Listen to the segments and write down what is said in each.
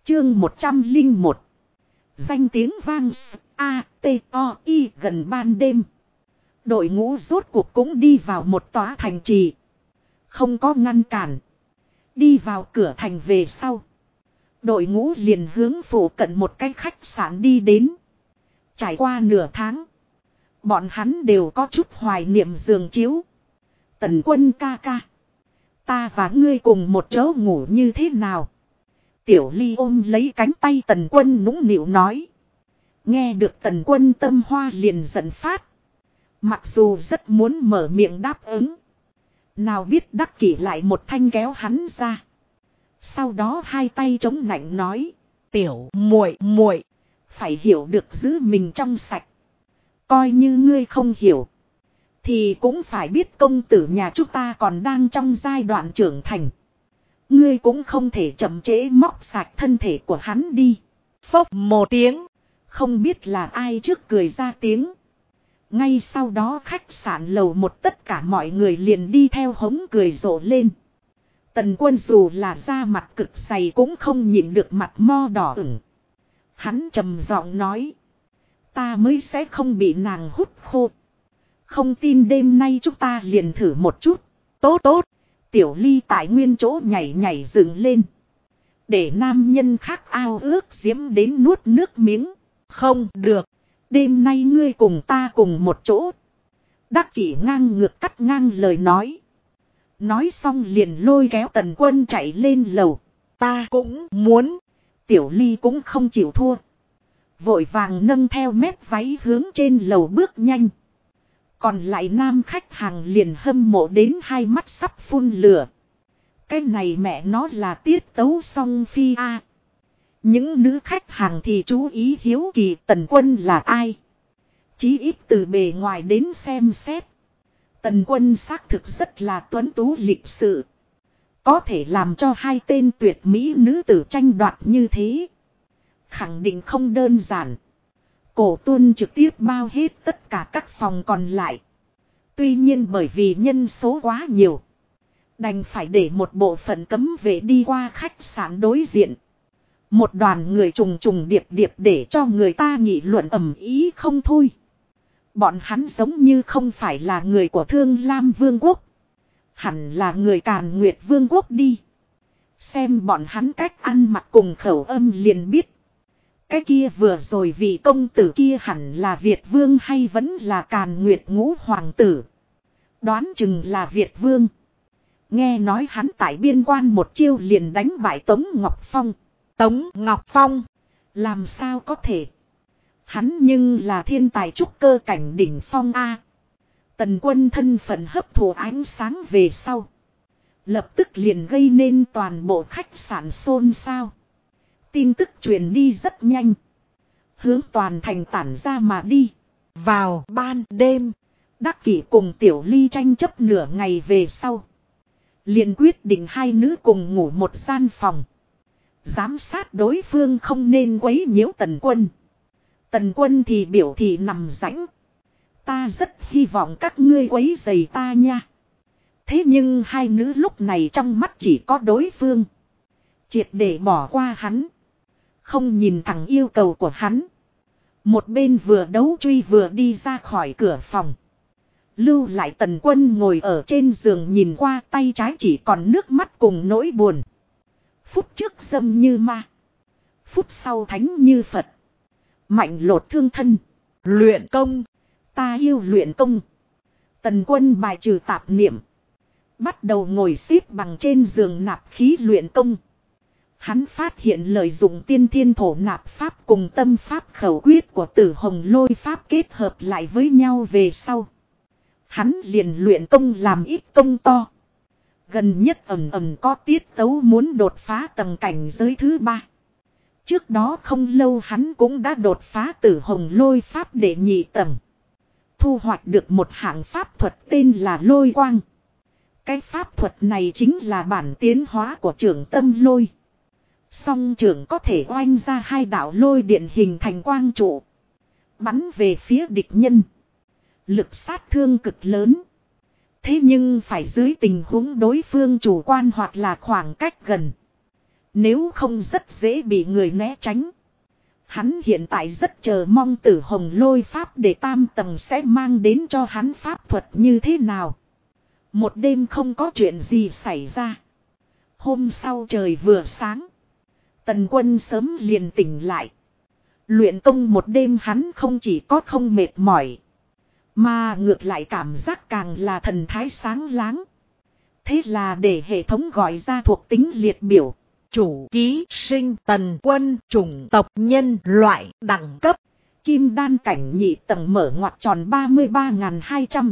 Chương 101. Danh tiếng vang A-T-O-I gần ban đêm. Đội ngũ rốt cuộc cũng đi vào một tòa thành trì. Không có ngăn cản. Đi vào cửa thành về sau. Đội ngũ liền hướng phụ cận một cái khách sạn đi đến. Trải qua nửa tháng. Bọn hắn đều có chút hoài niệm giường chiếu. Tần Quân ca ca. Ta và ngươi cùng một chỗ ngủ như thế nào? Tiểu Ly ôm lấy cánh tay Tần Quân nũng nịu nói. Nghe được Tần Quân tâm hoa liền giận phát. Mặc dù rất muốn mở miệng đáp ứng. Nào biết Đắc Kỷ lại một thanh kéo hắn ra. Sau đó hai tay chống nạnh nói. Tiểu muội muội phải hiểu được giữ mình trong sạch. Coi như ngươi không hiểu. Thì cũng phải biết công tử nhà chúng ta còn đang trong giai đoạn trưởng thành. Ngươi cũng không thể chậm trễ móc sạch thân thể của hắn đi. Phốc một tiếng. Không biết là ai trước cười ra tiếng. Ngay sau đó khách sạn lầu một tất cả mọi người liền đi theo hống cười rộ lên. Tần Quân dù là da mặt cực dày cũng không nhịn được mặt mo đỏ ửng. Hắn trầm giọng nói. Ta mới sẽ không bị nàng hút khô. Không tin đêm nay chúng ta liền thử một chút. Tốt tốt. Tiểu Ly tại nguyên chỗ nhảy nhảy dựng lên. Để nam nhân khác ao ước diễm đến nuốt nước miếng. Không được. Đêm nay ngươi cùng ta cùng một chỗ. Đắc Kỷ ngang ngược cắt ngang lời nói. Nói xong liền lôi kéo Tần Quân chạy lên lầu. Ta cũng muốn. Tiểu Ly cũng không chịu thua. Vội vàng nâng theo mép váy hướng trên lầu bước nhanh. Còn lại nam khách hàng liền hâm mộ đến hai mắt sắp phun lửa. Cái này mẹ nó là tiết tấu song phi a. Những nữ khách hàng thì chú ý hiếu kỳ Tần Quân là ai. Chí ít từ bề ngoài đến xem xét. Tần Quân xác thực rất là tuấn tú lịch sự. Có thể làm cho hai tên tuyệt mỹ nữ tử tranh đoạt như thế. Khẳng định không đơn giản. Cổ Tuân trực tiếp bao hết tất cả các phòng còn lại. Tuy nhiên bởi vì nhân số quá nhiều. Đành phải để một bộ phận cấm vệ đi qua khách sạn đối diện. Một đoàn người trùng trùng điệp điệp để cho người ta nghị luận ầm ý không thôi. Bọn hắn giống như không phải là người của Thương Lam Vương quốc. Hẳn là người Càn Nguyệt Vương quốc đi. Xem bọn hắn cách ăn mặc cùng khẩu âm liền biết. Cái kia vừa rồi vị công tử kia hẳn là Việt Vương hay vẫn là Càn Nguyệt Ngũ Hoàng tử. Đoán chừng là Việt Vương. Nghe nói hắn tại biên quan một chiêu liền đánh bại Tống Ngọc Phong. Tống Ngọc Phong. Làm sao có thể. Hắn nhưng là thiên tài trúc cơ cảnh đỉnh phong A. Tần Quân thân phận hấp thụ ánh sáng về sau. Lập tức liền gây nên toàn bộ khách sạn xôn xao. Tin tức truyền đi rất nhanh. Hướng toàn thành tản ra mà đi. Vào ban đêm. Đắc Kỷ cùng Tiểu Ly tranh chấp nửa ngày về sau. Liền quyết định hai nữ cùng ngủ một gian phòng. Giám sát đối phương không nên quấy nhiễu Tần Quân. Tần Quân thì biểu thị nằm rãnh. Ta rất hy vọng các ngươi quấy rầy ta nha. Thế nhưng hai nữ lúc này trong mắt chỉ có đối phương. Triệt để bỏ qua hắn. Không nhìn thẳng yêu cầu của hắn. Một bên vừa đấu truy vừa đi ra khỏi cửa phòng. Lưu lại Tần Quân ngồi ở trên giường nhìn qua tay trái chỉ còn nước mắt cùng nỗi buồn. Phút trước dâm như ma. Phút sau thánh như Phật. Mạnh lột thương thân. Luyện công. Ta yêu luyện công. Tần Quân bài trừ tạp niệm. Bắt đầu ngồi xếp bằng trên giường nạp khí luyện công. Hắn phát hiện lợi dụng tiên thiên thổ nạp pháp cùng tâm pháp khẩu quyết của Tử Hồng Lôi pháp kết hợp lại với nhau về sau. Hắn liền luyện công làm ít công to. Gần nhất ầm có tiết tấu muốn đột phá tầng cảnh giới thứ 3. Trước đó không lâu hắn cũng đã đột phá Tử Hồng Lôi pháp đệ nhị tầng. Thu hoạch được một hạng pháp thuật tên là Lôi Quang. Cái pháp thuật này chính là bản tiến hóa của Trưởng Tâm Lôi. Song trưởng có thể oanh ra hai đạo lôi điện hình thành quang trụ. Bắn về phía địch nhân. Lực sát thương cực lớn. Thế nhưng phải dưới tình huống đối phương chủ quan hoặc là khoảng cách gần. Nếu không rất dễ bị người né tránh. Hắn hiện tại rất chờ mong Tử Hồng Lôi Pháp để tam tầng sẽ mang đến cho hắn pháp thuật như thế nào. Một đêm không có chuyện gì xảy ra. Hôm sau trời vừa sáng. Tần Quân sớm liền tỉnh lại. Luyện công một đêm hắn không chỉ có không mệt mỏi. Mà ngược lại cảm giác càng là thần thái sáng láng. Thế là để hệ thống gọi ra thuộc tính liệt biểu. Chủ ký sinh Tần Quân, chủng tộc nhân loại, đẳng cấp Kim đan cảnh nhị tầng, mở ngoặc tròn 33.200.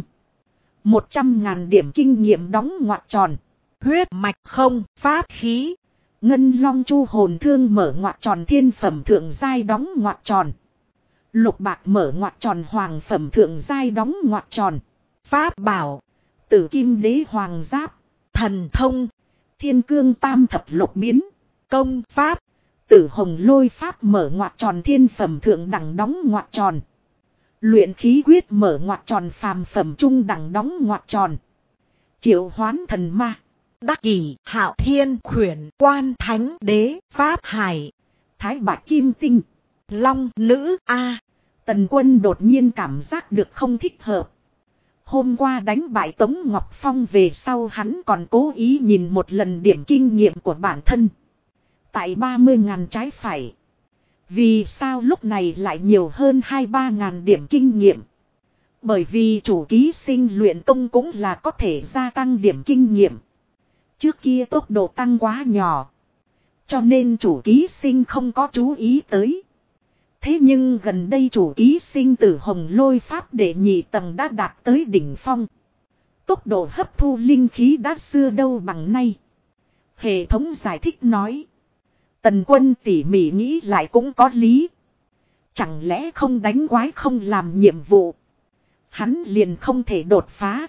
100.000 điểm kinh nghiệm đóng ngoặc tròn. huyết mạch không, pháp khí. Ngân long chu hồn thương, mở ngoặc tròn thiên phẩm thượng giai đóng ngoặc tròn. Lục bạc, mở ngoặc tròn hoàng phẩm thượng giai đóng ngoặc tròn. Pháp bảo, Tử kim đế hoàng giáp. thần thông, Thiên cương tam thập lục biến. công pháp, Tử Hồng Lôi Pháp, mở ngoặc tròn thiên phẩm thượng đẳng đóng ngoặc tròn. Luyện khí quyết, mở ngoặc tròn phàm phẩm trung đẳng đóng ngoặc tròn. Triệu hoán thần ma. đắc kỷ, hạo thiên, khuyển, quan, thánh, đế, pháp hải, Thái bạch kim tinh. long, nữ, a. Tần Quân đột nhiên cảm giác được không thích hợp. Hôm qua đánh bại Tống Ngọc Phong về sau, hắn còn cố ý nhìn một lần điểm kinh nghiệm của bản thân. Tại 30.000 trái phải. Vì sao lúc này lại nhiều hơn 2-3.000 điểm kinh nghiệm? Bởi vì chủ ký sinh luyện công cũng là có thể gia tăng điểm kinh nghiệm. Trước kia tốc độ tăng quá nhỏ. Cho nên chủ ký sinh không có chú ý tới. Thế nhưng gần đây chủ ký sinh Tử Hồng Lôi Pháp đệ nhị tầng đã đạt tới đỉnh phong. Tốc độ hấp thu linh khí đã xưa đâu bằng nay. Hệ thống giải thích nói. Tần Quân tỉ mỉ nghĩ lại cũng có lý. Chẳng lẽ không đánh quái không làm nhiệm vụ, hắn liền không thể đột phá.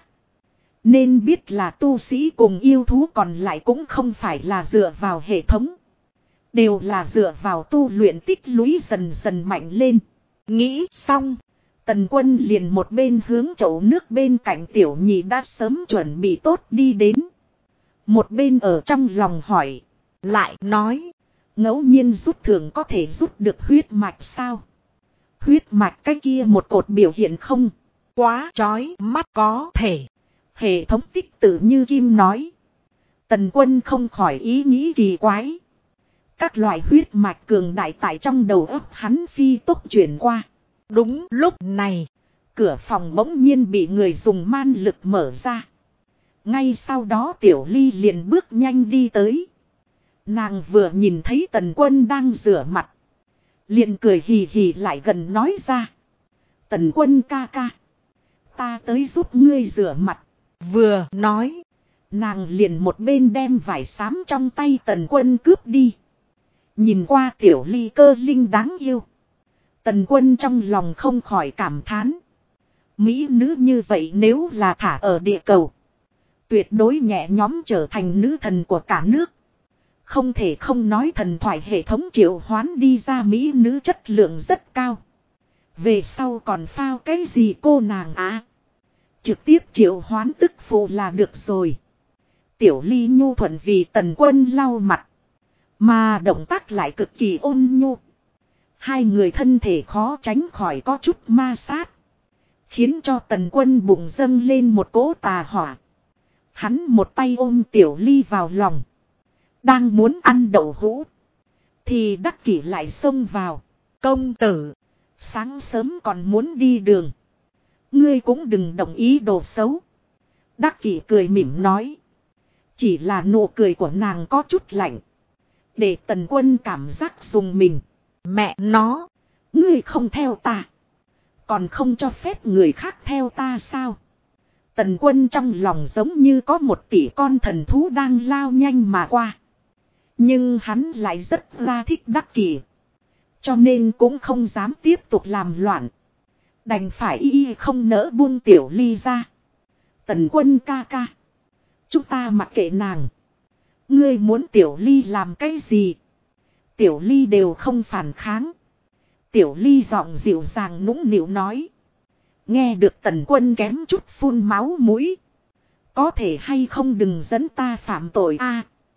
Nên biết là tu sĩ cùng yêu thú còn lại cũng không phải là dựa vào hệ thống. Đều là dựa vào tu luyện tích lũy dần dần mạnh lên. Nghĩ xong, Tần Quân liền một bên hướng chậu nước bên cạnh Tiểu Nhị đã sớm chuẩn bị tốt đi đến. Một bên ở trong lòng hỏi. lại nói, Ngẫu nhiên rút thưởng có thể rút được huyết mạch sao? Huyết mạch cái kia một cột biểu hiện không? quá chói mắt có thể. Hệ thống tích tự như kim nói. Tần Quân không khỏi ý nghĩ kỳ quái. Các loại huyết mạch cường đại tại trong đầu óc hắn phi tốc chuyển qua. Đúng lúc này, cửa phòng bỗng nhiên bị người dùng man lực mở ra. Ngay sau đó Tiểu Ly liền bước nhanh đi tới. Nàng vừa nhìn thấy Tần Quân đang rửa mặt, liền cười hì hì lại gần nói ra. Tần Quân ca ca, ta tới giúp ngươi rửa mặt. vừa nói, Nàng liền một bên đem vải xám trong tay Tần Quân cướp đi. Nhìn qua Tiểu Ly cơ linh đáng yêu, Tần Quân trong lòng không khỏi cảm thán. Mỹ nữ như vậy nếu là thả ở địa cầu, tuyệt đối nhẹ nhõm trở thành nữ thần của cả nước. Không thể không nói thần thoại hệ thống triệu hoán đi ra mỹ nữ chất lượng rất cao. Về sau còn phao cái gì cô nàng á? Trực tiếp triệu hoán tức phụ là được rồi. Tiểu Ly nhu thuận vì Tần Quân lau mặt, mà động tác lại cực kỳ ôn nhu. Hai người thân thể khó tránh khỏi có chút ma sát, khiến cho Tần Quân bụng dâng lên một cỗ tà hỏa. Hắn một tay ôm Tiểu Ly vào lòng, đang muốn ăn đậu hũ, thì Đắc Kỷ lại xông vào. công tử, Sáng sớm còn muốn đi đường, ngươi cũng đừng đồng ý đồ xấu. Đắc Kỷ cười mỉm nói. Chỉ là nụ cười của nàng có chút lạnh, để Tần Quân cảm giác dùng mình. mẹ nó, Ngươi không theo ta, còn không cho phép người khác theo ta sao? Tần Quân trong lòng giống như có một tỷ con thần thú đang lao nhanh mà qua. Nhưng hắn lại rất là thích Đắc Kỷ, cho nên cũng không dám tiếp tục làm loạn. Đành phải y không nỡ buông Tiểu Ly ra. Tần Quân ca ca, chúng ta mặc kệ nàng. Ngươi muốn Tiểu Ly làm cái gì? Tiểu Ly đều không phản kháng. Tiểu Ly giọng dịu dàng nũng nịu nói. Nghe được Tần Quân kém chút phun máu mũi. Có thể hay không đừng dẫn ta phạm tội a?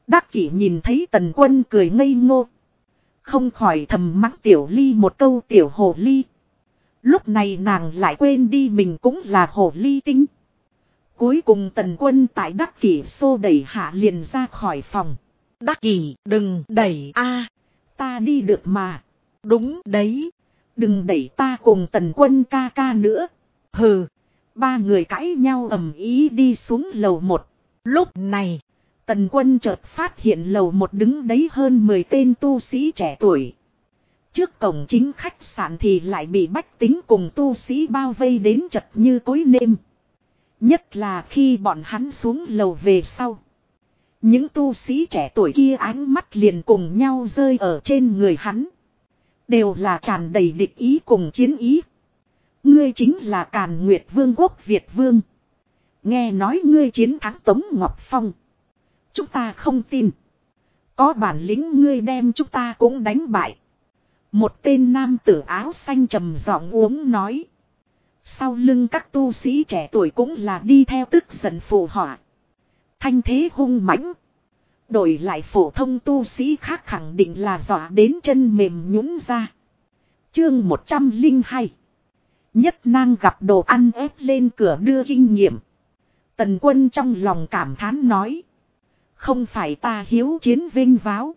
Đắc Kỷ nhìn thấy Tần Quân cười ngây ngô. Không khỏi thầm mắng Tiểu Ly một câu tiểu hồ ly. Lúc này nàng lại quên đi mình cũng là hồ ly tinh. Cuối cùng Tần Quân tại Đắc Kỷ xô đẩy hạ liền ra khỏi phòng. Đắc Kỷ đừng đẩy a. Ta đi được mà. Đúng đấy. Đừng đẩy ta cùng Tần Quân ca ca nữa. Hừ. Ba người cãi nhau ầm ĩ đi xuống lầu 1. Lúc này, Tần Quân chợt phát hiện lầu 1 đứng đấy hơn 10 tên tu sĩ trẻ tuổi. Trước cổng chính khách sạn thì lại bị bách tính cùng tu sĩ bao vây đến chật như cối nêm. Nhất là khi bọn hắn xuống lầu về sau. Những tu sĩ trẻ tuổi kia ánh mắt liền cùng nhau rơi ở trên người hắn. Đều là tràn đầy địch ý cùng chiến ý. Ngươi chính là Càn Nguyệt Vương quốc Việt Vương. Nghe nói ngươi chiến thắng Tống Ngọc Phong. Chúng ta không tin. Có bản lĩnh ngươi đem chúng ta cũng đánh bại. Một tên nam tử áo xanh trầm giọng uống nói. Sau lưng các tu sĩ trẻ tuổi cũng là đi theo tức giận phụ họa. Thanh thế hung mãnh. Đổi lại phổ thông tu sĩ khác khẳng định là dọa đến chân mềm nhũn ra. Chương 102. Nhất nang gặp đồ ăn ép lên cửa đưa kinh nghiệm. Tần Quân trong lòng cảm thán nói. Không phải ta hiếu chiến vinh váo.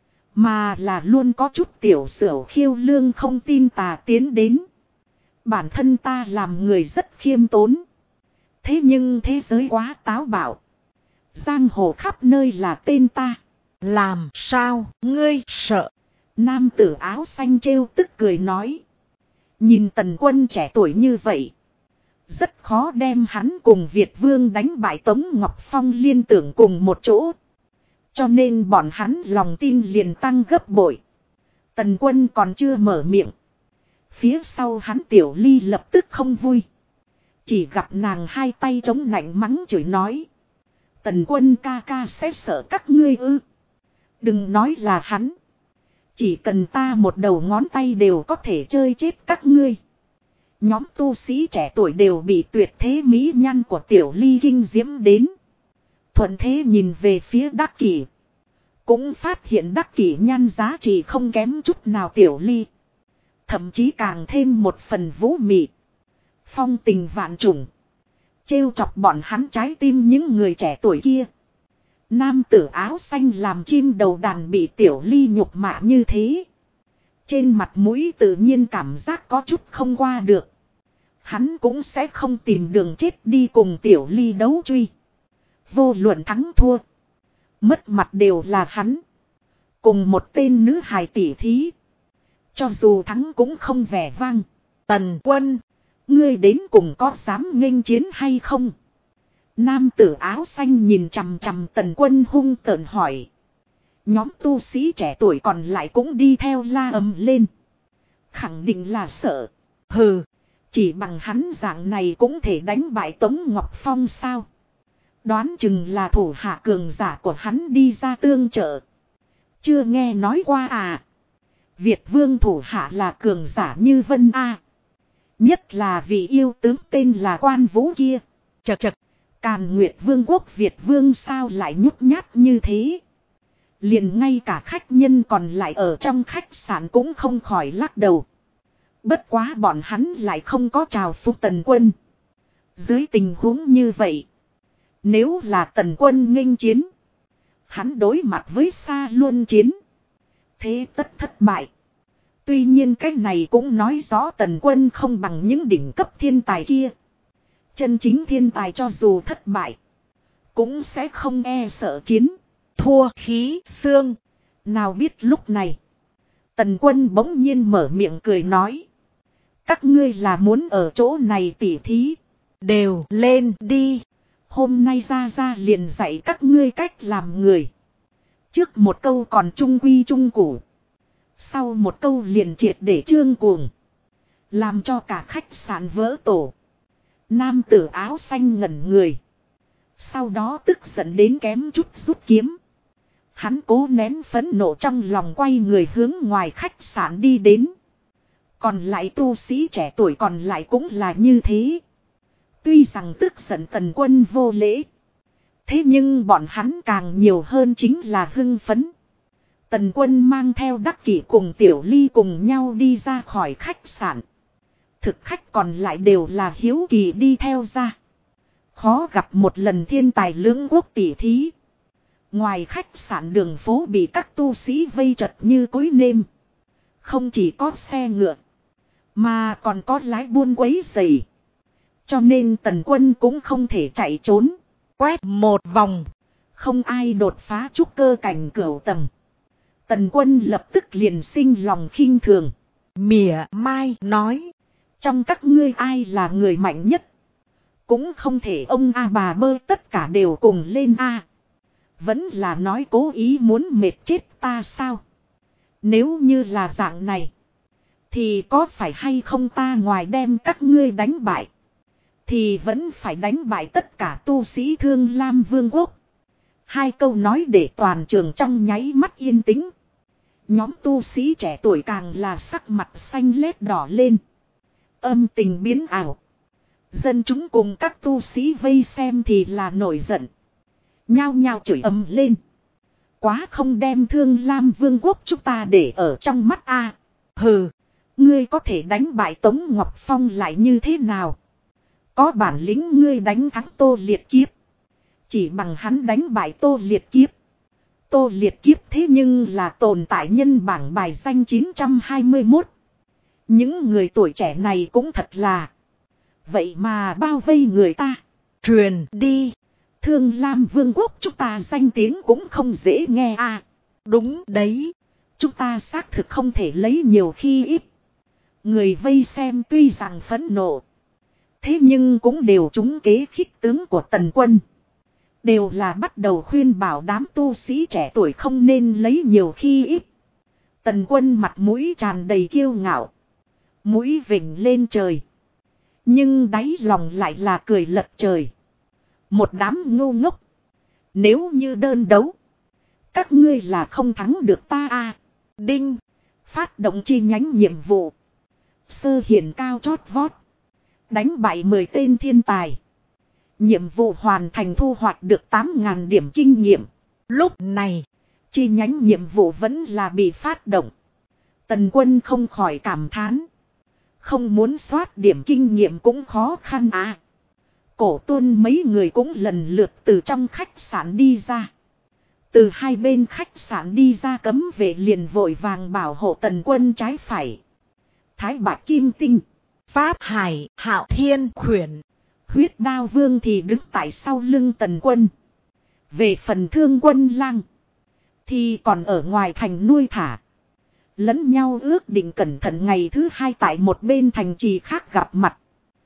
Mà là luôn có chút tiểu xửu khiêu lương không tin tà tiến đến. Bản thân ta làm người rất khiêm tốn. Thế nhưng thế giới quá táo bạo. Giang hồ khắp nơi là tên ta. Làm sao ngươi sợ? Nam tử áo xanh trêu tức cười nói. Nhìn Tần Quân trẻ tuổi như vậy. Rất khó đem hắn cùng Việt Vương đánh bại Tống Ngọc Phong liên tưởng cùng một chỗ. Cho nên bọn hắn lòng tin liền tăng gấp bội. Tần Quân còn chưa mở miệng. Phía sau hắn Tiểu Ly lập tức không vui. Chỉ gặp nàng hai tay chống nạnh mắng chửi nói. Tần Quân ca ca sẽ sợ các ngươi ư. Đừng nói là hắn. Chỉ cần ta một đầu ngón tay đều có thể chơi chết các ngươi. Nhóm tu sĩ trẻ tuổi đều bị tuyệt thế mỹ nhan của Tiểu Ly kinh diễm đến. Thuận thế nhìn về phía Đắc Kỷ. Cũng phát hiện Đắc Kỷ nhan giá trị không kém chút nào Tiểu Ly. Thậm chí càng thêm một phần vũ mị. Phong tình vạn trùng. Trêu chọc bọn hắn trái tim những người trẻ tuổi kia. Nam tử áo xanh làm chim đầu đàn bị Tiểu Ly nhục mạ như thế. Trên mặt mũi tự nhiên cảm giác có chút không qua được. Hắn cũng sẽ không tìm đường chết đi cùng Tiểu Ly đấu truy. Vô luận thắng thua. Mất mặt đều là hắn. Cùng một tên nữ hài tỷ thí. Cho dù thắng cũng không vẻ vang. Tần Quân. Ngươi đến cùng có dám nghênh chiến hay không? Nam tử áo xanh nhìn chằm chằm Tần Quân hung tợn hỏi. Nhóm tu sĩ trẻ tuổi còn lại cũng đi theo la ầm lên. Khẳng định là sợ. Hừ. Chỉ bằng hắn dạng này cũng thể đánh bại Tống Ngọc Phong sao? Đoán chừng là thủ hạ cường giả của hắn đi ra tương trợ. Chưa nghe nói qua à? Việt Vương thủ hạ là cường giả như Vân A. Nhất là vị yêu tướng tên là Quan Vũ kia. Chật chật. Càn Nguyệt Vương quốc Việt Vương sao lại nhút nhát như thế? Liền ngay cả khách nhân còn lại ở trong khách sạn cũng không khỏi lắc đầu. Bất quá bọn hắn lại không có chào phúc Tần Quân. Dưới tình huống như vậy. Nếu là Tần Quân nghênh chiến. Hắn đối mặt với Sa Luân chiến. Thế tất thất bại. Tuy nhiên cái này cũng nói rõ Tần Quân không bằng những đỉnh cấp thiên tài kia. Chân chính thiên tài cho dù thất bại. Cũng sẽ không e sợ chiến. Thua khí xương. Nào biết lúc này. Tần Quân bỗng nhiên mở miệng cười nói. Các ngươi là muốn ở chỗ này tỉ thí. Đều lên đi. Hôm nay ra liền dạy các ngươi cách làm người. Trước một câu còn trung quy trung củ. Sau một câu liền triệt để trương cuồng. Làm cho cả khách sạn vỡ tổ. Nam tử áo xanh ngẩn người. Sau đó tức giận đến kém chút rút kiếm. Hắn cố nén phẫn nộ trong lòng quay người hướng ngoài khách sạn đi đến. Còn lại tu sĩ trẻ tuổi còn lại cũng là như thế. Tuy rằng tức giận Tần Quân vô lễ. Thế nhưng bọn hắn càng nhiều hơn chính là hưng phấn. Tần Quân mang theo Đắc Kỷ cùng Tiểu Ly cùng nhau đi ra khỏi khách sạn. Thực khách còn lại đều là hiếu kỳ đi theo ra. Khó gặp một lần thiên tài lưỡng quốc tỷ thí. Ngoài khách sạn đường phố bị các tu sĩ vây chật như cối nêm. Không chỉ có xe ngựa, mà còn có lái buôn quấy rầy. Cho nên Tần Quân cũng không thể chạy trốn. Quét một vòng, không ai đột phá trúc cơ cảnh cửu tầng. Tần Quân lập tức liền sinh lòng khinh thường. mỉa mai nói. Trong các ngươi ai là người mạnh nhất? Cũng không thể ông a bà bơ tất cả đều cùng lên a. Vẫn là nói cố ý muốn mệt chết ta sao? Nếu như là dạng này, thì có phải hay không ta ngoài đem các ngươi đánh bại, thì vẫn phải đánh bại tất cả tu sĩ Thương Lam Vương quốc. Hai câu nói để toàn trường trong nháy mắt yên tĩnh. Nhóm tu sĩ trẻ tuổi càng là sắc mặt xanh lét đỏ lên. Âm tình biến ảo. Dân chúng cùng các tu sĩ vây xem thì là nổi giận. Nhao nhao chửi ầm lên. Quá không đem Thương Lam Vương quốc chúng ta để ở trong mắt a. Hừ, ngươi có thể đánh bại Tống Ngọc Phong lại như thế nào? Có bản lĩnh ngươi đánh thắng Tô Liệt Kiếp. Chỉ bằng hắn đánh bại Tô Liệt Kiếp. Tô Liệt Kiếp thế nhưng là tồn tại nhân bảng bài danh 921. Những người tuổi trẻ này cũng thật là. Vậy mà bao vây người ta. Truyền đi. Thương Lam Vương quốc chúng ta danh tiếng cũng không dễ nghe a. Đúng đấy. Chúng ta xác thực không thể lấy nhiều khi ít. Người vây xem tuy rằng phẫn nộ, thế nhưng cũng đều trúng kế khích tướng của Tần Quân. Đều là bắt đầu khuyên bảo đám tu sĩ trẻ tuổi không nên lấy nhiều khi ít. Tần Quân mặt mũi tràn đầy kiêu ngạo. Mũi vểnh lên trời. Nhưng đáy lòng lại là cười lật trời. Một đám ngu ngốc. Nếu như đơn đấu, các ngươi là không thắng được ta a. Đinh. Phát động chi nhánh nhiệm vụ. Sơ hiển cao chót vót. Đánh bại 10 tên thiên tài. Nhiệm vụ hoàn thành, thu hoạch được 8.000 điểm kinh nghiệm. Lúc này, chi nhánh nhiệm vụ vẫn là bị phát động. Tần Quân không khỏi cảm thán. Không muốn soát điểm kinh nghiệm cũng khó khăn à. Cổ Tuân mấy người cũng lần lượt từ trong khách sạn đi ra. Từ hai bên khách sạn đi ra cấm vệ liền vội vàng bảo hộ Tần Quân trái phải. Thái Bạch Kim Tinh, Pháp Hải, Hạo Thiên Khuyển, Huyết Đao Vương thì đứng tại sau lưng Tần Quân. Về phần Thương Quân Lang thì còn ở ngoài thành nuôi thả. Lẫn nhau ước định cẩn thận ngày thứ hai tại một bên thành trì khác gặp mặt.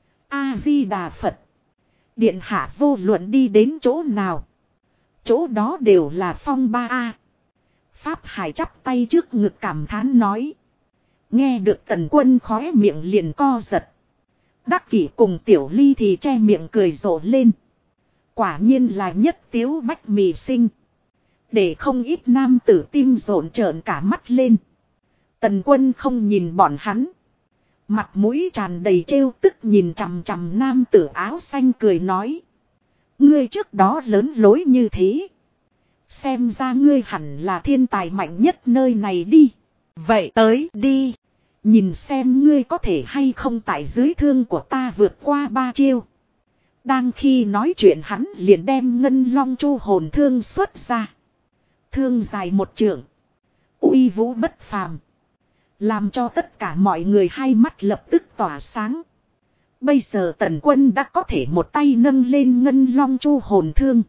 A-di-đà Phật. Điện hạ vô luận đi đến chỗ nào, chỗ đó đều là phong ba a. Pháp Hải chắp tay trước ngực cảm thán nói. Nghe được Tần Quân khóe miệng liền co giật. Đắc Kỷ cùng Tiểu Ly thì che miệng cười rộ lên. Quả nhiên là nhất tiếu bách mì sinh. Để không ít nam tử tim rộn trợn cả mắt lên. Tần Quân không nhìn bọn hắn. Mặt mũi tràn đầy trêu tức nhìn chằm chằm nam tử áo xanh cười nói. Ngươi trước đó lớn lối như thế. Xem ra ngươi hẳn là thiên tài mạnh nhất nơi này đi. Vậy tới đi. Nhìn xem ngươi có thể hay không tại dưới thương của ta vượt qua 3 chiêu. Đang khi nói chuyện hắn liền đem ngân long chu hồn thương xuất ra. Thương dài 1 trượng. Uy vũ bất phàm. Làm cho tất cả mọi người hai mắt lập tức tỏa sáng. Bây giờ Tần Quân đã có thể một tay nâng lên ngân long chu hồn thương.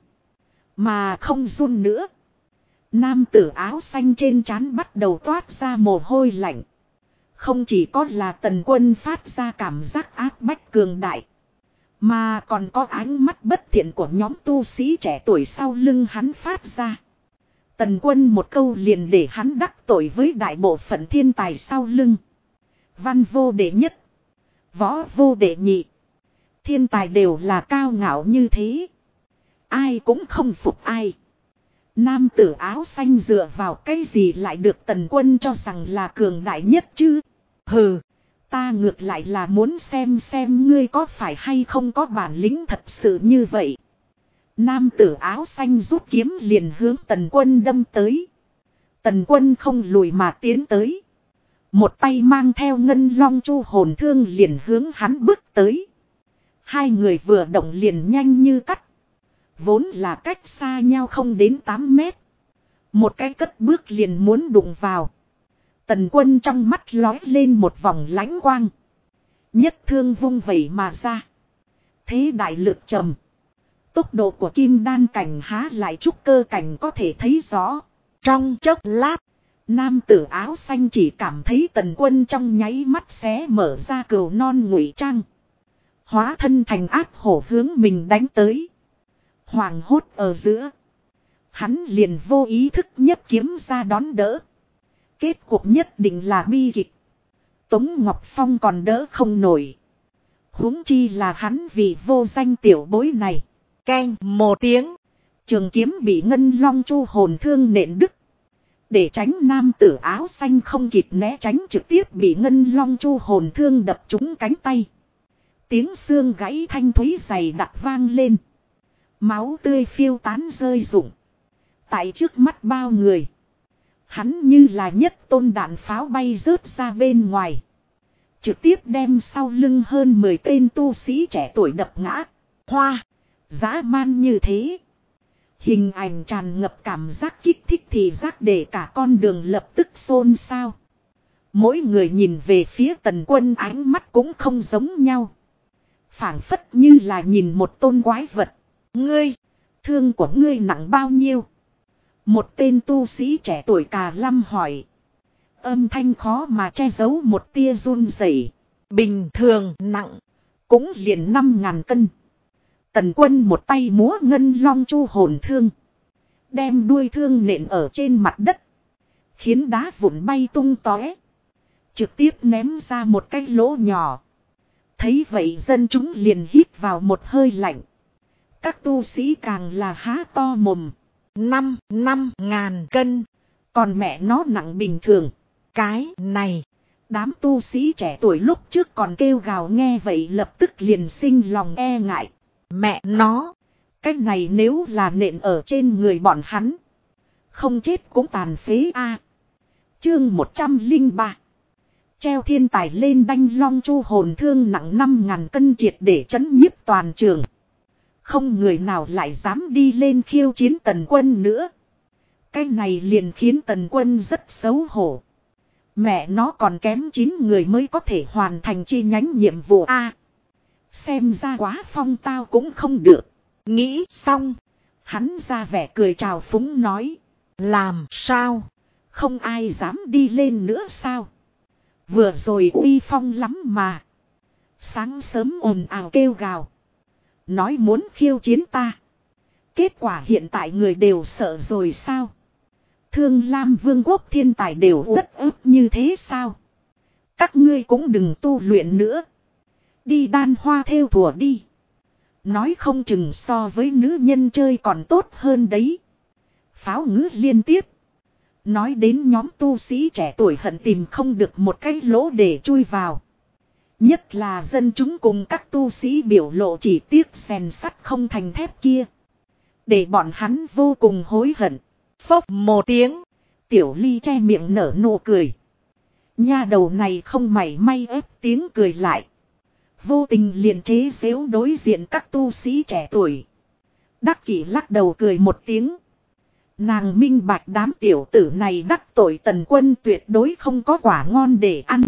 Mà không run nữa. Nam tử áo xanh trên trán bắt đầu toát ra mồ hôi lạnh. Không chỉ có là Tần Quân phát ra cảm giác áp bách cường đại. Mà còn có ánh mắt bất thiện của nhóm tu sĩ trẻ tuổi sau lưng hắn phát ra. Tần Quân một câu liền để hắn đắc tội với đại bộ phận thiên tài sau lưng. Văn vô đệ nhất. Võ vô đệ nhị. Thiên tài đều là cao ngạo như thế. Ai cũng không phục ai. Nam tử áo xanh dựa vào cái gì lại được Tần Quân cho rằng là cường đại nhất chứ? Hừ, ta ngược lại là muốn xem ngươi có phải hay không có bản lĩnh thật sự như vậy. Nam tử áo xanh rút kiếm liền hướng Tần Quân đâm tới. Tần Quân không lùi mà tiến tới. Một tay mang theo ngân long chu hồn thương liền hướng hắn bước tới. Hai người vừa động liền nhanh như cắt. Vốn là cách xa nhau không đến 8 mét. Một cái cất bước liền muốn đụng vào. Tần Quân trong mắt lói lên một vòng lãnh quang. Nhất thương vung vẩy mà ra. Thế đại lực trầm. Tốc độ của kim đan cảnh há lại trúc cơ cảnh có thể thấy rõ. Trong chốc lát, nam tử áo xanh chỉ cảm thấy Tần Quân trong nháy mắt xé mở ra cừu non ngụy trang. Hóa thân thành ác hổ hướng mình đánh tới. Hoàng hốt ở giữa. Hắn liền vô ý thức nhất kiếm ra đón đỡ. Kết cục nhất định là bi kịch. Tống Ngọc Phong còn đỡ không nổi. Huống chi là hắn vì vô danh tiểu bối này. Keng một tiếng. Trường kiếm bị ngân long chu hồn thương nện đứt. Để tránh nam tử áo xanh không kịp né tránh trực tiếp bị ngân long chu hồn thương đập trúng cánh tay. Tiếng xương gãy thanh thúy dày đặc vang lên. Máu tươi phiêu tán rơi rụng. Tại trước mắt bao người. Hắn như là nhất tôn đạn pháo bay rớt ra bên ngoài. Trực tiếp đem sau lưng hơn 10 tên tu sĩ trẻ tuổi đập ngã. Hoa. Dã man như thế. Hình ảnh tràn ngập cảm giác kích thích thì giác để cả con đường lập tức xôn xao. Mỗi người nhìn về phía Tần Quân ánh mắt cũng không giống nhau. Phảng phất như là nhìn một tôn quái vật. Ngươi, thương của ngươi nặng bao nhiêu? Một tên tu sĩ trẻ tuổi cà lâm hỏi. Âm thanh khó mà che giấu một tia run rẩy. Bình thường nặng, cũng liền 5.000 cân. Tần Quân một tay múa ngân long chu hồn thương. Đem đuôi thương nện ở trên mặt đất. Khiến đá vụn bay tung tóe. Trực tiếp ném ra một cái lỗ nhỏ. Thấy vậy dân chúng liền hít vào một hơi lạnh. Các tu sĩ càng là há to mồm. 5.000 cân. Còn mẹ nó nặng bình thường. Cái này. Đám tu sĩ trẻ tuổi lúc trước còn kêu gào nghe vậy lập tức liền sinh lòng e ngại. Mẹ nó. Cái này nếu là nện ở trên người bọn hắn. Không chết cũng tàn phế a. Chương 103. Treo thiên tài lên đanh long chu hồn thương nặng 5.000 cân triệt để chấn nhiếp toàn trường. Không người nào lại dám đi lên khiêu chiến Tần Quân nữa. Cái này liền khiến Tần Quân rất xấu hổ. Mẹ nó còn kém 9 người mới có thể hoàn thành chi nhánh nhiệm vụ A. Xem ra quá phong tao cũng không được. Nghĩ xong. Hắn ra vẻ cười trào phúng nói. Làm sao? Không ai dám đi lên nữa sao? Vừa rồi uy phong lắm mà. Sáng sớm ồn ào kêu gào. Nói muốn khiêu chiến ta. Kết quả hiện tại người đều sợ rồi sao? Thương Lam Vương quốc thiên tài đều rất ức như thế sao? Các ngươi cũng đừng tu luyện nữa. Đi đan hoa theo thùa đi. Nói không chừng so với nữ nhân chơi còn tốt hơn đấy. Pháo ngữ liên tiếp. Nói đến nhóm tu sĩ trẻ tuổi hận tìm không được một cái lỗ để chui vào. Nhất là dân chúng cùng các tu sĩ biểu lộ chỉ tiếc rèn sắt không thành thép kia. Để bọn hắn vô cùng hối hận. Phốc một tiếng. Tiểu Ly che miệng nở nụ cười. Nha đầu này không mảy may ép tiếng cười lại. Vô tình liền chế giễu đối diện các tu sĩ trẻ tuổi. Đắc Kỷ lắc đầu cười một tiếng. Nàng minh bạch đám tiểu tử này đắc tội Tần Quân tuyệt đối không có quả ngon để ăn.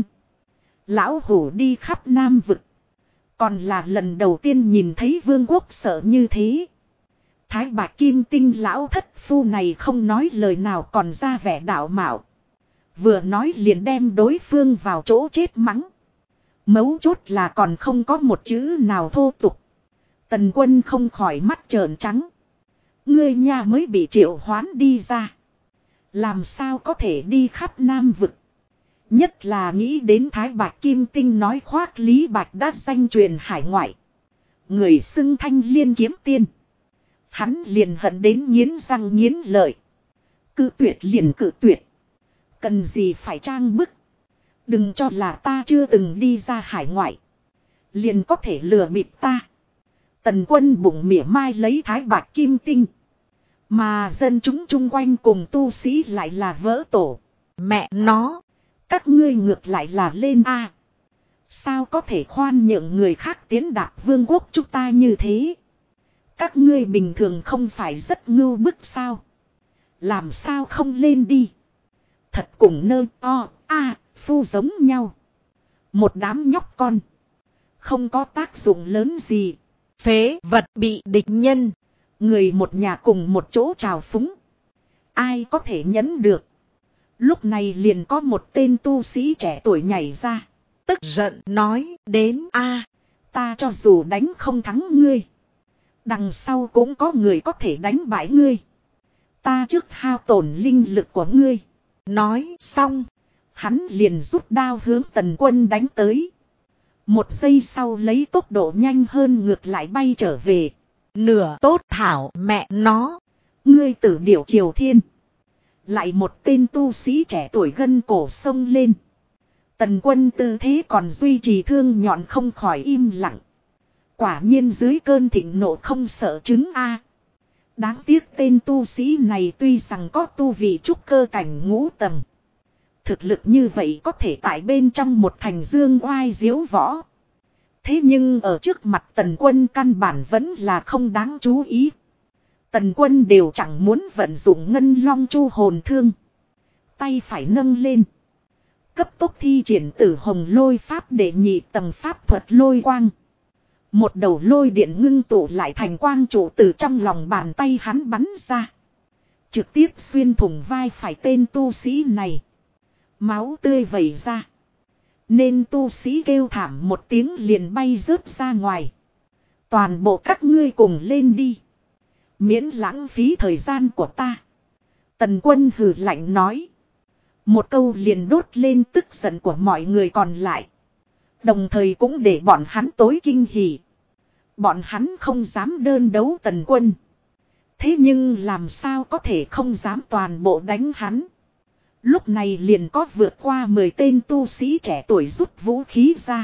Lão hủ đi khắp Nam vực. Còn là lần đầu tiên nhìn thấy vương quốc sợ như thế. Thái Bạch Kim Tinh lão thất phu này không nói lời nào còn ra vẻ đạo mạo. Vừa nói liền đem đối phương vào chỗ chết mắng. Mấu chốt là còn không có một chữ nào thô tục. Tần Quân không khỏi mắt trợn trắng. Ngươi nha mới bị triệu hoán đi ra. Làm sao có thể đi khắp Nam vực. Nhất là nghĩ đến Thái Bạch Kim Tinh nói khoác Lý Bạch đã danh truyền hải ngoại. Người xưng Thanh Liên kiếm tiên. Hắn liền hận đến nghiến răng nghiến lợi. Cự tuyệt liền cự tuyệt. Cần gì phải trang bức. Đừng cho là ta chưa từng đi ra hải ngoại. Liền có thể lừa bịp ta. Tần Quân bụng mỉa mai lấy thái bạch kim tinh. Mà dân chúng chung quanh cùng tu sĩ lại là vỡ tổ. Mẹ nó, các ngươi ngược lại là lên a. Sao có thể khoan nhượng người khác tiến đạp vương quốc chúng ta như thế? Các ngươi bình thường không phải rất ngưu bức sao? Làm sao không lên đi? Thật cùng nơ phu giống nhau. Một đám nhóc con. Không có tác dụng lớn gì. phế vật bị địch nhân. Người một nhà cùng một chỗ trào phúng. Ai có thể nhẫn được? Lúc này liền có một tên tu sĩ trẻ tuổi nhảy ra. Tức giận nói đến ta cho dù đánh không thắng ngươi. Đằng sau cũng có người có thể đánh bại ngươi. Ta trước hao tổn linh lực của ngươi. Nói xong, hắn liền rút đao hướng Tần Quân đánh tới. Một giây sau lấy tốc độ nhanh hơn ngược lại bay trở về. Nửa tốt thảo mẹ nó. Ngươi tử điểu Triều Thiên. Lại một tên tu sĩ trẻ tuổi gân cổ sông lên. Tần Quân tư thế còn duy trì thương nhọn không khỏi im lặng. Quả nhiên dưới cơn thịnh nộ không sợ chứng a. Đáng tiếc tên tu sĩ này tuy rằng có tu vị trúc cơ cảnh ngũ tầng. Thực lực như vậy có thể tại bên trong một thành dương oai diếu võ. Thế nhưng ở trước mặt Tần Quân căn bản vẫn là không đáng chú ý. Tần Quân đều chẳng muốn vận dụng ngân long chu hồn thương. Tay phải nâng lên. Cấp tốc thi triển Tử Hồng Lôi Pháp để nhị tầng pháp thuật lôi quang. Một đầu lôi điện ngưng tụ lại thành quang trụ từ trong lòng bàn tay hắn bắn ra. Trực tiếp xuyên thủng vai phải tên tu sĩ này. Máu tươi vẩy ra. Nên tu sĩ kêu thảm một tiếng liền bay rớt ra ngoài. Toàn bộ các ngươi cùng lên đi. Miễn lãng phí thời gian của ta. Tần Quân hừ lạnh nói. Một câu liền đốt lên tức giận của mọi người còn lại. Đồng thời cũng để bọn hắn tối kinh hỉ. Bọn hắn không dám đơn đấu Tần Quân. Thế nhưng làm sao có thể không dám toàn bộ đánh hắn. Lúc này liền có vượt qua 10 tên tu sĩ trẻ tuổi rút vũ khí ra.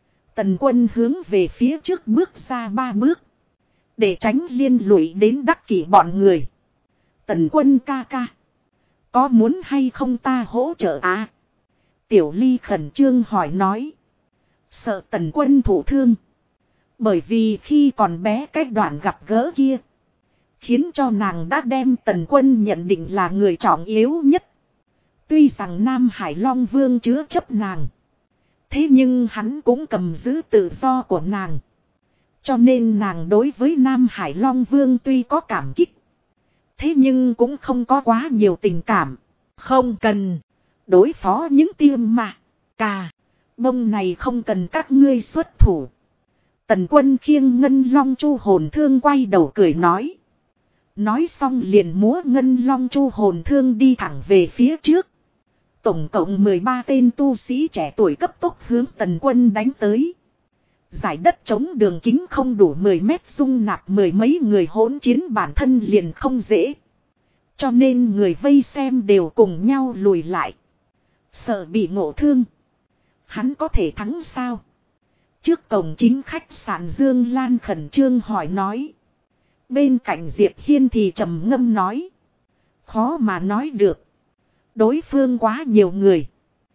Tần Quân hướng về phía trước bước ra 3 bước. Để tránh liên lụy đến đắc kỷ bọn người. Tần Quân ca ca. Có muốn hay không ta hỗ trợ à? Tiểu Ly khẩn trương hỏi nói. Sợ Tần Quân thụ thương. Bởi vì khi còn bé cái đoạn gặp gỡ kia. Khiến cho nàng đã đem Tần Quân nhận định là người trọng yếu nhất. Tuy rằng Nam Hải Long Vương chứa chấp nàng. Thế nhưng hắn cũng cầm giữ tự do của nàng. Cho nên nàng đối với Nam Hải Long Vương tuy có cảm kích. Thế nhưng cũng không có quá nhiều tình cảm. Không cần. Đối phó những tiêm mà. Bông này không cần các ngươi xuất thủ. Tần Quân khiêng ngân long chu hồn thương quay đầu cười nói. Nói xong liền múa ngân long chu hồn thương đi thẳng về phía trước. Tổng cộng 13 tên tu sĩ trẻ tuổi cấp tốc hướng Tần Quân đánh tới. Giải đất trống đường kính không đủ 10 mét dung nạp mười mấy người hỗn chiến bản thân liền không dễ. Cho nên người vây xem đều cùng nhau lùi lại. Sợ bị ngộ thương. Hắn có thể thắng sao? Trước cổng chính khách sạn Dương Lan khẩn trương hỏi nói. Bên cạnh Diệp Hiên thì trầm ngâm nói. Khó mà nói được. Đối phương quá nhiều người.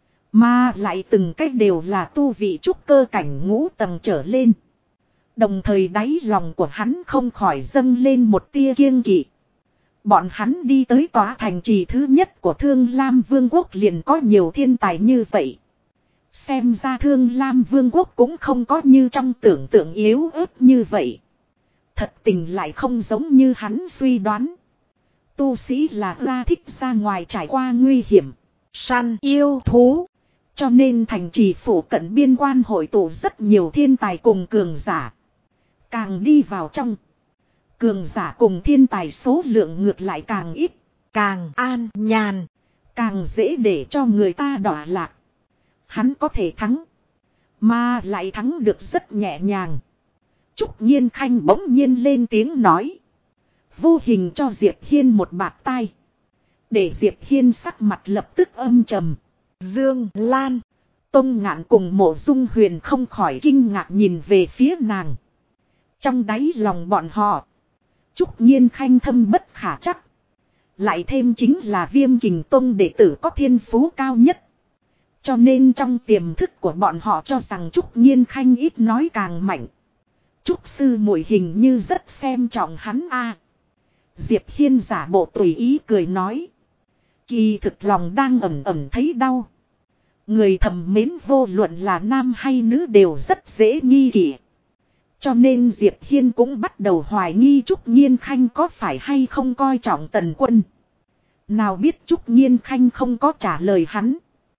Mà lại từng cách đều là tu vị trúc cơ cảnh ngũ tầng trở lên. Đồng thời đáy lòng của hắn không khỏi dâng lên một tia kiêng kỵ. Bọn hắn đi tới tòa thành trì thứ nhất của Thương Lam Vương quốc liền có nhiều thiên tài như vậy. Xem ra Thương Lam Vương quốc cũng không có như trong tưởng tượng yếu ớt như vậy. Thật tình lại không giống như hắn suy đoán. Tu sĩ là ra thích ra ngoài trải qua nguy hiểm. Săn yêu thú. Cho nên thành trì phủ cận biên quan hội tụ rất nhiều thiên tài cùng cường giả. Càng đi vào trong. Cường giả cùng thiên tài số lượng ngược lại càng ít. Càng an nhàn. Càng dễ để cho người ta đọa lạc. Hắn có thể thắng. Mà lại thắng được rất nhẹ nhàng. Trúc Nhiên Khanh bỗng nhiên lên tiếng nói. Vô hình cho Diệp Hiên một bạt tai. Để Diệp Hiên sắc mặt lập tức âm trầm. Dương Lan. Tông Ngạn cùng Mộ Dung Huyền không khỏi kinh ngạc nhìn về phía nàng. Trong đáy lòng bọn họ, Trúc Nhiên Khanh thâm bất khả chắc. Lại thêm chính là Viêm Kình Tông đệ tử có thiên phú cao nhất. Cho nên trong tiềm thức của bọn họ cho rằng Trúc Nhiên Khanh ít nói càng mạnh. Trúc sư muội hình như rất xem trọng hắn a. Diệp Hiên giả bộ tùy ý cười nói. Kỳ thực lòng đang ẩm ẩm thấy đau. Người thầm mến vô luận là nam hay nữ đều rất dễ nghi kỵ. Cho nên Diệp Hiên cũng bắt đầu hoài nghi Trúc Nhiên Khanh có phải hay không coi trọng Tần Quân. Nào biết Trúc Nhiên Khanh không có trả lời hắn.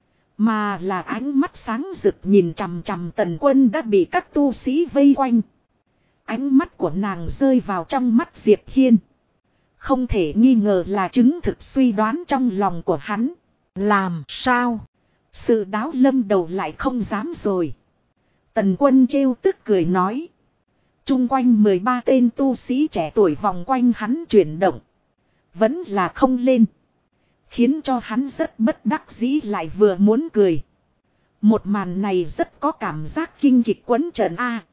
Mà là ánh mắt sáng rực nhìn chằm chằm Tần Quân đã bị các tu sĩ vây quanh. Ánh mắt của nàng rơi vào trong mắt Diệp Hiên. Không thể nghi ngờ là chứng thực suy đoán trong lòng của hắn. Làm sao? Sự đáo lâm đầu lại không dám rồi. Tần Quân trêu tức cười nói. Trung quanh 13 tên tu sĩ trẻ tuổi vòng quanh hắn chuyển động. Vẫn là không lên. Khiến cho hắn rất bất đắc dĩ lại vừa muốn cười. Một màn này rất có cảm giác kinh kịch quấn trận a.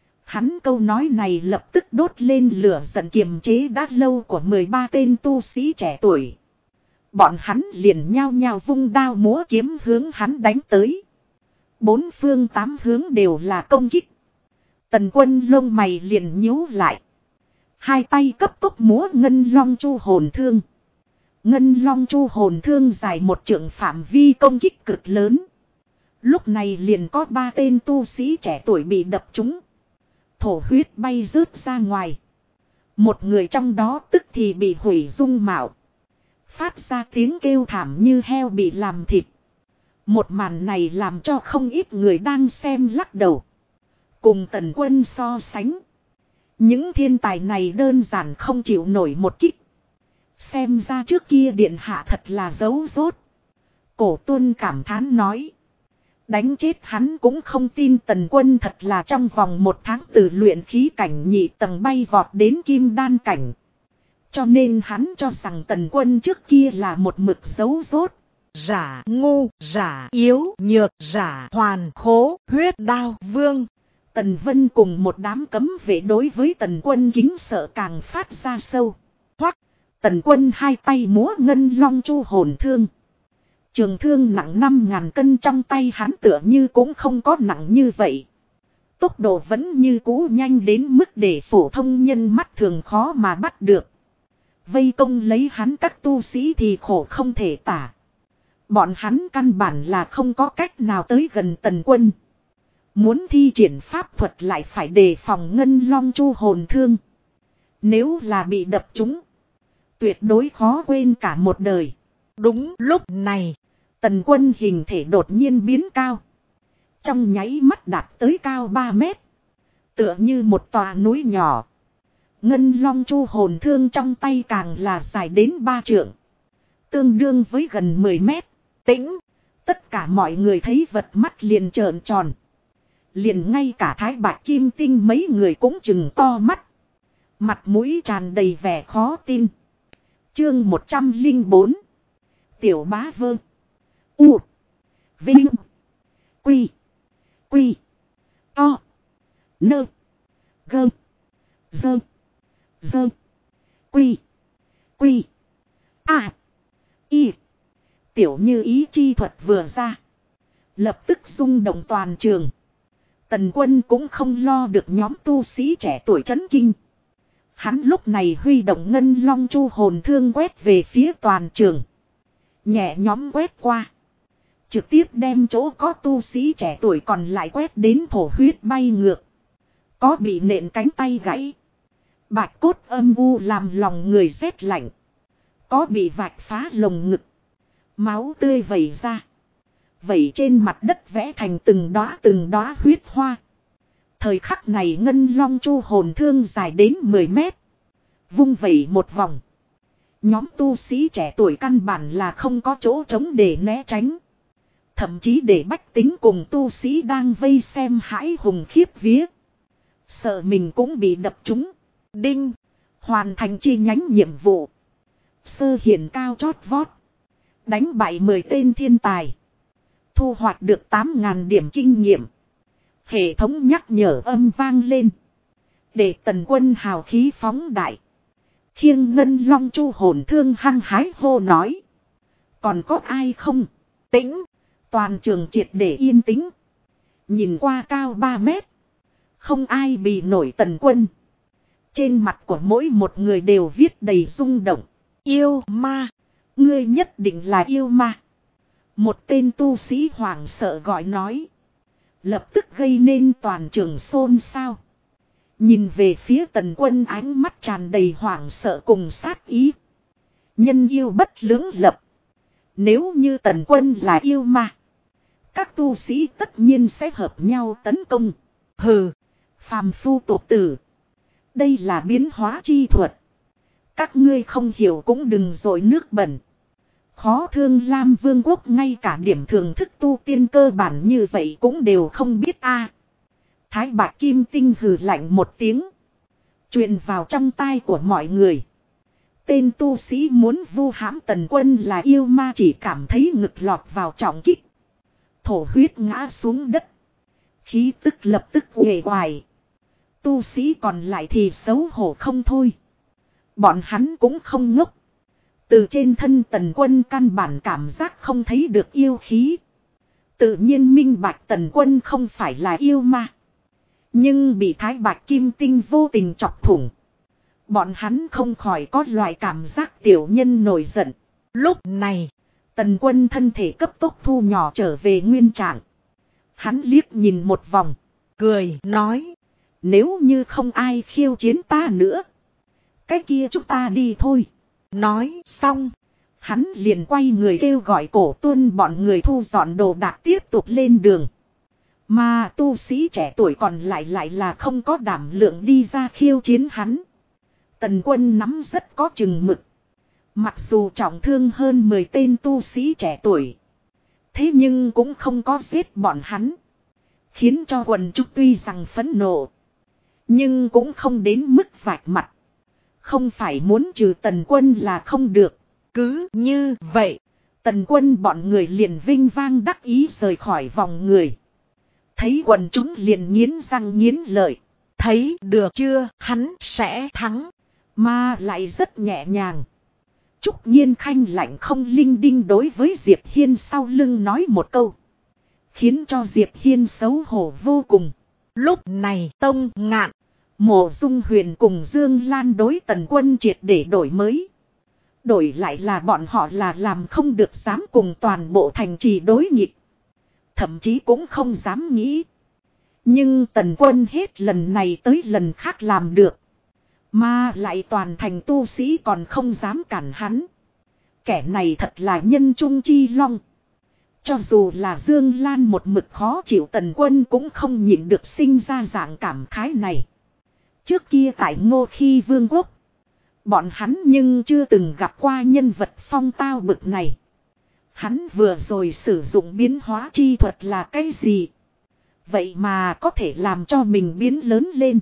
Hắn câu nói này lập tức đốt lên lửa giận kiềm chế đã lâu của 13 tên tu sĩ trẻ tuổi. Bọn hắn liền nhao nhao vung đao múa kiếm hướng hắn đánh tới. Bốn phương tám hướng đều là công kích. Tần Quân lông mày liền nhíu lại. Hai tay cấp tốc múa ngân long chu hồn thương. Ngân long chu hồn thương dài một trượng phạm vi công kích cực lớn. Lúc này liền có 3 tên tu sĩ trẻ tuổi bị đập trúng. Thổ huyết bay rớt ra ngoài. Một người trong đó tức thì bị hủy dung mạo. Phát ra tiếng kêu thảm như heo bị làm thịt. Một màn này làm cho không ít người đang xem lắc đầu. Cùng Tần Quân so sánh. Những thiên tài này đơn giản không chịu nổi một kích. Xem ra trước kia điện hạ thật là giấu rốt. Cổ Tuân cảm thán nói. Đánh chết hắn cũng không tin Tần Quân thật là trong vòng 1 tháng từ luyện khí cảnh nhị tầng bay vọt đến kim đan cảnh. Cho nên hắn cho rằng Tần Quân trước kia là một mực giấu rốt. Giả ngu, giả yếu, nhược, giả hoàn khố, huyết đao vương. Tần Vân cùng một đám cấm vệ đối với Tần Quân kính sợ càng phát ra sâu. Hoắc, Tần Quân hai tay múa ngân long chu hồn thương. Trường thương nặng 5.000 cân trong tay hắn tựa như cũng không có nặng như vậy. Tốc độ vẫn như cũ nhanh đến mức để phổ thông nhân mắt thường khó mà bắt được. Vây công lấy hắn các tu sĩ thì khổ không thể tả. Bọn hắn căn bản là không có cách nào tới gần Tần Quân. Muốn thi triển pháp thuật lại phải đề phòng ngân long chu hồn thương. Nếu là bị đập trúng, tuyệt đối khó quên cả một đời. Đúng lúc này, Tần Quân hình thể đột nhiên biến cao. Trong nháy mắt đạt tới cao 3 mét. Tựa như một tòa núi nhỏ. Ngân long chu hồn thương trong tay càng là dài đến 3 trượng. Tương đương với gần 10 mét. Tĩnh. Tất cả mọi người thấy vật mắt liền trợn tròn. Liền ngay cả Thái Bạch Kim Tinh mấy người cũng chừng to mắt. Mặt mũi tràn đầy vẻ khó tin. Chương 104. Tiểu Bá Vương. U. Vinh. Quy. Quy. To. Nơ. Gơ. Dơ. Dơ. Quy. Quy. À. Y. Tiểu Như ý chi thuật vừa ra. Lập tức rung động toàn trường. Tần Quân cũng không lo được nhóm tu sĩ trẻ tuổi chấn kinh. Hắn lúc này huy động ngân long chu hồn thương quét về phía toàn trường. Nhẹ nhóm quét qua. Trực tiếp đem chỗ có tu sĩ trẻ tuổi còn lại quét đến thổ huyết bay ngược. Có bị nện cánh tay gãy. Bạch cốt âm u làm lòng người rét lạnh. Có bị vạch phá lồng ngực. Máu tươi vẩy ra. Vẩy trên mặt đất vẽ thành từng đóa huyết hoa. Thời khắc này ngân long chu hồn thương dài đến 10 mét. Vung vẩy một vòng. Nhóm tu sĩ trẻ tuổi căn bản là không có chỗ trống để né tránh. Thậm chí để bách tính cùng tu sĩ đang vây xem hãi hùng khiếp vía. Sợ mình cũng bị đập trúng. Đinh. Hoàn thành chi nhánh nhiệm vụ. Sơ hiển cao chót vót. Đánh bại 10 tên thiên tài. Thu hoạch được 8.000 điểm kinh nghiệm. Hệ thống nhắc nhở âm vang lên. Để Tần Quân hào khí phóng đại. Khiêng Ngân Long Chu hồn thương hăng hái hô nói. Còn có ai không? Tĩnh. Toàn trường triệt để yên tĩnh. Nhìn qua cao 3 mét. Không ai bị nổi Tần Quân. Trên mặt của mỗi một người đều viết đầy rung động. Yêu ma. Ngươi nhất định là yêu ma. Một tên tu sĩ hoảng sợ gọi nói. Lập tức gây nên toàn trường xôn xao. Nhìn về phía Tần Quân ánh mắt tràn đầy hoảng sợ cùng sát ý. Nhân yêu bất lưỡng lập. Nếu như Tần Quân là yêu ma. Các tu sĩ tất nhiên sẽ hợp nhau tấn công. Hừ. Phàm phu tục tử. Đây là biến hóa chi thuật. Các ngươi không hiểu cũng đừng dội nước bẩn. Khó thương Lam Vương quốc ngay cả điểm thưởng thức tu tiên cơ bản như vậy cũng đều không biết a. Thái Bạc Kim Tinh hừ lạnh một tiếng. Truyền vào trong tai của mọi người. Tên tu sĩ muốn vu hãm Tần Quân là yêu ma chỉ cảm thấy ngực lọt vào trọng kích. Thổ huyết ngã xuống đất. Khí tức lập tức uể oải. Tu sĩ còn lại thì xấu hổ không thôi. Bọn hắn cũng không ngốc. Từ trên thân Tần Quân căn bản cảm giác không thấy được yêu khí. Tự nhiên minh bạch Tần Quân không phải là yêu ma. Nhưng bị Thái Bạc Kim Tinh vô tình chọc thủng. Bọn hắn không khỏi có loại cảm giác tiểu nhân nổi giận. Lúc này, Tần Quân thân thể cấp tốc thu nhỏ trở về nguyên trạng. Hắn liếc nhìn một vòng, cười nói. Nếu như không ai khiêu chiến ta nữa, cái kia chúng ta đi thôi. Nói xong, hắn liền quay người kêu gọi Cổ Tuân bọn người thu dọn đồ đạc tiếp tục lên đường. Mà tu sĩ trẻ tuổi còn lại là không có đảm lượng đi ra khiêu chiến hắn. Tần Quân nắm rất có chừng mực. Mặc dù trọng thương hơn 10 tên tu sĩ trẻ tuổi, thế nhưng cũng không có giết bọn hắn. Khiến cho quần chúng tuy rằng phẫn nộ, nhưng cũng không đến mức vạch mặt. Không phải muốn trừ Tần Quân là không được. Cứ như vậy, Tần Quân bọn người liền vinh vang đắc ý rời khỏi vòng người. Thấy quần chúng liền nghiến răng nghiến lợi. Thấy được chưa, hắn sẽ thắng. Mà lại rất nhẹ nhàng. Trúc Nhiên Khanh lạnh không linh đinh đối với Diệp Hiên sau lưng nói một câu. Khiến cho Diệp Hiên xấu hổ vô cùng. Lúc này Tông Ngạn, Mộ Dung Huyền cùng Dương Lan đối Tần Quân triệt để đổi mới. Đổi lại là bọn họ là làm không được dám cùng toàn bộ thành trì đối nghịch. Thậm chí cũng không dám nghĩ. Nhưng Tần Quân hết lần này tới lần khác làm được. Mà lại toàn thành tu sĩ còn không dám cản hắn. Kẻ này thật là nhân trung chi long. Cho dù là Dương Lan một mực khó chịu, Tần Quân cũng không nhịn được sinh ra dạng cảm khái này. Trước kia tại Ngô Khi Vương quốc, bọn hắn nhưng chưa từng gặp qua nhân vật phong tao bực này. Hắn vừa rồi sử dụng biến hóa chi thuật là cái gì? Vậy mà có thể làm cho mình biến lớn lên.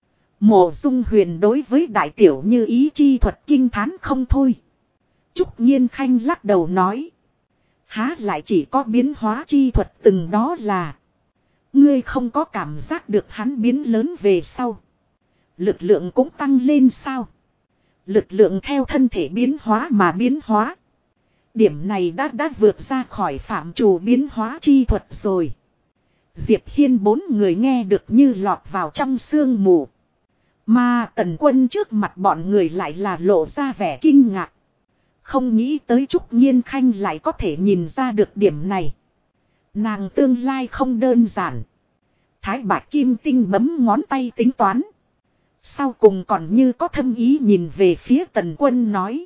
Mộ Dung Huyền đối với đại tiểu như ý chi thuật kinh thán không thôi. Trúc Nhiên Khanh lắc đầu nói. Há lại chỉ có biến hóa chi thuật từng đó là. Ngươi không có cảm giác được hắn biến lớn về sau. Lực lượng cũng tăng lên sao? Lực lượng theo thân thể biến hóa mà biến hóa. Điểm này đã vượt ra khỏi phạm trù biến hóa chi thuật rồi. Diệp Hiên bốn người nghe được như lọt vào trong sương mù. Mà Tần Quân trước mặt bọn người lại là lộ ra vẻ kinh ngạc. Không nghĩ tới Trúc Nhiên Khanh lại có thể nhìn ra được điểm này. Nàng tương lai không đơn giản. Thái Bạc Kim Tinh bấm ngón tay tính toán. Sau cùng còn như có thâm ý nhìn về phía Tần Quân nói.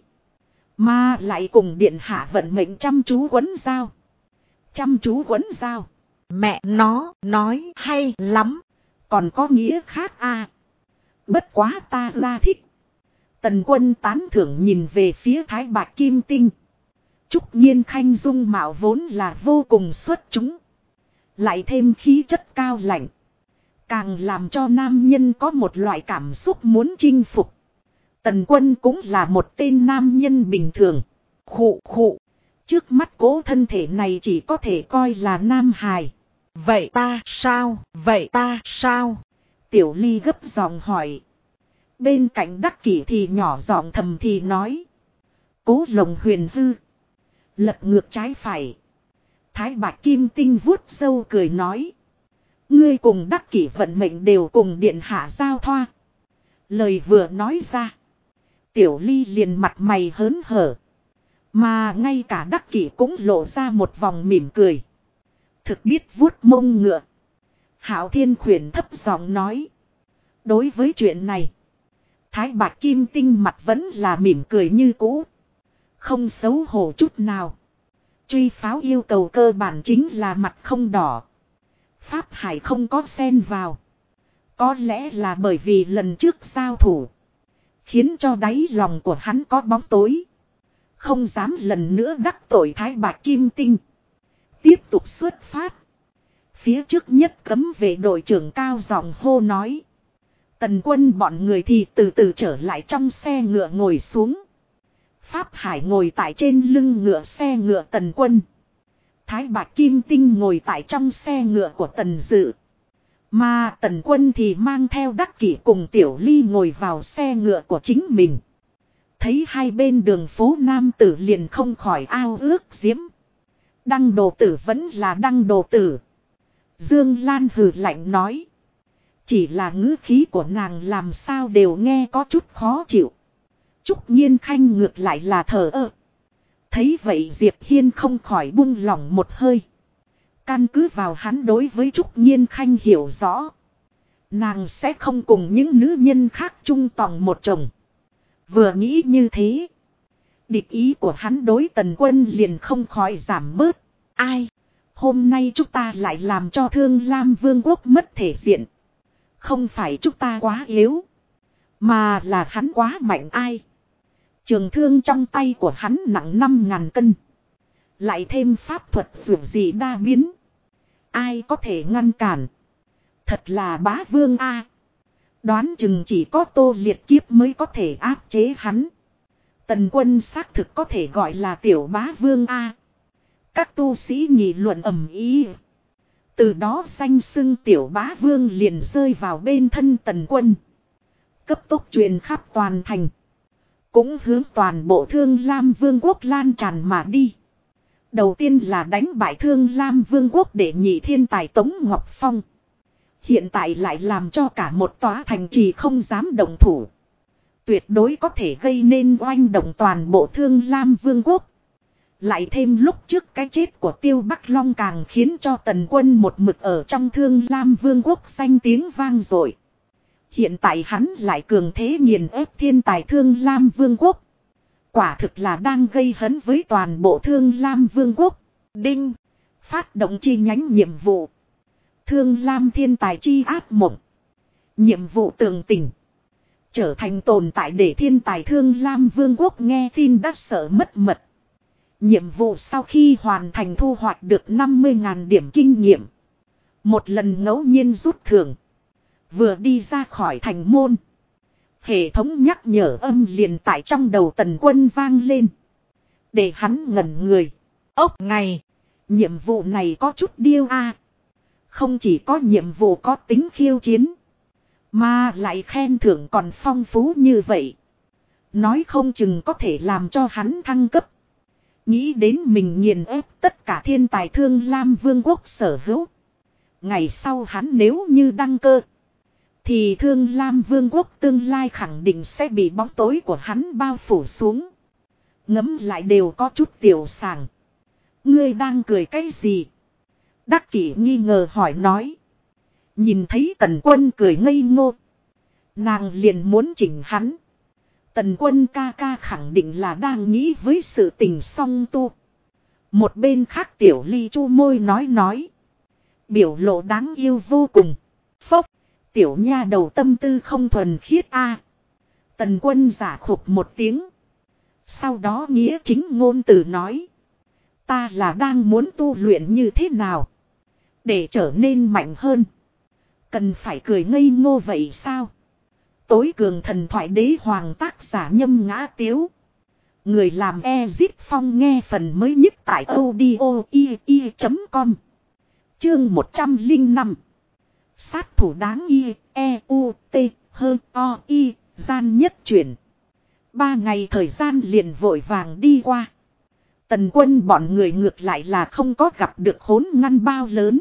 Mà lại cùng điện hạ vận mệnh chăm chú quấn giao. Chăm chú quấn giao. Mẹ nó nói hay lắm. Còn có nghĩa khác à. Bất quá ta ra thích. Tần Quân tán thưởng nhìn về phía Thái Bạc Kim Tinh. Trúc Nhiên Khanh dung mạo vốn là vô cùng xuất chúng. Lại thêm khí chất cao lạnh. Càng làm cho nam nhân có một loại cảm xúc muốn chinh phục. Tần Quân cũng là một tên nam nhân bình thường. Khụ khụ. Trước mắt cố thân thể này chỉ có thể coi là nam hài. Vậy ta sao? Vậy ta sao? Tiểu Ly gấp giọng hỏi. Bên cạnh Đắc Kỷ thì nhỏ giọng thầm thì nói. Cố Lồng huyền hư. Lật ngược trái phải. Thái Bạch Kim Tinh vuốt râu cười nói. Ngươi cùng Đắc Kỷ vận mệnh đều cùng điện hạ giao thoa. Lời vừa nói ra. Tiểu Ly liền mặt mày hớn hở. Mà ngay cả Đắc Kỷ cũng lộ ra một vòng mỉm cười. Thực biết vuốt mông ngựa. Hạo Thiên khuyển thấp giọng nói. Đối với chuyện này. Thái Bạch Kim Tinh mặt vẫn là mỉm cười như cũ. Không xấu hổ chút nào. Truy pháo yêu cầu cơ bản chính là mặt không đỏ. Pháp Hải không có xen vào. Có lẽ là bởi vì lần trước giao thủ. Khiến cho đáy lòng của hắn có bóng tối. Không dám lần nữa đắc tội Thái Bạch Kim Tinh. Tiếp tục xuất phát. Phía trước nhất cấm vệ đội trưởng cao giọng hô nói. Tần Quân bọn người thì từ từ trở lại trong xe ngựa ngồi xuống. Pháp Hải ngồi tại trên lưng ngựa xe ngựa Tần Quân. Thái Bạch Kim Tinh ngồi tại trong xe ngựa của Tần Dự. Mà Tần Quân thì mang theo Đắc Kỷ cùng Tiểu Ly ngồi vào xe ngựa của chính mình. Thấy hai bên đường phố nam tử liền không khỏi ao ước diễm. Đăng đồ tử vẫn là đăng đồ tử. Dương Lan hừ lạnh nói. Chỉ là ngữ khí của nàng làm sao đều nghe có chút khó chịu. Trúc Nhiên Khanh ngược lại là thờ ơ. Thấy vậy Diệp Hiên không khỏi buông lỏng một hơi. Căn cứ vào hắn đối với Trúc Nhiên Khanh hiểu rõ. Nàng sẽ không cùng những nữ nhân khác chung tòng một chồng. Vừa nghĩ như thế. Địch ý của hắn đối Tần Quân liền không khỏi giảm bớt. Ai? Hôm nay chúng ta lại làm cho Thương Lam Vương quốc mất thể diện. Không phải chúng ta quá yếu. Mà là hắn quá mạnh ai? Trường thương trong tay của hắn nặng 5.000 cân. Lại thêm pháp thuật vượt gì đa biến. Ai có thể ngăn cản? Thật là bá vương a. Đoán chừng chỉ có Tô Liệt Kiếp mới có thể áp chế hắn. Tần Quân xác thực có thể gọi là tiểu bá vương a. Các tu sĩ nghị luận ầm ĩ. Từ đó danh xưng tiểu bá vương liền rơi vào bên thân Tần Quân. Cấp tốc truyền khắp toàn thành. Cũng hướng toàn bộ Thương Lam Vương quốc lan tràn mà đi. Đầu tiên là đánh bại Thương Lam Vương quốc để nhị thiên tài Tống Ngọc Phong. Hiện tại lại làm cho cả một tòa thành trì không dám động thủ. Tuyệt đối có thể gây nên oanh động toàn bộ Thương Lam Vương quốc. Lại thêm lúc trước cái chết của Tiêu Bắc Long càng khiến cho Tần Quân một mực ở trong Thương Lam Vương quốc danh tiếng vang dội. Hiện tại hắn lại cường thế nghiền ép thiên tài Thương Lam Vương quốc. Quả thực là đang gây hấn với toàn bộ Thương Lam Vương quốc. Đinh. Phát động chi nhánh nhiệm vụ. Thương Lam thiên tài chi ác mộng. Nhiệm vụ tường tình. Trở thành tồn tại để thiên tài Thương Lam Vương quốc nghe tin đã sợ mất mật. Nhiệm vụ sau khi hoàn thành thu hoạch được 50.000 điểm kinh nghiệm. Một lần ngẫu nhiên rút thưởng. Vừa đi ra khỏi thành môn. Hệ thống nhắc nhở âm liền tại trong đầu Tần Quân vang lên. Để hắn ngẩn người. Ốc ngày. Nhiệm vụ này có chút điêu a. Không chỉ có nhiệm vụ có tính khiêu chiến. Mà lại khen thưởng còn phong phú như vậy. Nói không chừng có thể làm cho hắn thăng cấp. Nghĩ đến mình nghiền ép tất cả thiên tài Thương Lam Vương quốc sở hữu. Ngày sau hắn nếu như đăng cơ. Thì Thương Lam Vương quốc tương lai khẳng định sẽ bị bóng tối của hắn bao phủ xuống. Ngấm lại đều có chút tiểu sảng. Ngươi đang cười cái gì? Đắc Kỷ nghi ngờ hỏi nói. Nhìn thấy Tần Quân cười ngây ngô. Nàng liền muốn chỉnh hắn. Tần Quân ca ca khẳng định là đang nghĩ với sự tình song tu. Một bên khác Tiểu Ly chu môi nói. Biểu lộ đáng yêu vô cùng. Phốc. Tiểu nha đầu tâm tư không thuần khiết a. Tần Quân giả khục một tiếng. Sau đó nghĩa chính ngôn từ nói. Ta là đang muốn tu luyện như thế nào. Để trở nên mạnh hơn. Cần phải cười ngây ngô vậy sao? Tối cường thần thoại đế hoàng tác giả Nhâm Ngã Tiếu. Người làm Ezit Phong nghe phần mới nhất tại audio.com. Chương 105. Sát thủ đáng y, E-U-T, H-O-I, gian nhất chuyển. 3 ngày thời gian liền vội vàng đi qua. Tần Quân bọn người ngược lại là không có gặp được hỗn ngăn bao lớn.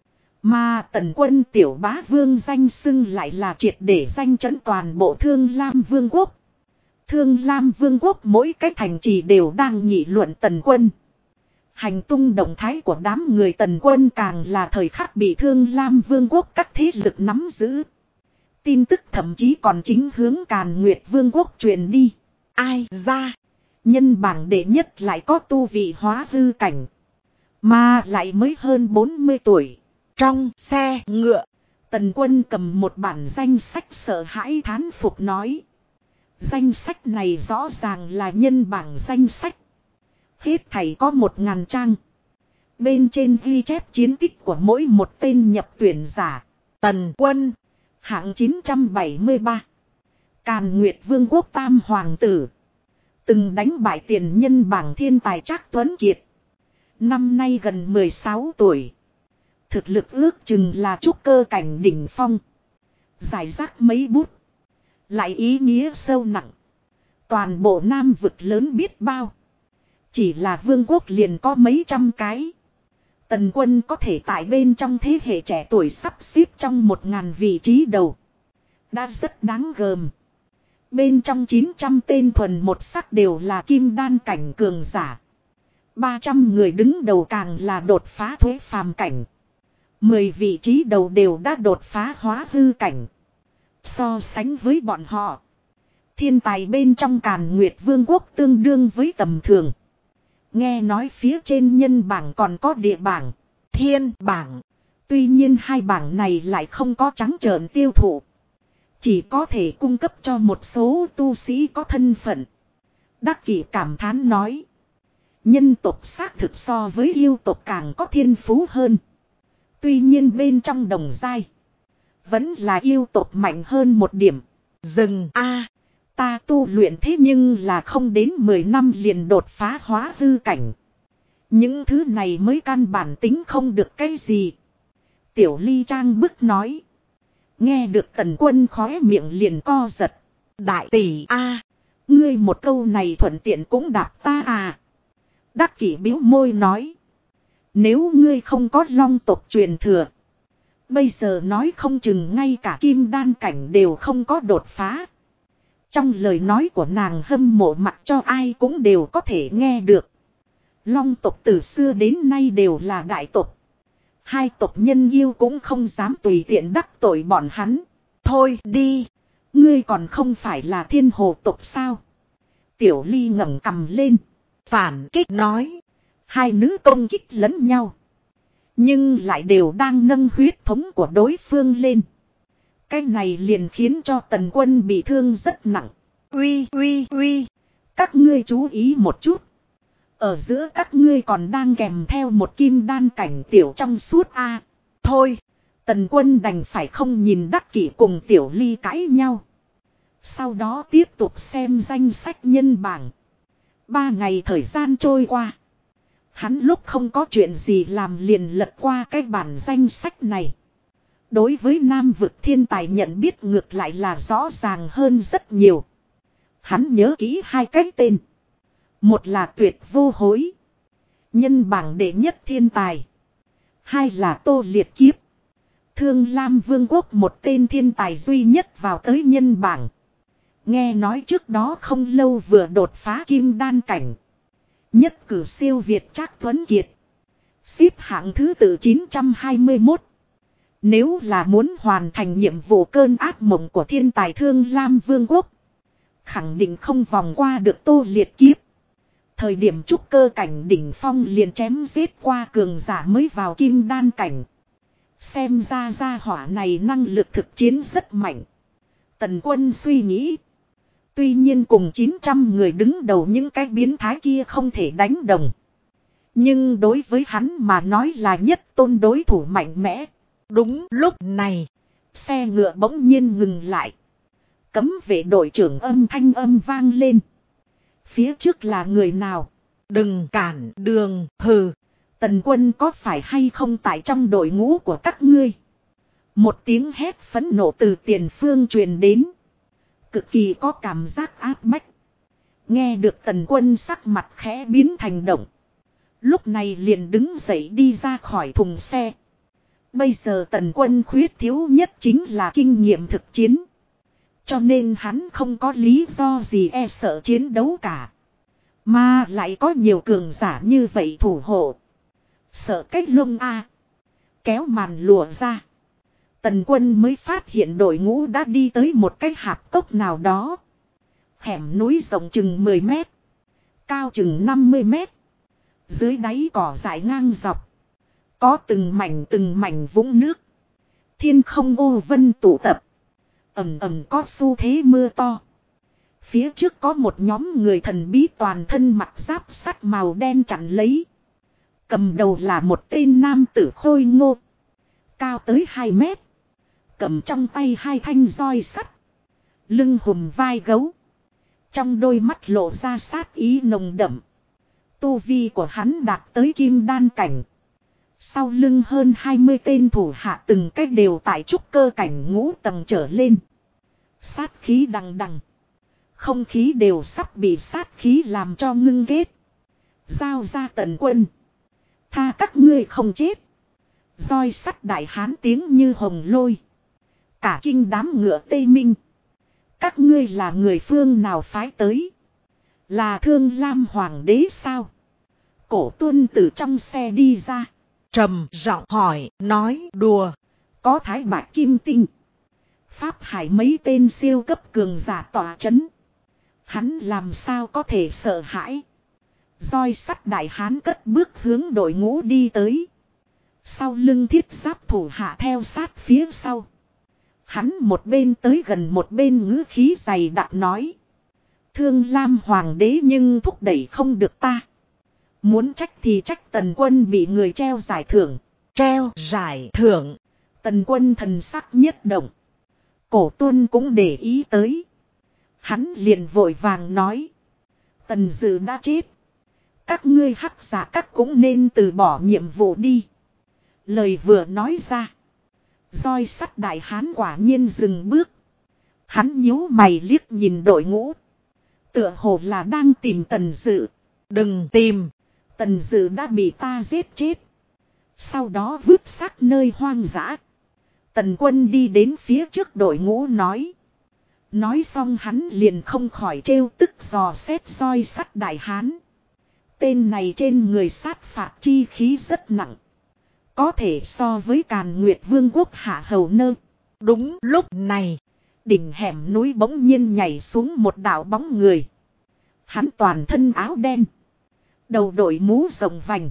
Mà Tần Quân tiểu bá vương danh xưng lại là triệt để danh chấn toàn bộ Thương Lam Vương quốc. Thương Lam Vương quốc mỗi cái thành trì đều đang nghị luận Tần Quân. Hành tung động thái của đám người Tần Quân càng là thời khắc bị Thương Lam Vương quốc các thế lực nắm giữ. Tin tức thậm chí còn chính hướng Càn Nguyệt Vương quốc truyền đi. Ai ra? Nhân bảng đệ nhất lại có tu vị hóa hư cảnh. Mà lại mới hơn 40 tuổi. Trong xe ngựa, Tần Quân cầm một bản danh sách sợ hãi thán phục nói. Danh sách này rõ ràng là nhân bảng danh sách. Hết thảy có 1000 trang. Bên trên ghi chép chiến tích của mỗi một tên nhập tuyển giả. Tần Quân, hạng 973. Càn Nguyệt Vương quốc tam hoàng tử. Từng đánh bại tiền nhân bảng thiên tài Trác Tuấn Kiệt. Năm nay gần 16 tuổi. Thực lực ước chừng là trúc cơ cảnh đỉnh phong. Giải rác mấy bút. Lại ý nghĩa sâu nặng. Toàn bộ Nam vực lớn biết bao. Chỉ là vương quốc liền có mấy trăm cái. Tần Quân có thể tại bên trong thế hệ trẻ tuổi sắp xếp trong 1000 vị trí đầu. Đã rất đáng gờm. Bên trong 900 tên thuần một sắc đều là kim đan cảnh cường giả. 300 người đứng đầu càng là đột phá thuế phàm cảnh. 10 vị trí đầu đều đã đột phá hóa hư cảnh. So sánh với bọn họ, thiên tài bên trong Càn Nguyệt Vương quốc tương đương với tầm thường. Nghe nói phía trên nhân bảng còn có địa bảng, thiên bảng. Tuy nhiên hai bảng này lại không có trắng trợn tiêu thụ. Chỉ có thể cung cấp cho một số tu sĩ có thân phận. Đắc Kỷ cảm thán nói. Nhân tộc xác thực so với yêu tộc càng có thiên phú hơn. Tuy nhiên bên trong đồng giai, vẫn là yêu tộc mạnh hơn một điểm. Dừng a, ta tu luyện thế nhưng là không đến 10 năm liền đột phá hóa hư cảnh. Những thứ này mới căn bản tính không được cái gì. Tiểu Ly trang bức nói. Nghe được Tần Quân khóe miệng liền co giật. Đại tỷ a, ngươi một câu này thuận tiện cũng đạp ta à. Đắc Kỷ bĩu môi nói. Nếu ngươi không có long tộc truyền thừa, bây giờ nói không chừng ngay cả kim đan cảnh đều không có đột phá. Trong lời nói của nàng hâm mộ mặc cho ai cũng đều có thể nghe được. Long tộc từ xưa đến nay đều là đại tộc. Hai tộc nhân yêu cũng không dám tùy tiện đắc tội bọn hắn. Thôi đi, ngươi còn không phải là thiên hồ tộc sao? Tiểu Ly ngẩng cằm lên, phản kích nói. Hai nữ công kích lẫn nhau, nhưng lại đều đang nâng huyết thống của đối phương lên. Cái này liền khiến cho Tần Quân bị thương rất nặng. Uy, các ngươi chú ý một chút. Ở giữa các ngươi còn đang kèm theo một kim đan cảnh tiểu trong suốt a. Thôi, Tần Quân đành phải không nhìn Đắc Kỷ cùng Tiểu Ly cãi nhau. Sau đó tiếp tục xem danh sách nhân bảng. 3 ngày thời gian trôi qua. Hắn lúc không có chuyện gì làm liền lật qua cái bản danh sách này. Đối với Nam vực thiên tài nhận biết ngược lại là rõ ràng hơn rất nhiều. Hắn nhớ kỹ 2 cái tên. Một là Tuyệt Vô Hối, nhân bảng đệ nhất thiên tài. 2 là Tô Liệt Kiếp, Thương Lam Vương quốc một tên thiên tài duy nhất vào tới nhân bảng. Nghe nói trước đó không lâu vừa đột phá kim đan cảnh. Nhất cử siêu việt Trác Tuấn Kiệt, xếp hạng thứ tự 921. Nếu là muốn hoàn thành nhiệm vụ cơn ác mộng của thiên tài Thương Lam Vương quốc, khẳng định không vòng qua được Tô Liệt Kiếp. Thời điểm trúc cơ cảnh đỉnh phong liền chém giết qua cường giả mới vào kim đan cảnh. Xem ra gia hỏa này năng lực thực chiến rất mạnh. Tần Quân suy nghĩ. Tuy nhiên cùng 900 người đứng đầu những cái biến thái kia không thể đánh đồng. Nhưng đối với hắn mà nói là nhất tôn đối thủ mạnh mẽ. Đúng lúc này, xe ngựa bỗng nhiên ngừng lại. Cấm vệ đội trưởng âm thanh vang lên. Phía trước là người nào? Đừng cản đường, hừ. Tần Quân có phải hay không tại trong đội ngũ của các ngươi? Một tiếng hét phẫn nộ từ tiền phương truyền đến. Cực kỳ có cảm giác áp bách. Nghe được Tần Quân sắc mặt khẽ biến thành động. Lúc này liền đứng dậy đi ra khỏi thùng xe. Bây giờ Tần Quân khuyết thiếu nhất chính là kinh nghiệm thực chiến. Cho nên hắn không có lý do gì e sợ chiến đấu cả. Mà lại có nhiều cường giả như vậy thủ hộ. Sợ cách lông a. Kéo màn lụa ra. Tần Quân mới phát hiện đội ngũ đã đi tới một cái hạp cốc nào đó. Hẻm núi rộng chừng 10 mét. Cao chừng 50 mét. Dưới đáy cỏ dại ngang dọc. Có từng mảnh vũng nước. Thiên không ô vân tụ tập. Ầm ầm có xu thế mưa to. Phía trước có một nhóm người thần bí toàn thân mặc giáp sắt màu đen chặn lấy. Cầm đầu là một tên nam tử khôi ngô. Cao tới 2 mét. Cầm trong tay 2 thanh roi sắt. Lưng hùm vai gấu. Trong đôi mắt lộ ra sát ý nồng đậm. Tu vi của hắn đạt tới kim đan cảnh. Sau lưng hơn 20 tên thủ hạ từng cách đều tại trúc cơ cảnh ngũ tầng trở lên. Sát khí đằng đằng. Không khí đều sắp bị sát khí làm cho ngưng ghét. Giao ra Tần Quân. Tha các ngươi không chết. Roi sắt đại hán tiếng như hồng lôi. Cả kinh đám ngựa Tây Minh. Các ngươi là người phương nào phái tới? Là Thương Lam Hoàng đế sao? Cổ Tuân từ trong xe đi ra. Trầm giọng hỏi, nói đùa. Có Thái Bạch Kim Tinh. Pháp Hải mấy tên siêu cấp cường giả tỏa chấn. Hắn làm sao có thể sợ hãi? Roi sắt đại hán cất bước hướng đội ngũ đi tới. Sau lưng thiết giáp thủ hạ theo sát phía sau. Hắn một bên tới gần một bên ngữ khí dày đặc nói. Thương Lam Hoàng đế nhưng thúc đẩy không được ta. Muốn trách thì trách Tần Quân bị người treo giải thưởng. Treo giải thưởng. Tần Quân thần sắc nhất động. Cổ Tuân cũng để ý tới. Hắn liền vội vàng nói. Tần Dự đã chết. Các ngươi hắc giả các cũng nên từ bỏ nhiệm vụ đi. Lời vừa nói ra. Roi sắt đại hán quả nhiên dừng bước. Hắn nhíu mày liếc nhìn đội ngũ. Tựa hồ là đang tìm Tần Dự. Đừng tìm. Tần Dự đã bị ta giết chết. Sau đó vứt xác nơi hoang dã. Tần Quân đi đến phía trước đội ngũ nói. Nói xong hắn liền không khỏi trêu tức dò xét roi sắt đại hán. Tên này trên người sát phạt chi khí rất nặng. Có thể so với Càn Nguyệt Vương quốc hạ hầu nơ. Đúng lúc này. Đỉnh hẻm núi bỗng nhiên nhảy xuống một đạo bóng người. Hắn toàn thân áo đen. Đầu đội mũ rộng vành.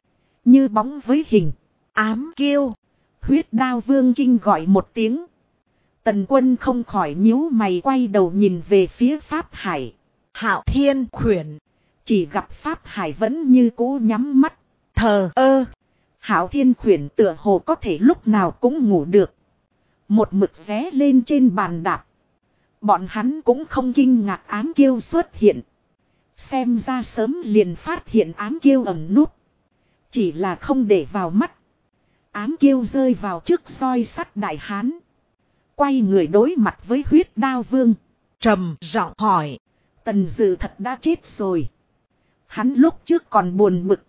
Như bóng với hình. Ám Kiêu. Huyết Đao Vương kinh gọi một tiếng. Tần Quân không khỏi nhíu mày quay đầu nhìn về phía Pháp Hải. Hạo Thiên Khuyển. Chỉ gặp Pháp Hải vẫn như cũ nhắm mắt. Thờ ơ. Hạo Thiên Khuyển tựa hồ có thể lúc nào cũng ngủ được. Một mực vé lên trên bàn đạp. Bọn hắn cũng không kinh ngạc Ám Kiêu xuất hiện. Xem ra sớm liền phát hiện Ám Kiêu ẩn núp. Chỉ là không để vào mắt. Ám Kiêu rơi vào trước roi sắt đại hán. Quay người đối mặt với Huyết Đao Vương. Trầm giọng hỏi. Tần Dự thật đã chết rồi. Hắn lúc trước còn buồn bực.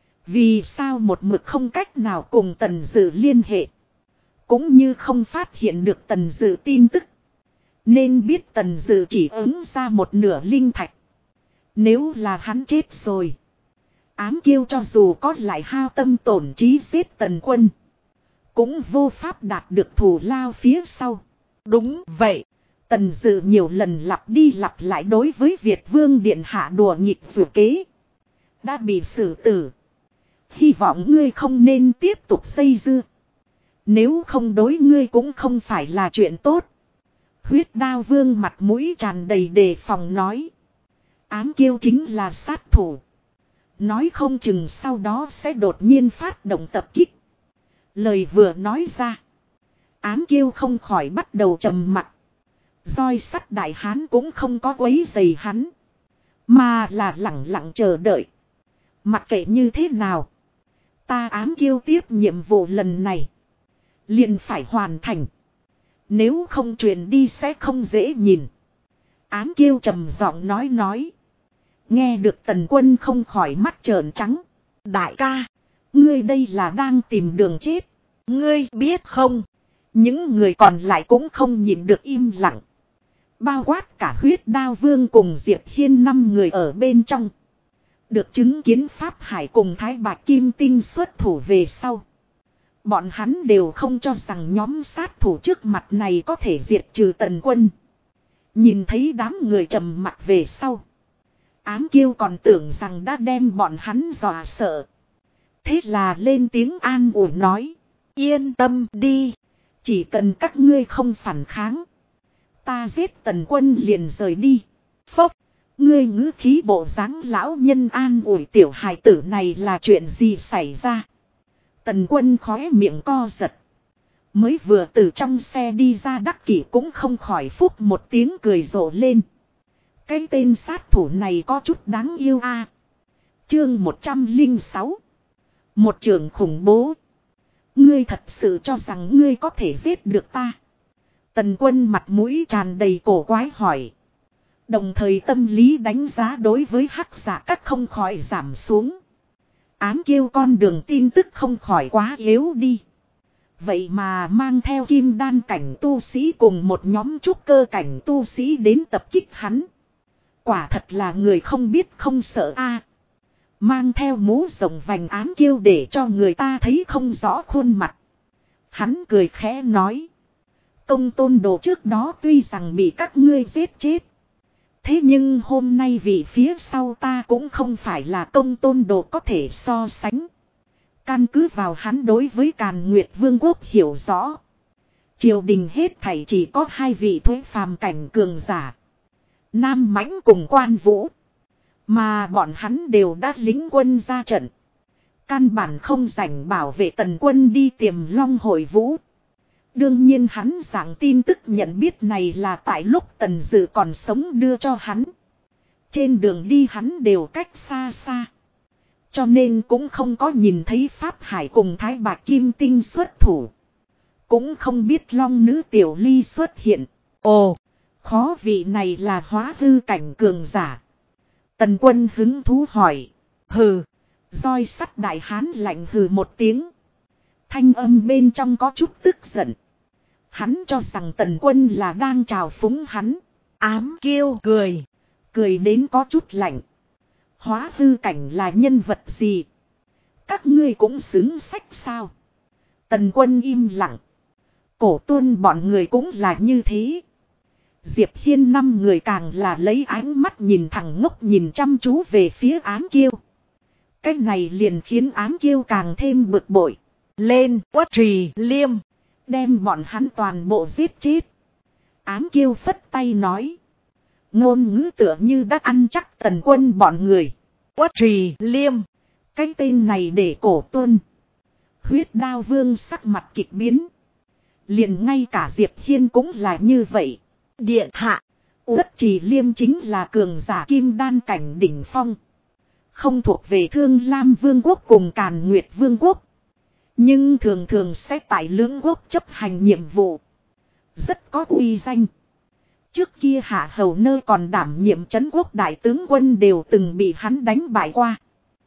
Vì sao một mực không cách nào cùng Tần Dự liên hệ. Cũng như không phát hiện được Tần Dự tin tức. Nên biết Tần Dự chỉ ứng ra một nửa linh thạch. Nếu là hắn chết rồi. Ám Kiêu cho dù có lại hao tâm tổn trí giết Tần Quân. Cũng vô pháp đạt được thù lao phía sau. Đúng vậy. Tần Dự nhiều lần lặp đi lặp lại đối với Việt Vương Điện Hạ đùa nghịch vừa kế. Đã bị xử tử. Hy vọng ngươi không nên tiếp tục xây dưa. Nếu không đối ngươi cũng không phải là chuyện tốt. Huyết Đao Vương mặt mũi tràn đầy đề phòng nói. Ám Kiêu chính là sát thủ. Nói không chừng sau đó sẽ đột nhiên phát động tập kích. Lời vừa nói ra. Ám Kiêu không khỏi bắt đầu trầm mặc. Roi sắt đại hán cũng không có quấy rầy hắn. Mà là lặng lặng chờ đợi. Mặc kệ như thế nào. Ta Ám Kiêu tiếp nhiệm vụ lần này. liền phải hoàn thành. Nếu không truyền đi sẽ không dễ nhìn. Ám Kiêu trầm giọng nói. Nghe được Tần Quân không khỏi mắt trợn trắng. Đại ca, ngươi đây là đang tìm đường chết. ngươi biết không? Những người còn lại cũng không nhịn được im lặng. Bao quát cả Huyết Đao Vương cùng Diệp Hiên 5 người ở bên trong. Được chứng kiến Pháp Hải cùng Thái Bạch Kim Tinh xuất thủ về sau. Bọn hắn đều không cho rằng nhóm sát thủ trước mặt này có thể diệt trừ Tần Quân. Nhìn thấy đám người trầm mặc về sau. Ám Kiêu còn tưởng rằng đã đem bọn hắn dọa sợ. Thế là lên tiếng an ủi nói. Yên tâm đi. Chỉ cần các ngươi không phản kháng. Ta giết Tần Quân liền rời đi. Phốc. Ngươi ngữ khí bộ dáng lão nhân an ủi tiểu hài tử này là chuyện gì xảy ra. Tần Quân khóe miệng co giật. Mới vừa từ trong xe đi ra Đắc Kỷ cũng không khỏi phúc một tiếng cười rộ lên. Cái tên sát thủ này có chút đáng yêu a. Chương 106. Một trường khủng bố. Ngươi thật sự cho rằng ngươi có thể giết được ta? Tần Quân mặt mũi tràn đầy cổ quái hỏi. Đồng thời tâm lý đánh giá đối với hắc giả các không khỏi giảm xuống. Ám Kiêu con đường tin tức không khỏi quá yếu đi. Vậy mà mang theo kim đan cảnh tu sĩ cùng một nhóm trúc cơ cảnh tu sĩ đến tập kích hắn. Quả thật là người không biết không sợ a. Mang theo mũ rộng vành Ám Kiêu để cho người ta thấy không rõ khuôn mặt. Hắn cười khẽ nói. Công tôn đồ trước đó tuy rằng bị các ngươi giết chết. Thế nhưng hôm nay vì phía sau ta cũng không phải là công tôn đồ có thể so sánh. Căn cứ vào hắn đối với Càn Nguyệt Vương quốc hiểu rõ. Triều đình hết thảy chỉ có 2 vị thuế phàm cảnh cường giả. Nam Mãnh cùng Quan Vũ. Mà bọn hắn đều đã lính quân ra trận. Căn bản không rảnh bảo vệ Tần Quân đi tiềm long hội vũ. Đương nhiên hắn giảng tin tức nhận biết này là tại lúc Tần Dự còn sống đưa cho hắn. Trên đường đi hắn đều cách xa xa. Cho nên cũng không có nhìn thấy Pháp Hải cùng Thái Bạch Kim Tinh xuất thủ. Cũng không biết Long Nữ Tiểu Ly xuất hiện. Ồ, khó vị này là hóa hư cảnh cường giả. Tần Quân hứng thú hỏi. Hừ, roi sắt đại hán lạnh hừ một tiếng. Thanh âm bên trong có chút tức giận. Hắn cho rằng Tần Quân là đang trào phúng hắn. Ám Kiêu cười. Cười đến có chút lạnh. Hóa hư cảnh là nhân vật gì? Các ngươi cũng xứng sách sao? Tần Quân im lặng. Cổ Tuân bọn người cũng là như thế. Diệp Hiên 5 người càng là lấy ánh mắt nhìn thẳng ngốc nhìn chăm chú về phía Ám Kiêu. Cái này liền khiến Ám Kiêu càng thêm bực bội. Lên Quất Trì Liêm. Đem bọn hắn toàn bộ giết chết. Ám Kiêu phất tay nói. Ngôn ngữ tựa như đã ăn chắc Tần Quân bọn người. Quất Trì Liêm. Cái tên này để Cổ Tuân. Huyết Đao Vương sắc mặt kịch biến. Liền ngay cả Diệp Hiên cũng là như vậy. Điện hạ. Quất Trì Liêm chính là cường giả kim đan cảnh đỉnh phong. Không thuộc về Thương Lam Vương quốc cùng Càn Nguyệt Vương quốc. Nhưng thường thường sẽ tại lưỡng quốc chấp hành nhiệm vụ. Rất có uy danh. Trước kia Hạ Hầu Nơ còn đảm nhiệm trấn quốc đại tướng quân đều từng bị hắn đánh bại qua.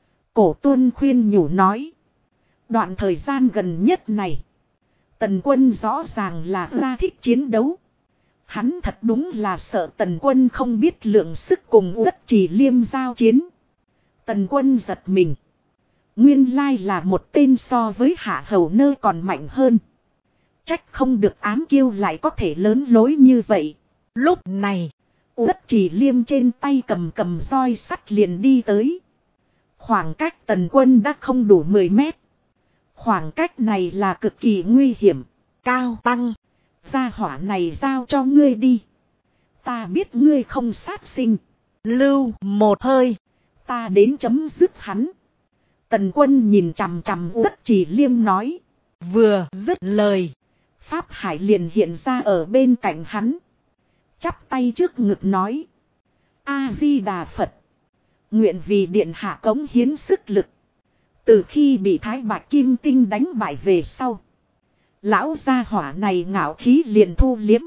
Cổ Tuân khuyên nhủ nói. Đoạn thời gian gần nhất này. Tần Quân rõ ràng là ra thích chiến đấu. Hắn thật đúng là sợ Tần Quân không biết lượng sức cùng Quất Trì Liêm giao chiến. Tần Quân giật mình. Nguyên lai là một tên so với Hạ Hầu Nơ còn mạnh hơn. Trách không được Ám Kiêu lại có thể lớn lối như vậy. Lúc này, Quất Trì Liêm trên tay cầm roi sắt liền đi tới. Khoảng cách Tần Quân đã không đủ 10 mét. Khoảng cách này là cực kỳ nguy hiểm. Cao Tăng, gia hỏa này giao cho ngươi đi. Ta biết ngươi không sát sinh. lưu một hơi. Ta đến chấm dứt hắn. Tần Quân nhìn chằm chằm Quất Trì Liêm nói. Vừa dứt lời. Pháp Hải liền hiện ra ở bên cạnh hắn. Chắp tay trước ngực nói. A-di-đà Phật. Nguyện vì điện hạ cống hiến sức lực. Từ khi bị Thái Bạch Kim Tinh đánh bại về sau. Lão gia hỏa này ngạo khí liền thu liếm.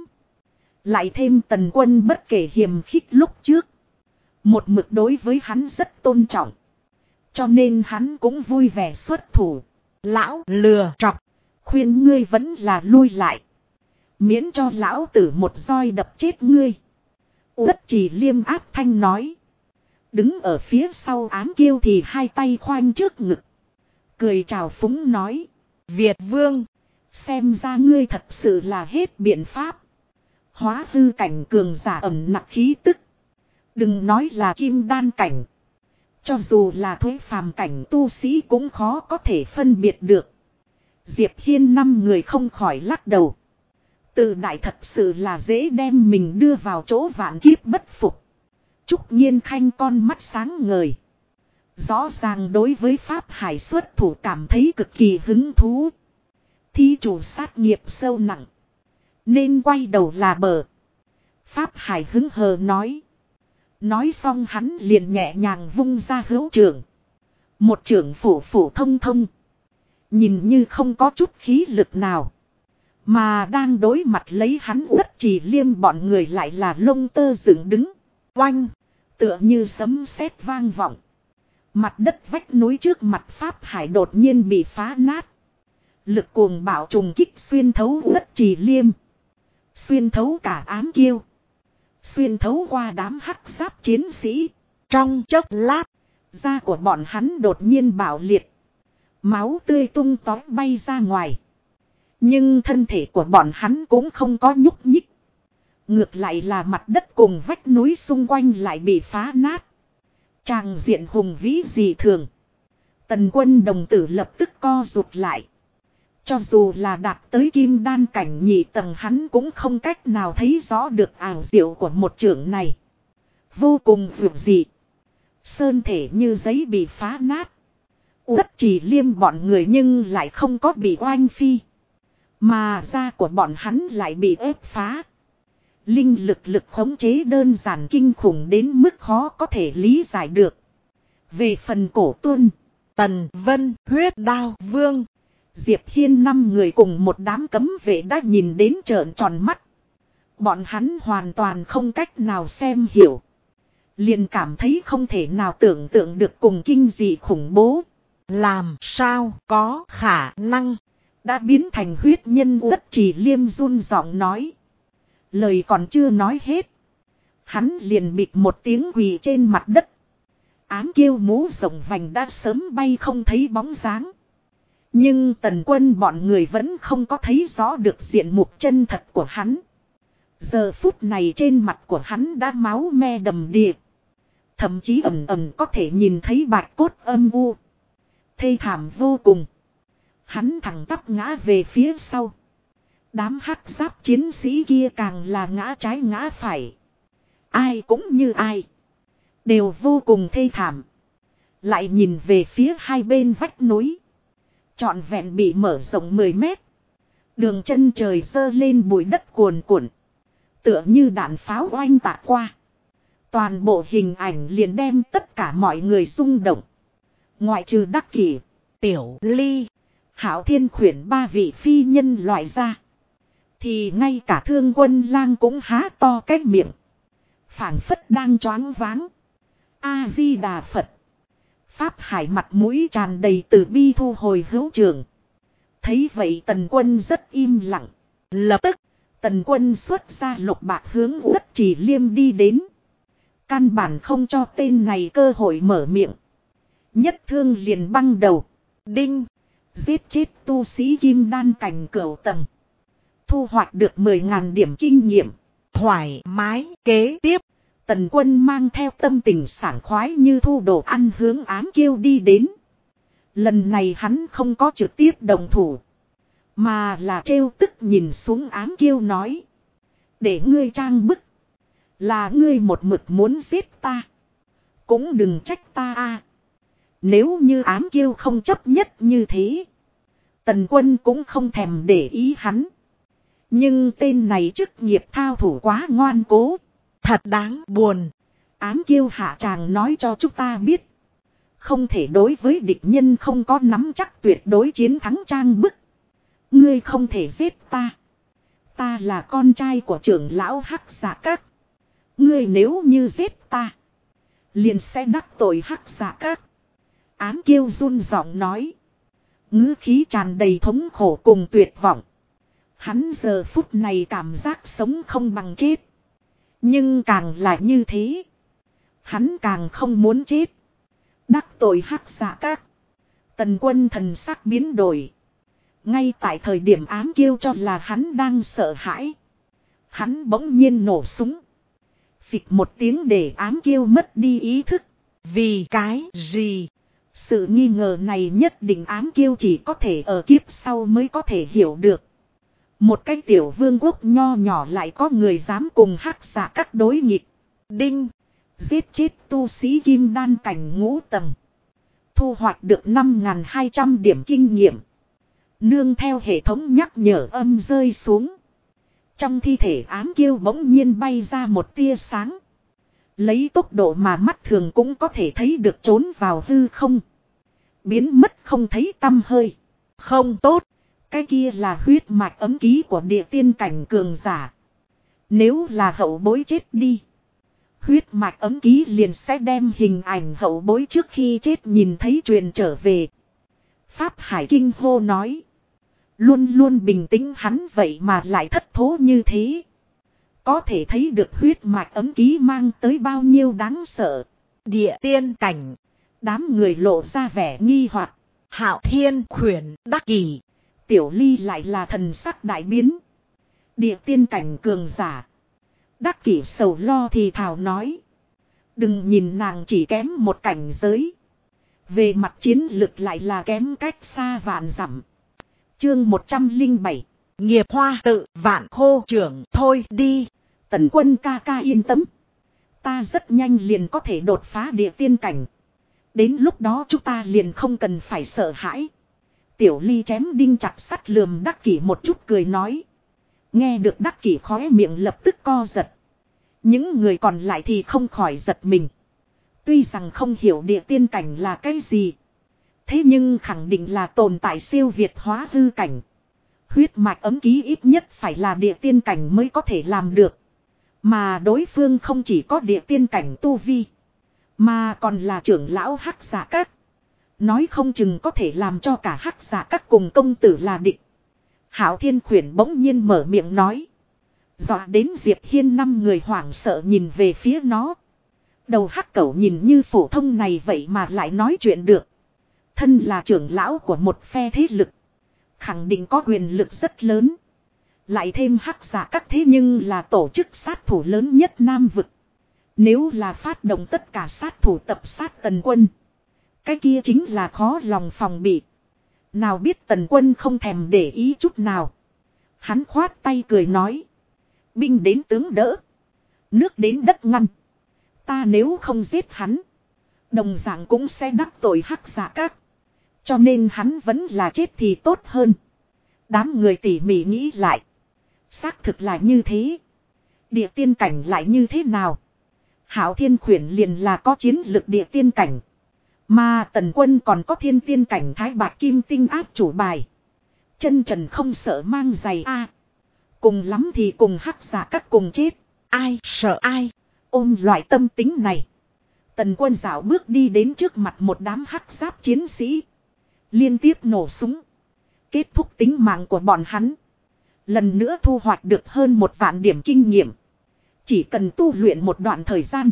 Lại thêm Tần Quân bất kể hiềm khích lúc trước. Một mực đối với hắn rất tôn trọng. Cho nên hắn cũng vui vẻ xuất thủ. Lão lừa chọc. Khuyên ngươi vẫn là lui lại. Miễn cho lão tử một roi đập chết ngươi. Uất Trì Liêm áp thanh nói. Đứng ở phía sau Ám Kiêu thì hai tay khoanh trước ngực. Cười chào phúng nói. Việt Vương. Xem ra ngươi thật sự là hết biện pháp. Hóa hư cảnh cường giả ẩm nặng khí tức. Đừng nói là kim đan cảnh. Cho dù là thuế phàm cảnh tu sĩ cũng khó có thể phân biệt được. Diệp Hiên 5 người không khỏi lắc đầu. Tự đại thật sự là dễ đem mình đưa vào chỗ vạn kiếp bất phục. Trúc Nhiên Khanh con mắt sáng ngời. Rõ ràng đối với Pháp Hải xuất thủ cảm thấy cực kỳ hứng thú. Thí chủ sát nghiệp sâu nặng. Nên quay đầu là bờ. Pháp Hải hứng hờ nói. Nói xong hắn liền nhẹ nhàng vung ra hữu trưởng. Một trưởng phổ phổ thông thông. Nhìn như không có chút khí lực nào. Mà đang đối mặt lấy hắn Uất Trì Liêm bọn người lại là lông tơ dựng đứng. Oanh. Tựa như sấm sét vang vọng. Mặt đất vách núi trước mặt Pháp Hải đột nhiên bị phá nát. Lực cuồng bạo trùng kích xuyên thấu Uất Trì Liêm. Xuyên thấu cả Ám Kiêu. Xuyên thấu qua đám hắc giáp chiến sĩ. Trong chốc lát. Da của bọn hắn đột nhiên bạo liệt. Máu tươi tung tóe bay ra ngoài. Nhưng thân thể của bọn hắn cũng không có nhúc nhích. Ngược lại là mặt đất cùng vách núi xung quanh lại bị phá nát. Tràng diện hùng vĩ dị thường. Tần Quân đồng tử lập tức co rụt lại. Cho dù là đạt tới kim đan cảnh nhị tầng hắn cũng không cách nào thấy rõ được ảo diệu của một chưởng này. Vô cùng vượt dị. Sơn thể như giấy bị phá nát. Uất Trì Liêm bọn người nhưng lại không có bị oanh phi. Mà da của bọn hắn lại bị ép phá. Linh lực khống chế đơn giản kinh khủng đến mức khó có thể lý giải được. Về phần Cổ Tuân, Tần Vân, Huyết Đao Vương, Diệp Hiên 5 người cùng một đám cấm vệ đã nhìn đến trợn tròn mắt. Bọn hắn hoàn toàn không cách nào xem hiểu. Liền cảm thấy không thể nào tưởng tượng được cùng kinh dị khủng bố. Làm sao có khả năng. Đã biến thành huyết nhân Uất Trì Liêm run giọng nói. Lời còn chưa nói hết. Hắn liền bịt một tiếng quỳ trên mặt đất. Ám Kiêu mũ rộng vành đã sớm bay không thấy bóng dáng. Nhưng Tần Quân bọn người vẫn không có thấy rõ được diện mục chân thật của hắn. Giờ phút này trên mặt của hắn đã máu me đầm đìa. Thậm chí ẩn ẩn có thể nhìn thấy bạch cốt âm u. Thê thảm vô cùng. Hắn thẳng tắp ngã về phía sau. Đám hắc giáp chiến sĩ kia càng là ngã trái ngã phải. Ai cũng như ai. Đều vô cùng thê thảm. Lại nhìn về phía hai bên vách núi. Trọn vẹn bị mở rộng 10 mét. Đường chân trời dơ lên bụi đất cuồn cuộn. Tựa như đạn pháo oanh tạc qua. Toàn bộ hình ảnh liền đem tất cả mọi người rung động. Ngoại trừ Đắc Kỷ, Tiểu Ly, Hạo Thiên khuyển 3 vị phi nhân loại ra. Thì ngay cả Thương Quân Lang cũng há to cái miệng. Phảng phất đang choáng váng. A-di-đà Phật. Pháp Hải mặt mũi tràn đầy từ bi thu hồi hữu trường. Thấy vậy Tần Quân rất im lặng. Lập tức, Tần Quân xuất ra lục bạc hướng Uất Trì Liêm đi đến. Căn bản không cho tên này cơ hội mở miệng. Nhất thương liền băng đầu. Đinh. Giết chết tu sĩ kim đan cảnh cửu tầng. Thu hoạch được 10.000 điểm kinh nghiệm. Thoải mái kế tiếp. Tần Quân mang theo tâm tình sảng khoái như thu đồ ăn hướng Ám Kiêu đi đến. Lần này hắn không có trực tiếp đồng thủ. Mà là trêu tức nhìn xuống Ám Kiêu nói. Để ngươi trang bức. Là ngươi một mực muốn giết ta. Cũng đừng trách ta a. Nếu như Ám Kiêu không chấp nhất như thế. Tần Quân cũng không thèm để ý hắn. Nhưng tên này chức nghiệp thao thủ quá ngoan cố. Thật đáng buồn. Ám Kiêu hạ tràng nói cho chúng ta biết. Không thể đối với địch nhân không có nắm chắc tuyệt đối chiến thắng trang bức. Ngươi không thể giết ta. Ta là con trai của trưởng lão Hắc Giả Các. Ngươi nếu như giết ta, liền sẽ đắc tội Hắc Giả Các. Ám Kiêu run giọng nói. Ngữ khí tràn đầy thống khổ cùng tuyệt vọng. Hắn giờ phút này cảm giác sống không bằng chết. Nhưng càng là như thế, hắn càng không muốn chết. Đắc tội Hắc Giả Các. Tần Quân thần sắc biến đổi. Ngay tại thời điểm Ám Kiêu cho là hắn đang sợ hãi, hắn bỗng nhiên nổ súng. Phịch một tiếng để Ám Kiêu mất đi ý thức. Vì cái gì? Sự nghi ngờ này nhất định Ám Kiêu chỉ có thể ở kiếp sau mới có thể hiểu được. Một cái tiểu vương quốc nho nhỏ lại có người dám cùng Hắc Giả Các đối nghịch. Đinh. Giết chết tu sĩ kim đan cảnh ngũ tầng. Thu hoạch được 5.200 điểm kinh nghiệm. Nương theo hệ thống nhắc nhở âm rơi xuống. Trong thi thể Ám Kiêu bỗng nhiên bay ra một tia sáng. Lấy tốc độ mà mắt thường cũng có thể thấy được trốn vào hư không. Biến mất không thấy tăm hơi. Không tốt. Cái kia là huyết mạch ấm ký của địa tiên cảnh cường giả. Nếu là hậu bối chết đi, huyết mạch ấm ký liền sẽ đem hình ảnh hậu bối trước khi chết nhìn thấy truyền trở về. Pháp Hải kinh hô nói. Luôn luôn bình tĩnh hắn vậy mà lại thất thố như thế. Có thể thấy được huyết mạch ấm ký mang tới bao nhiêu đáng sợ. Địa tiên cảnh. Đám người lộ ra vẻ nghi hoặc. Hạo Thiên Khuyển Đắc Kỷ. Tiểu Ly lại là thần sắc đại biến. Địa tiên cảnh cường giả. Đắc Kỷ sầu lo thì thào nói. Đừng nhìn nàng chỉ kém một cảnh giới. Về mặt chiến lực lại là kém cách xa vạn dặm. Chương 107. Nghiệp hoa tự vạn khô trưởng thôi đi. Tần Quân ca ca yên tâm. Ta rất nhanh liền có thể đột phá địa tiên cảnh. Đến lúc đó chúng ta liền không cần phải sợ hãi. Tiểu Ly chém đinh chặt sắt lườm Đắc Kỷ một chút cười nói. Nghe được Đắc Kỷ khóe miệng lập tức co giật. Những người còn lại thì không khỏi giật mình. Tuy rằng không hiểu địa tiên cảnh là cái gì. Thế nhưng khẳng định là tồn tại siêu việt hóa hư cảnh. Huyết mạch ấm ký ít nhất phải là địa tiên cảnh mới có thể làm được. Mà đối phương không chỉ có địa tiên cảnh tu vi, mà còn là trưởng lão Hắc Giả Các. Nói không chừng có thể làm cho cả Hắc Giả Các cùng công tử là địch. Hạo Thiên Khuyển bỗng nhiên mở miệng nói. Dọa đến Diệp Hiên 5 người hoảng sợ nhìn về phía nó. Đầu hắc cẩu nhìn như phổ thông này vậy mà lại nói chuyện được. Thân là trưởng lão của một phe thế lực, khẳng định có quyền lực rất lớn. Lại thêm Hắc Giả Các thế nhưng là tổ chức sát thủ lớn nhất Nam Vực. Nếu là phát động tất cả sát thủ tập sát Tần Quân, cái kia chính là khó lòng phòng bị. Nào biết Tần Quân không thèm để ý chút nào. Hắn khoát tay cười nói. Binh đến tướng đỡ, nước đến đất ngăn. Ta nếu không giết hắn, đồng dạng cũng sẽ đắc tội Hắc Giả Các. Cho nên hắn vẫn là chết thì tốt hơn. Đám người tỉ mỉ nghĩ lại. Xác thực là như thế. Địa tiên cảnh lại như thế nào? Hạo Thiên Khuyển liền là có chiến lực địa tiên cảnh. Mà Tần Quân còn có thiên tiên cảnh Thái Bạc Kim Tinh áp chủ bài. Chân trần không sợ mang giày a. Cùng lắm thì cùng Hắc Giả Các cùng chết. Ai sợ ai? Ôm loại tâm tính này, Tần Quân dạo bước đi đến trước mặt một đám hắc giáp chiến sĩ. Liên tiếp nổ súng. Kết thúc tính mạng của bọn hắn. Lần nữa thu hoạch được hơn 1 vạn điểm kinh nghiệm. Chỉ cần tu luyện một đoạn thời gian,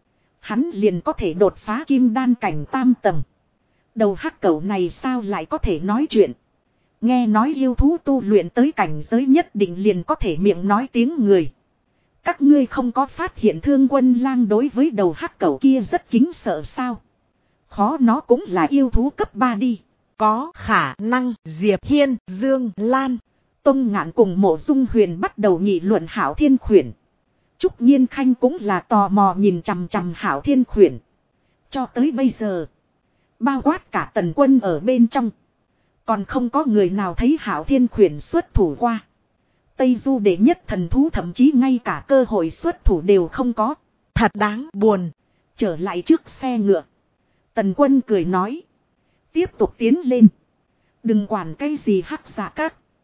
hắn liền có thể đột phá kim đan cảnh tam tầng. Đầu hắc cẩu này sao lại có thể nói chuyện? Nghe nói yêu thú tu luyện tới cảnh giới nhất định liền có thể miệng nói tiếng người. Các ngươi không có phát hiện Thương Quân Lang đối với đầu hắc cẩu kia rất kính sợ sao? Khó nó cũng là yêu thú cấp 3 đi. Có khả năng. Diệp Hiên, Dương Lan, Tông Ngạn cùng Mộ Dung Huyền bắt đầu nghị luận Hạo Thiên Khuyển. Trúc Nhiên Khanh cũng là tò mò nhìn chằm chằm Hạo Thiên Khuyển. Cho tới bây giờ, bao quát cả Tần Quân ở bên trong, còn không có người nào thấy Hạo Thiên Khuyển xuất thủ qua. Tây Du đệ nhất thần thú thậm chí ngay cả cơ hội xuất thủ đều không có. Thật đáng buồn. Trở lại trước xe ngựa, Tần Quân cười nói. Tiếp tục tiến lên. Đừng quản cái gì Hắc Giả Các.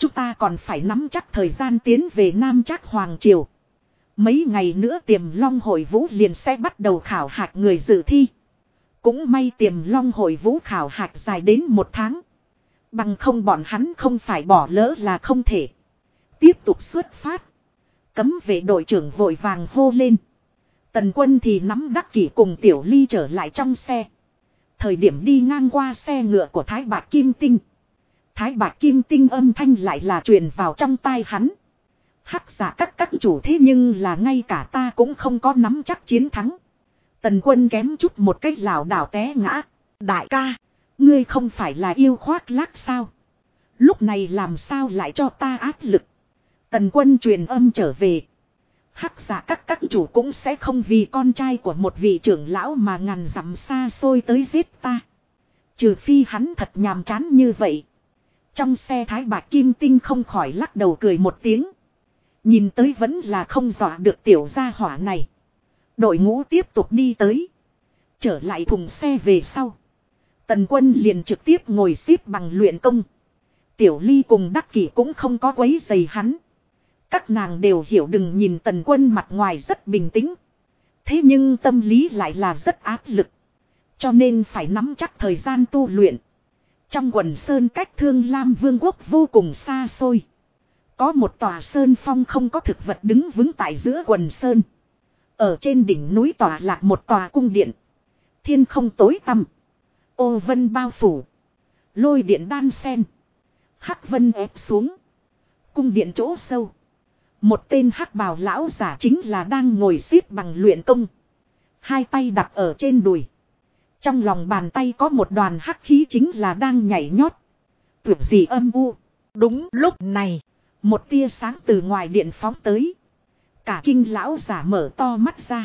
Chúng ta còn phải nắm chắc thời gian tiến về Nam Trác Hoàng Triều. Mấy ngày nữa Tiềm Long Hội Vũ liền sẽ bắt đầu khảo hạch người dự thi. Cũng may Tiềm Long Hội Vũ khảo hạch dài đến 1 tháng. Bằng không bọn hắn không phải bỏ lỡ là không thể. Tiếp tục xuất phát. Cấm vệ đội trưởng vội vàng hô lên. Tần Quân thì nắm Đắc Kỷ cùng Tiểu Ly trở lại trong xe. Thời điểm đi ngang qua xe ngựa của Thái Bạc Kim Tinh. Thái Bạc Kim Tinh âm thanh lại là truyền vào trong tai hắn. Hắc giả các chủ thế nhưng là ngay cả ta cũng không có nắm chắc chiến thắng. Tần Quân kém chút một cách lảo đảo té ngã. Đại ca, ngươi không phải là yêu khoác lác sao? Lúc này làm sao lại cho ta áp lực? Tần Quân truyền âm trở về. Hắc giả các chủ cũng sẽ không vì con trai của một vị trưởng lão mà ngàn dặm xa xôi tới giết ta. Trừ phi hắn thật nhàm chán như vậy. Trong xe Thái Bạc Kim Tinh không khỏi lắc đầu cười một tiếng. Nhìn tới vẫn là không dọa được tiểu gia hỏa này. Đội ngũ tiếp tục đi tới. Trở lại thùng xe về sau. Tần Quân liền trực tiếp ngồi xếp bằng luyện công. Tiểu Ly cùng Đắc Kỷ cũng không có quấy rầy hắn. Các nàng đều hiểu đừng nhìn Tần Quân mặt ngoài rất bình tĩnh. Thế nhưng tâm lý lại là rất áp lực. Cho nên phải nắm chắc thời gian tu luyện. Trong quần sơn cách Thương Lam Vương quốc vô cùng xa xôi. Có một tòa sơn phong không có thực vật đứng vững tại giữa quần sơn. Ở trên đỉnh núi tòa lạc một tòa cung điện. Thiên không tối tăm. Ô vân bao phủ. Lôi điện đan sen. Hắc vân ép xuống. Cung điện chỗ sâu. Một tên hắc bào lão giả chính là đang ngồi xếp bằng luyện công. Hai tay đặt ở trên đùi. Trong lòng bàn tay có một đoàn hắc khí chính là đang nhảy nhót. Tuyệt gì âm u. Đúng lúc này. Một tia sáng từ ngoài điện phóng tới. Cả kinh lão giả mở to mắt ra.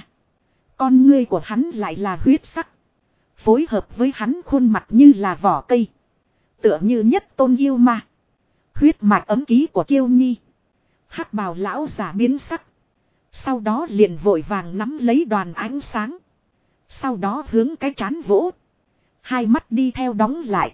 Con ngươi của hắn lại là huyết sắc. Phối hợp với hắn khuôn mặt như là vỏ cây. Tựa như nhất tôn yêu ma. Huyết mạch ấm ký của Kiêu Nhi. Hắc bào lão giả biến sắc. Sau đó liền vội vàng nắm lấy đoàn ánh sáng. Sau đó hướng cái trán vỗ. Hai mắt đi theo đóng lại.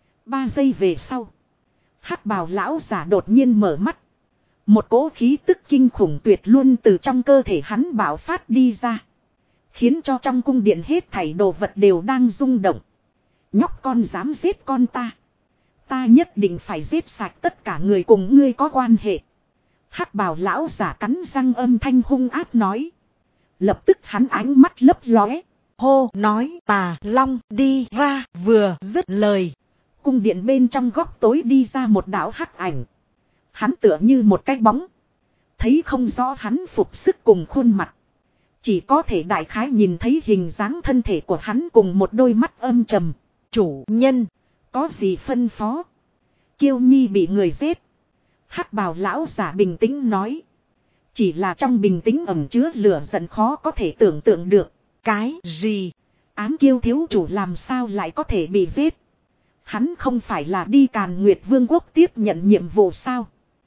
3 giây về sau. Hắc bào lão giả đột nhiên mở mắt. Một cỗ khí tức kinh khủng tuyệt luôn từ trong cơ thể hắn bạo phát đi ra. Khiến cho trong cung điện hết thảy đồ vật đều đang rung động. Nhóc con dám giết con ta. Ta nhất định phải giết sạch tất cả người cùng ngươi có quan hệ. Hắc bào lão giả cắn răng âm thanh hung ác nói. Lập tức hắn ánh mắt lấp lóe. Hô nói Tà Long đi ra vừa dứt lời. Cung điện bên trong góc tối đi ra một đạo hắc ảnh. Hắn tựa như một cái bóng. Thấy không rõ hắn phục sức cùng khuôn mặt. Chỉ có thể đại khái nhìn thấy hình dáng thân thể của hắn cùng một đôi mắt âm trầm. Chủ nhân, có gì phân phó? Kiêu Nhi bị người giết. Hắc bào lão giả bình tĩnh nói. Chỉ là trong bình tĩnh ẩn chứa lửa giận khó có thể tưởng tượng được. Cái gì? Ám Kiêu thiếu chủ làm sao lại có thể bị giết? Hắn không phải là đi Càn Nguyệt Vương quốc tiếp nhận nhiệm vụ sao?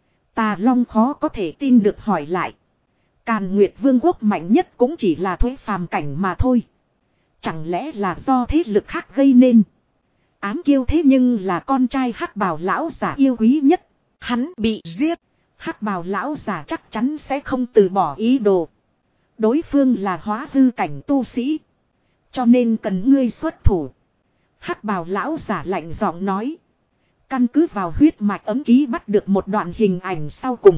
Tà Long khó có thể tin được hỏi lại. Càn Nguyệt Vương quốc mạnh nhất cũng chỉ là thuế phàm cảnh mà thôi. Chẳng lẽ là do thế lực khác gây nên? Ám Kiêu thế nhưng là con trai Hắc bào lão giả yêu quý nhất. Hắn bị giết. Hắc bào lão giả chắc chắn sẽ không từ bỏ ý đồ. Đối phương là hóa hư cảnh tu sĩ. Cho nên cần ngươi xuất thủ. Hắc bào lão giả lạnh giọng nói. Căn cứ vào huyết mạch ấm ký bắt được một đoạn hình ảnh sau cùng.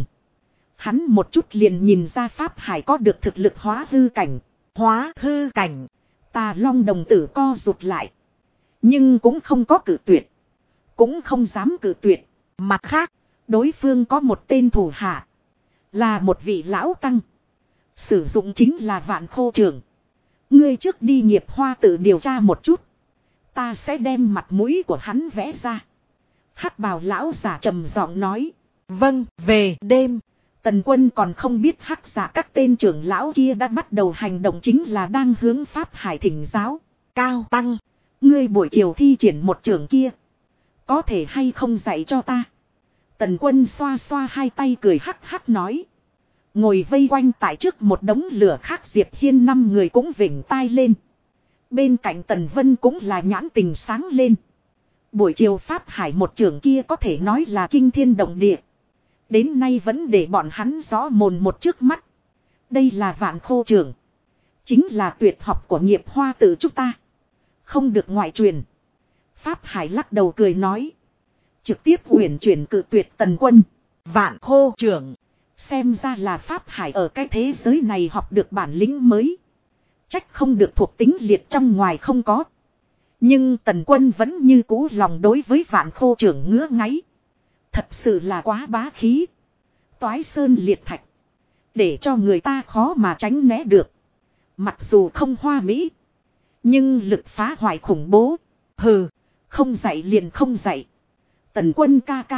Hắn một chút liền nhìn ra Pháp Hải có được thực lực hóa hư cảnh. Hóa hư cảnh. Tà Long đồng tử co rụt lại. Nhưng cũng không có cử tuyệt. Cũng không dám cử tuyệt. Mặt khác, đối phương có một tên thủ hạ. Là một vị lão tăng. Sử dụng chính là Vạn Khô Trưởng. Ngươi trước đi Nghiệp Hoa tự điều tra một chút. Ta sẽ đem mặt mũi của hắn vẽ ra. Hắc bào lão giả trầm giọng nói. Vâng, về đêm. Tần Quân còn không biết hắc giả các tên trưởng lão kia đã bắt đầu hành động chính là đang hướng Pháp Hải thỉnh giáo. Cao tăng, ngươi buổi chiều thi triển một trưởng kia. Có thể hay không dạy cho ta? Tần Quân xoa xoa hai tay cười hắc hắc nói. Ngồi vây quanh tại trước một đống lửa khác Diệp Hiên 5 người cũng vểnh tai lên. Bên cạnh Tần Vân cũng là nhãn tình sáng lên. Buổi chiều Pháp Hải một trưởng kia có thể nói là kinh thiên động địa. Đến nay vẫn để bọn hắn rõ mồn một trước mắt. Đây là Vạn Khô trưởng. Chính là tuyệt học của nghiệp hoa tự chúng ta. Không được ngoại truyền. Pháp Hải lắc đầu cười nói. Trực tiếp uyển chuyển cự tuyệt Tần Quân. Vạn Khô trưởng. Xem ra là Pháp Hải ở cái thế giới này học được bản lĩnh mới. Trách không được thuộc tính liệt trong ngoài không có. Nhưng Tần Quân vẫn như cũ lòng đối với Vạn Khô trưởng ngứa ngáy. Thật sự là quá bá khí. Toái sơn liệt thạch. Để cho người ta khó mà tránh né được. Mặc dù không hoa mỹ. Nhưng lực phá hoại khủng bố. Hừ, không dạy liền không dạy. Tần Quân ca ca.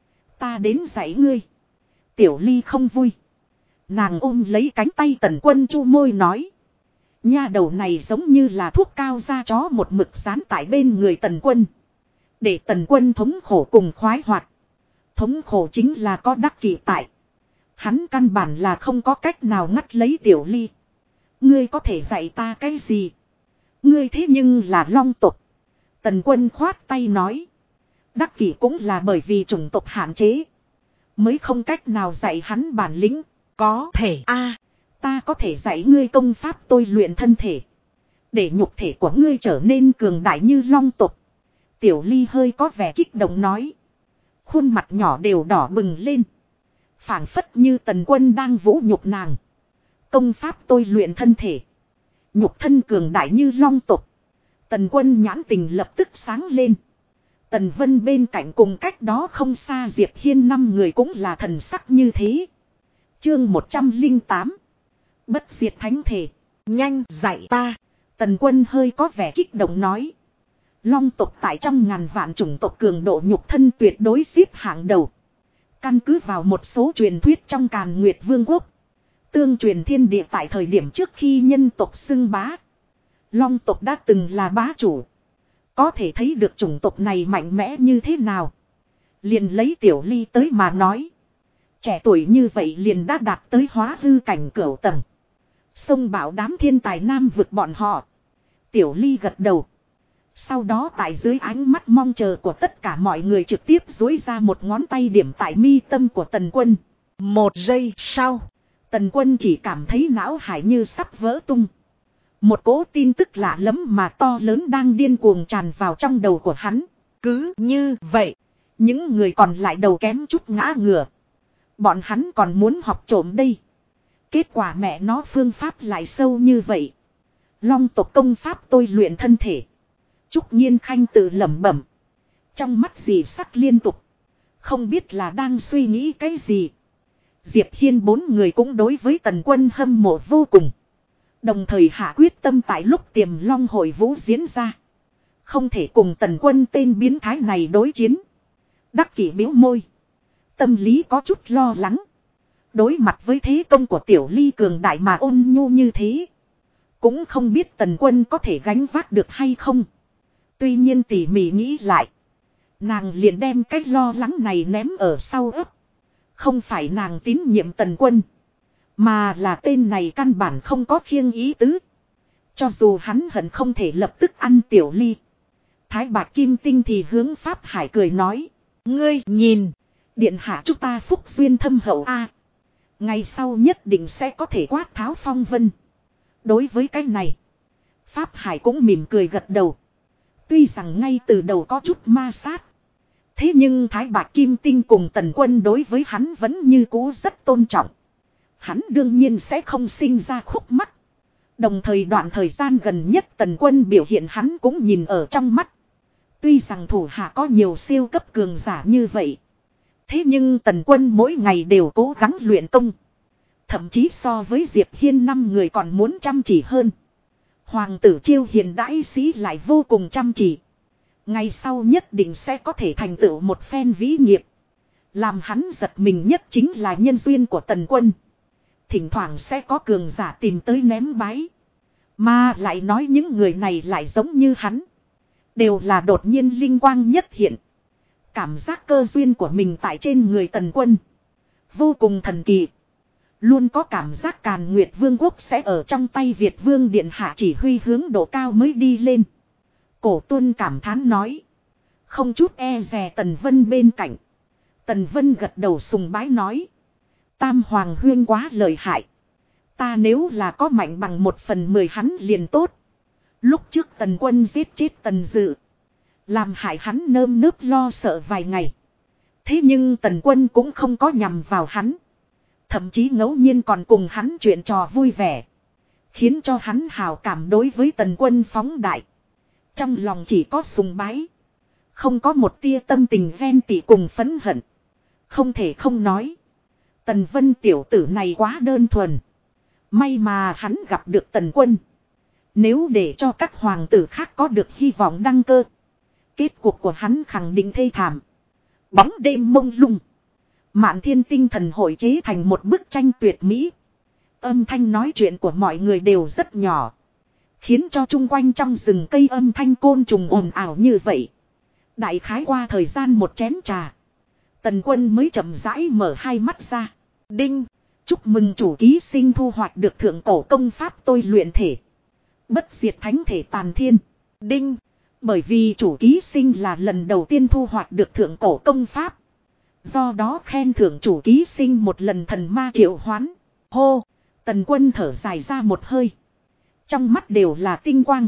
Ta đến dạy ngươi. Tiểu Ly không vui. Nàng ôm lấy cánh tay Tần Quân chu môi nói. Nha đầu này giống như là thuốc cao da chó một mực dán tại bên người Tần Quân. Để Tần Quân thống khổ cùng khoái hoạt. Thống khổ chính là có Đắc Kỷ tại. Hắn căn bản là không có cách nào ngắt lấy Tiểu Ly. Ngươi có thể dạy ta cái gì? Ngươi thế nhưng là long tộc. Tần Quân khoát tay nói. Đắc Kỷ cũng là bởi vì chủng tộc hạn chế. Mới không cách nào dạy hắn bản lĩnh. Có thể a, ta có thể dạy ngươi công pháp tôi luyện thân thể. Để nhục thể của ngươi trở nên cường đại như long tộc. Tiểu Ly hơi có vẻ kích động nói. Khuôn mặt nhỏ đều đỏ bừng lên. Phảng phất như Tần Quân đang vũ nhục nàng. Công pháp tôi luyện thân thể. Nhục thân cường đại như long tộc. Tần Quân nhãn tình lập tức sáng lên. Tần Vân bên cạnh cùng cách đó không xa Diệp Hiên 5 người cũng là thần sắc như thế. Chương 108. Bất diệt thánh thể. Nhanh dạy ta. Tần Quân hơi có vẻ kích động nói. Long tộc tại trong ngàn vạn chủng tộc cường độ nhục thân tuyệt đối xếp hạng đầu. Căn cứ vào một số truyền thuyết trong Càn Nguyệt Vương quốc. Tương truyền thiên địa tại thời điểm trước khi nhân tộc xưng bá. Long tộc đã từng là bá chủ. Có thể thấy được chủng tộc này mạnh mẽ như thế nào. Liền lấy Tiểu Ly tới mà nói. Trẻ tuổi như vậy liền đã đạt tới hóa hư cảnh cửu tầng. Xông bảo đám thiên tài nam vực bọn họ. Tiểu Ly gật đầu. Sau đó tại dưới ánh mắt mong chờ của tất cả mọi người trực tiếp duỗi ra một ngón tay điểm tại mi tâm của Tần Quân. 1 giây sau. Tần Quân chỉ cảm thấy não hải như sắp vỡ tung. Một cỗ tin tức lạ lẫm mà to lớn đang điên cuồng tràn vào trong đầu của hắn. Cứ như vậy. Những người còn lại đầu kém chút ngã ngửa. Bọn hắn còn muốn học trộm đây. Kết quả mẹ nó phương pháp lại sâu như vậy. Long tộc công pháp tôi luyện thân thể. Trúc Nhiên Khanh tự lẩm bẩm. Trong mắt dì sắc liên tục. Không biết là đang suy nghĩ cái gì. Diệp Hiên 4 người cũng đối với Tần Quân hâm mộ vô cùng. Đồng thời hạ quyết tâm tại lúc Tiềm Long hội vũ diễn ra. Không thể cùng Tần Quân tên biến thái này đối chiến. Đắc Kỷ bĩu môi. Tâm lý có chút lo lắng. Đối mặt với thế công của Tiểu Ly cường đại mà ôn nhu như thế. Cũng không biết Tần Quân có thể gánh vác được hay không. Tuy nhiên tỉ mỉ nghĩ lại. Nàng liền đem cái lo lắng này ném ở sau ấp. Không phải nàng tín nhiệm Tần Quân. Mà là tên này căn bản không có khiêng ý tứ. Cho dù hắn hận không thể lập tức ăn Tiểu Ly. Thái Bạc Kim Tinh thì hướng Pháp Hải cười nói. Ngươi nhìn. Điện hạ chúng ta phúc duyên thâm hậu a. Ngày sau nhất định sẽ có thể quát tháo phong vân. Đối với cái này. Pháp Hải cũng mỉm cười gật đầu. Tuy rằng ngay từ đầu có chút ma sát. Thế nhưng Thái Bạc Kim Tinh cùng Tần Quân đối với hắn vẫn như cũ rất tôn trọng. Hắn đương nhiên sẽ không sinh ra khúc mắc. Đồng thời đoạn thời gian gần nhất Tần Quân biểu hiện hắn cũng nhìn ở trong mắt. Tuy rằng thủ hạ có nhiều siêu cấp cường giả như vậy. Thế nhưng Tần Quân mỗi ngày đều cố gắng luyện công. Thậm chí so với Diệp Hiên 5 người còn muốn chăm chỉ hơn. Hoàng tử Chiêu Hiền đãi sĩ lại vô cùng chăm chỉ. Ngày sau nhất định sẽ có thể thành tựu một phen vĩ nghiệp. Làm hắn giật mình nhất chính là nhân duyên của Tần Quân. Thỉnh thoảng sẽ có cường giả tìm tới ném bái. Mà lại nói những người này lại giống như hắn. Đều là đột nhiên linh quang nhất hiện. Cảm giác cơ duyên của mình tại trên người Tần Quân. Vô cùng thần kỳ. Luôn có cảm giác Càn Nguyệt Vương quốc sẽ ở trong tay Việt Vương Điện Hạ chỉ huy hướng độ cao mới đi lên. Cổ Tuân cảm thán nói. Không chút e dè Tần Vân bên cạnh. Tần Vân gật đầu sùng bái nói. Tam Hoàng Huyên quá lợi hại. Ta nếu là có mạnh bằng 1/10 hắn liền tốt. Lúc trước Tần Quân giết chết Tần Dự. Làm hại hắn nơm nớp lo sợ vài ngày. Thế nhưng Tần Quân cũng không có nhằm vào hắn. Thậm chí ngẫu nhiên còn cùng hắn chuyện trò vui vẻ. Khiến cho hắn hào cảm đối với Tần Quân phóng đại. Trong lòng chỉ có sùng bái. Không có một tia tâm tình ghen tị cùng phẫn hận. Không thể không nói. Tần Vân tiểu tử này quá đơn thuần. May mà hắn gặp được Tần Quân. Nếu để cho các hoàng tử khác có được hy vọng đăng cơ. Kết cục của hắn khẳng định thê thảm. Bóng đêm mông lung. Mạn Thiên tinh thần hội chế thành một bức tranh tuyệt mỹ. Âm thanh nói chuyện của mọi người đều rất nhỏ. Khiến cho chung quanh trong rừng cây âm thanh côn trùng ồn ào như vậy. Đại khái qua thời gian một chén trà. Tần Quân mới chậm rãi mở hai mắt ra. Đinh. Chúc mừng chủ ký sinh thu hoạch được thượng cổ công pháp tôi luyện thể. Bất diệt thánh thể tàn thiên. Đinh. Bởi vì chủ ký sinh là lần đầu tiên thu hoạch được thượng cổ công pháp. Do đó khen thưởng chủ ký sinh một lần thần ma triệu hoán. Hô. Tần Quân thở dài ra một hơi. Trong mắt đều là tinh quang.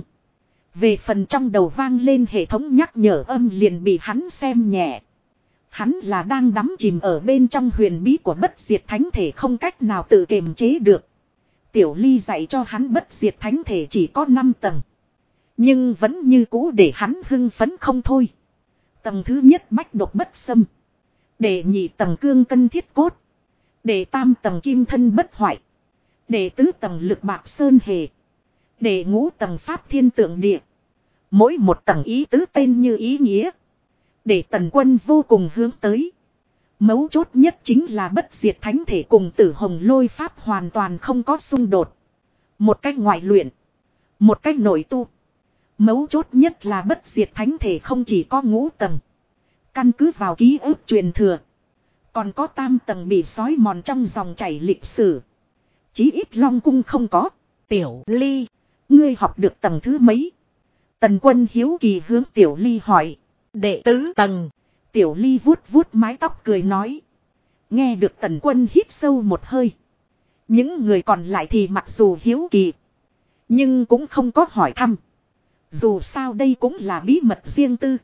Về phần trong đầu vang lên hệ thống nhắc nhở âm liền bị hắn xem nhẹ. Hắn là đang đắm chìm ở bên trong huyền bí của bất diệt thánh thể không cách nào tự kiềm chế được. Tiểu Ly dạy cho hắn bất diệt thánh thể chỉ có 5 tầng. Nhưng vẫn như cũ để hắn hưng phấn không thôi. Tầng thứ nhất bách độc bất xâm. Đệ nhị tầng cương cân thiết cốt. Đệ tam tầng kim thân bất hoại. Đệ tứ tầng lực bạc sơn hề. Đệ ngũ tầng pháp thiên tượng địa. Mỗi một tầng ý tứ tên như ý nghĩa. Để Tần Quân vô cùng hướng tới. Mấu chốt nhất chính là bất diệt thánh thể cùng Tử Hồng Lôi pháp hoàn toàn không có xung đột. Một cách ngoại luyện. Một cách nội tu. Mấu chốt nhất là bất diệt thánh thể không chỉ có ngũ tầng. Căn cứ vào ký ức truyền thừa. Còn có tam tầng bị xói mòn trong dòng chảy lịch sử. Chí ít Long Cung không có. Tiểu Ly. Ngươi học được tầng thứ mấy? Tần Quân hiếu kỳ hướng Tiểu Ly hỏi. Đệ tứ tầng. Tiểu Ly vuốt vuốt mái tóc cười nói. Nghe được Tần Quân hít sâu một hơi. Những người còn lại thì mặc dù hiếu kỳ. Nhưng cũng không có hỏi thăm. Dù sao đây cũng là bí mật riêng tư.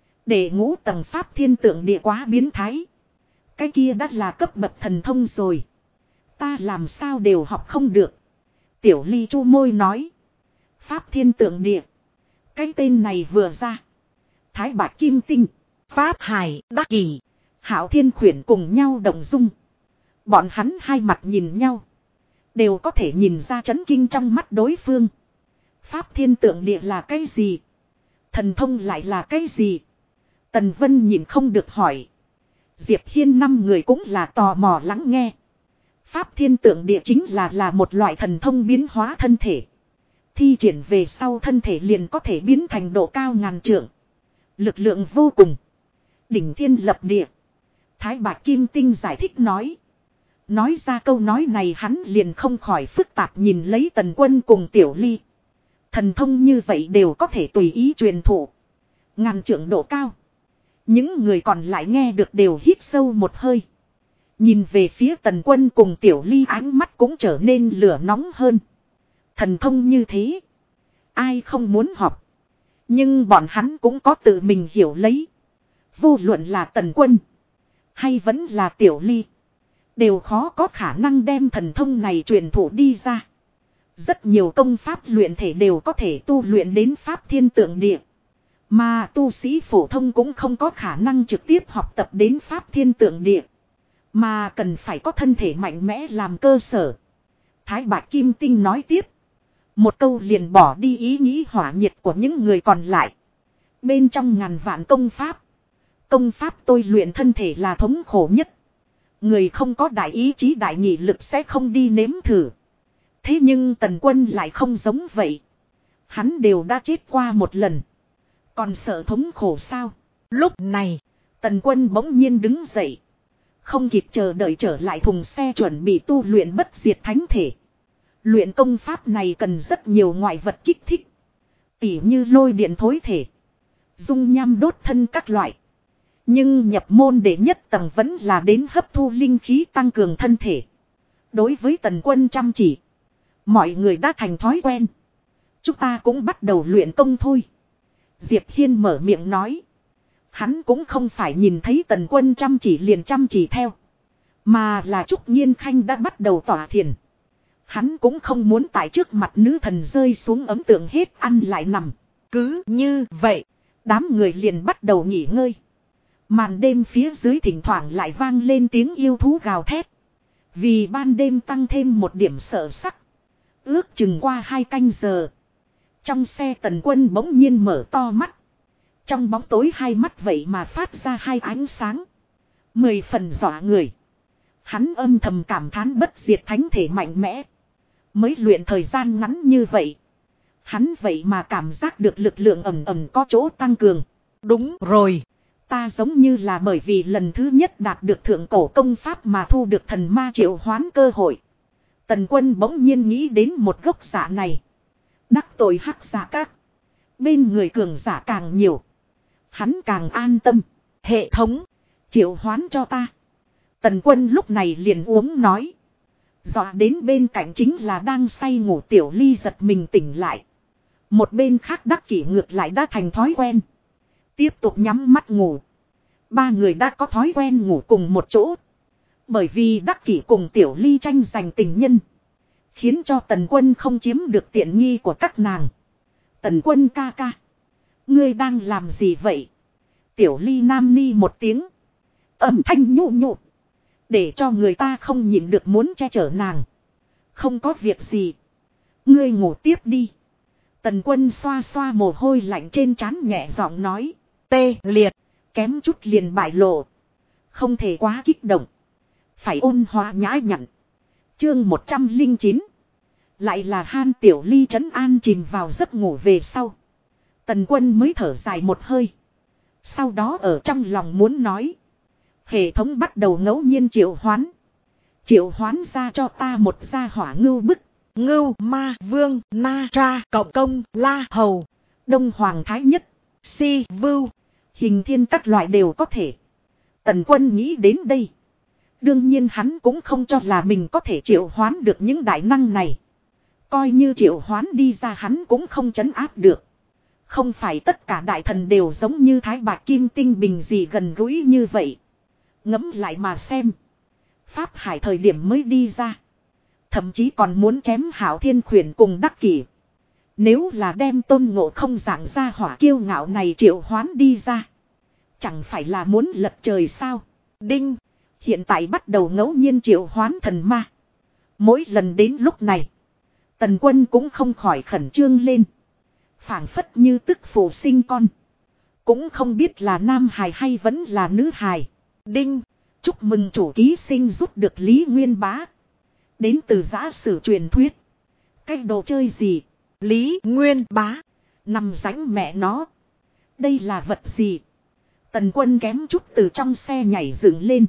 Đệ ngũ tầng pháp thiên tượng địa quá biến thái. Cái kia đã là cấp bậc thần thông rồi. Ta làm sao đều học không được. Tiểu Ly chu môi nói. Pháp thiên tượng địa. Cái tên này vừa ra. Thái Bạch Kim Tinh. Pháp Hải Đắc Kỳ. Hạo Thiên Khuyển cùng nhau đồng dung. Bọn hắn hai mặt nhìn nhau. Đều có thể nhìn ra chấn kinh trong mắt đối phương. Pháp thiên tượng địa là cái gì? Thần thông lại là cái gì? Tần Vân nhìn không được hỏi. Diệp Hiên 5 người cũng là tò mò lắng nghe. Pháp thiên tượng địa chính là một loại thần thông biến hóa thân thể. Thi triển về sau thân thể liền có thể biến thành độ cao ngàn trượng. Lực lượng vô cùng. Đỉnh thiên lập địa. Thái Bạch Kim Tinh giải thích nói. Nói ra câu nói này hắn liền không khỏi phức tạp nhìn lấy Tần Quân cùng Tiểu Ly. Thần thông như vậy đều có thể tùy ý truyền thụ. Ngàn trượng độ cao. Những người còn lại nghe được đều hít sâu một hơi. Nhìn về phía Tần Quân cùng Tiểu Ly ánh mắt cũng trở nên lửa nóng hơn. Thần thông như thế. Ai không muốn học. Nhưng bọn hắn cũng có tự mình hiểu lấy. Vô luận là Tần Quân. Hay vẫn là Tiểu Ly. Đều khó có khả năng đem thần thông này truyền thụ đi ra. Rất nhiều công pháp luyện thể đều có thể tu luyện đến pháp thiên tượng địa. Mà tu sĩ phổ thông cũng không có khả năng trực tiếp học tập đến pháp thiên tượng địa. Mà cần phải có thân thể mạnh mẽ làm cơ sở. Thái Bạch Kim Tinh nói tiếp. Một câu liền bỏ đi ý nghĩ hỏa nhiệt của những người còn lại. Bên trong ngàn vạn công pháp. Công pháp tôi luyện thân thể là thống khổ nhất. Người không có đại ý chí đại nghị lực sẽ không đi nếm thử. Thế nhưng Tần Quân lại không giống vậy. Hắn đều đã chết qua một lần. Còn sợ thống khổ sao? Lúc này, Tần Quân bỗng nhiên đứng dậy. Không kịp chờ đợi trở lại thùng xe chuẩn bị tu luyện bất diệt thánh thể. Luyện công pháp này cần rất nhiều ngoại vật kích thích. Tỉ như lôi điện thối thể. dung nham đốt thân các loại. Nhưng nhập môn đệ nhất tầng vẫn là đến hấp thu linh khí tăng cường thân thể. Đối với Tần Quân chăm chỉ, mọi người đã thành thói quen. Chúng ta cũng bắt đầu luyện công thôi. Diệp Hiên mở miệng nói. Hắn cũng không phải nhìn thấy Tần Quân chăm chỉ liền chăm chỉ theo. Mà là Trúc Nhiên Khanh đã bắt đầu tỏa thiền. Hắn cũng không muốn tại trước mặt nữ thần rơi xuống ấm tượng hết ăn lại nằm. Cứ như vậy, đám người liền bắt đầu nghỉ ngơi. Màn đêm phía dưới thỉnh thoảng lại vang lên tiếng yêu thú gào thét. Vì ban đêm tăng thêm một điểm sợ sắc. Ước chừng qua 2 canh giờ. Trong xe Tần Quân bỗng nhiên mở to mắt. Trong bóng tối hai mắt vậy mà phát ra 2 ánh sáng. 10 phần dọa người. Hắn âm thầm cảm thán bất diệt thánh thể mạnh mẽ. Mới luyện thời gian ngắn như vậy. Hắn vậy mà cảm giác được lực lượng ầm ầm có chỗ tăng cường. Đúng rồi. Ta giống như là bởi vì lần thứ nhất đạt được thượng cổ công pháp mà thu được thần ma triệu hoán cơ hội. Tần Quân bỗng nhiên nghĩ đến một gốc giả này. Đắc tội hắc giả các. Bên người cường giả càng nhiều. Hắn càng an tâm. Hệ thống. Triệu hoán cho ta. Tần Quân lúc này liền uống nói. Dọa đến bên cạnh chính là đang say ngủ Tiểu Ly giật mình tỉnh lại. Một bên khác Đắc Kỷ ngược lại đã thành thói quen. Tiếp tục nhắm mắt ngủ. 3 người đã có thói quen ngủ cùng một chỗ. Bởi vì Đắc Kỷ cùng Tiểu Ly tranh giành tình nhân. Khiến cho Tần Quân không chiếm được tiện nghi của các nàng. Tần Quân ca ca. Ngươi đang làm gì vậy? Tiểu Ly nam ni một tiếng. Âm thanh nhụ nhụ. Để cho người ta không nhịn được muốn che chở nàng. Không có việc gì. Ngươi ngủ tiếp đi. Tần Quân xoa xoa mồ hôi lạnh trên trán nhẹ giọng nói. Tê liệt. Kém chút liền bại lộ. Không thể quá kích động. Phải ôn hòa nhã nhặn. Chương 109. Lại là Han Tiểu Ly trấn an chìm vào giấc ngủ về sau. Tần Quân mới thở dài một hơi. Sau đó ở trong lòng muốn nói. Hệ thống bắt đầu ngẫu nhiên triệu hoán. Triệu hoán ra cho ta một gia hỏa ngưu bức. Ngưu ma vương na tra cộng công la hầu. Đông Hoàng Thái Nhất. Si vưu. Hình thiên các loại đều có thể. Tần Quân nghĩ đến đây. Đương nhiên hắn cũng không cho là mình có thể triệu hoán được những đại năng này. Coi như triệu hoán đi ra hắn cũng không trấn áp được. Không phải tất cả đại thần đều giống như Thái Bạc Kim Tinh Bình gì gần gũi như vậy. Ngẫm lại mà xem. Pháp Hải thời điểm mới đi ra. Thậm chí còn muốn chém Hạo Thiên Khuyển cùng Đắc Kỷ. Nếu là đem Tôn Ngộ Không dạng ra hỏa kiêu ngạo này triệu hoán đi ra. Chẳng phải là muốn lật trời sao. Đinh. Hiện tại bắt đầu ngẫu nhiên triệu hoán thần ma. Mỗi lần đến lúc này. Tần Quân cũng không khỏi khẩn trương lên. Phảng phất như tức phụ sinh con. Cũng không biết là nam hài hay vẫn là nữ hài. Đinh. Chúc mừng chủ ký sinh rút được Lý Nguyên Bá. Đến từ giả sử truyền thuyết. Cái đồ chơi gì? Lý Nguyên Bá. Nằm rãnh mẹ nó. Đây là vật gì? Tần Quân kém chút từ trong xe nhảy dựng lên.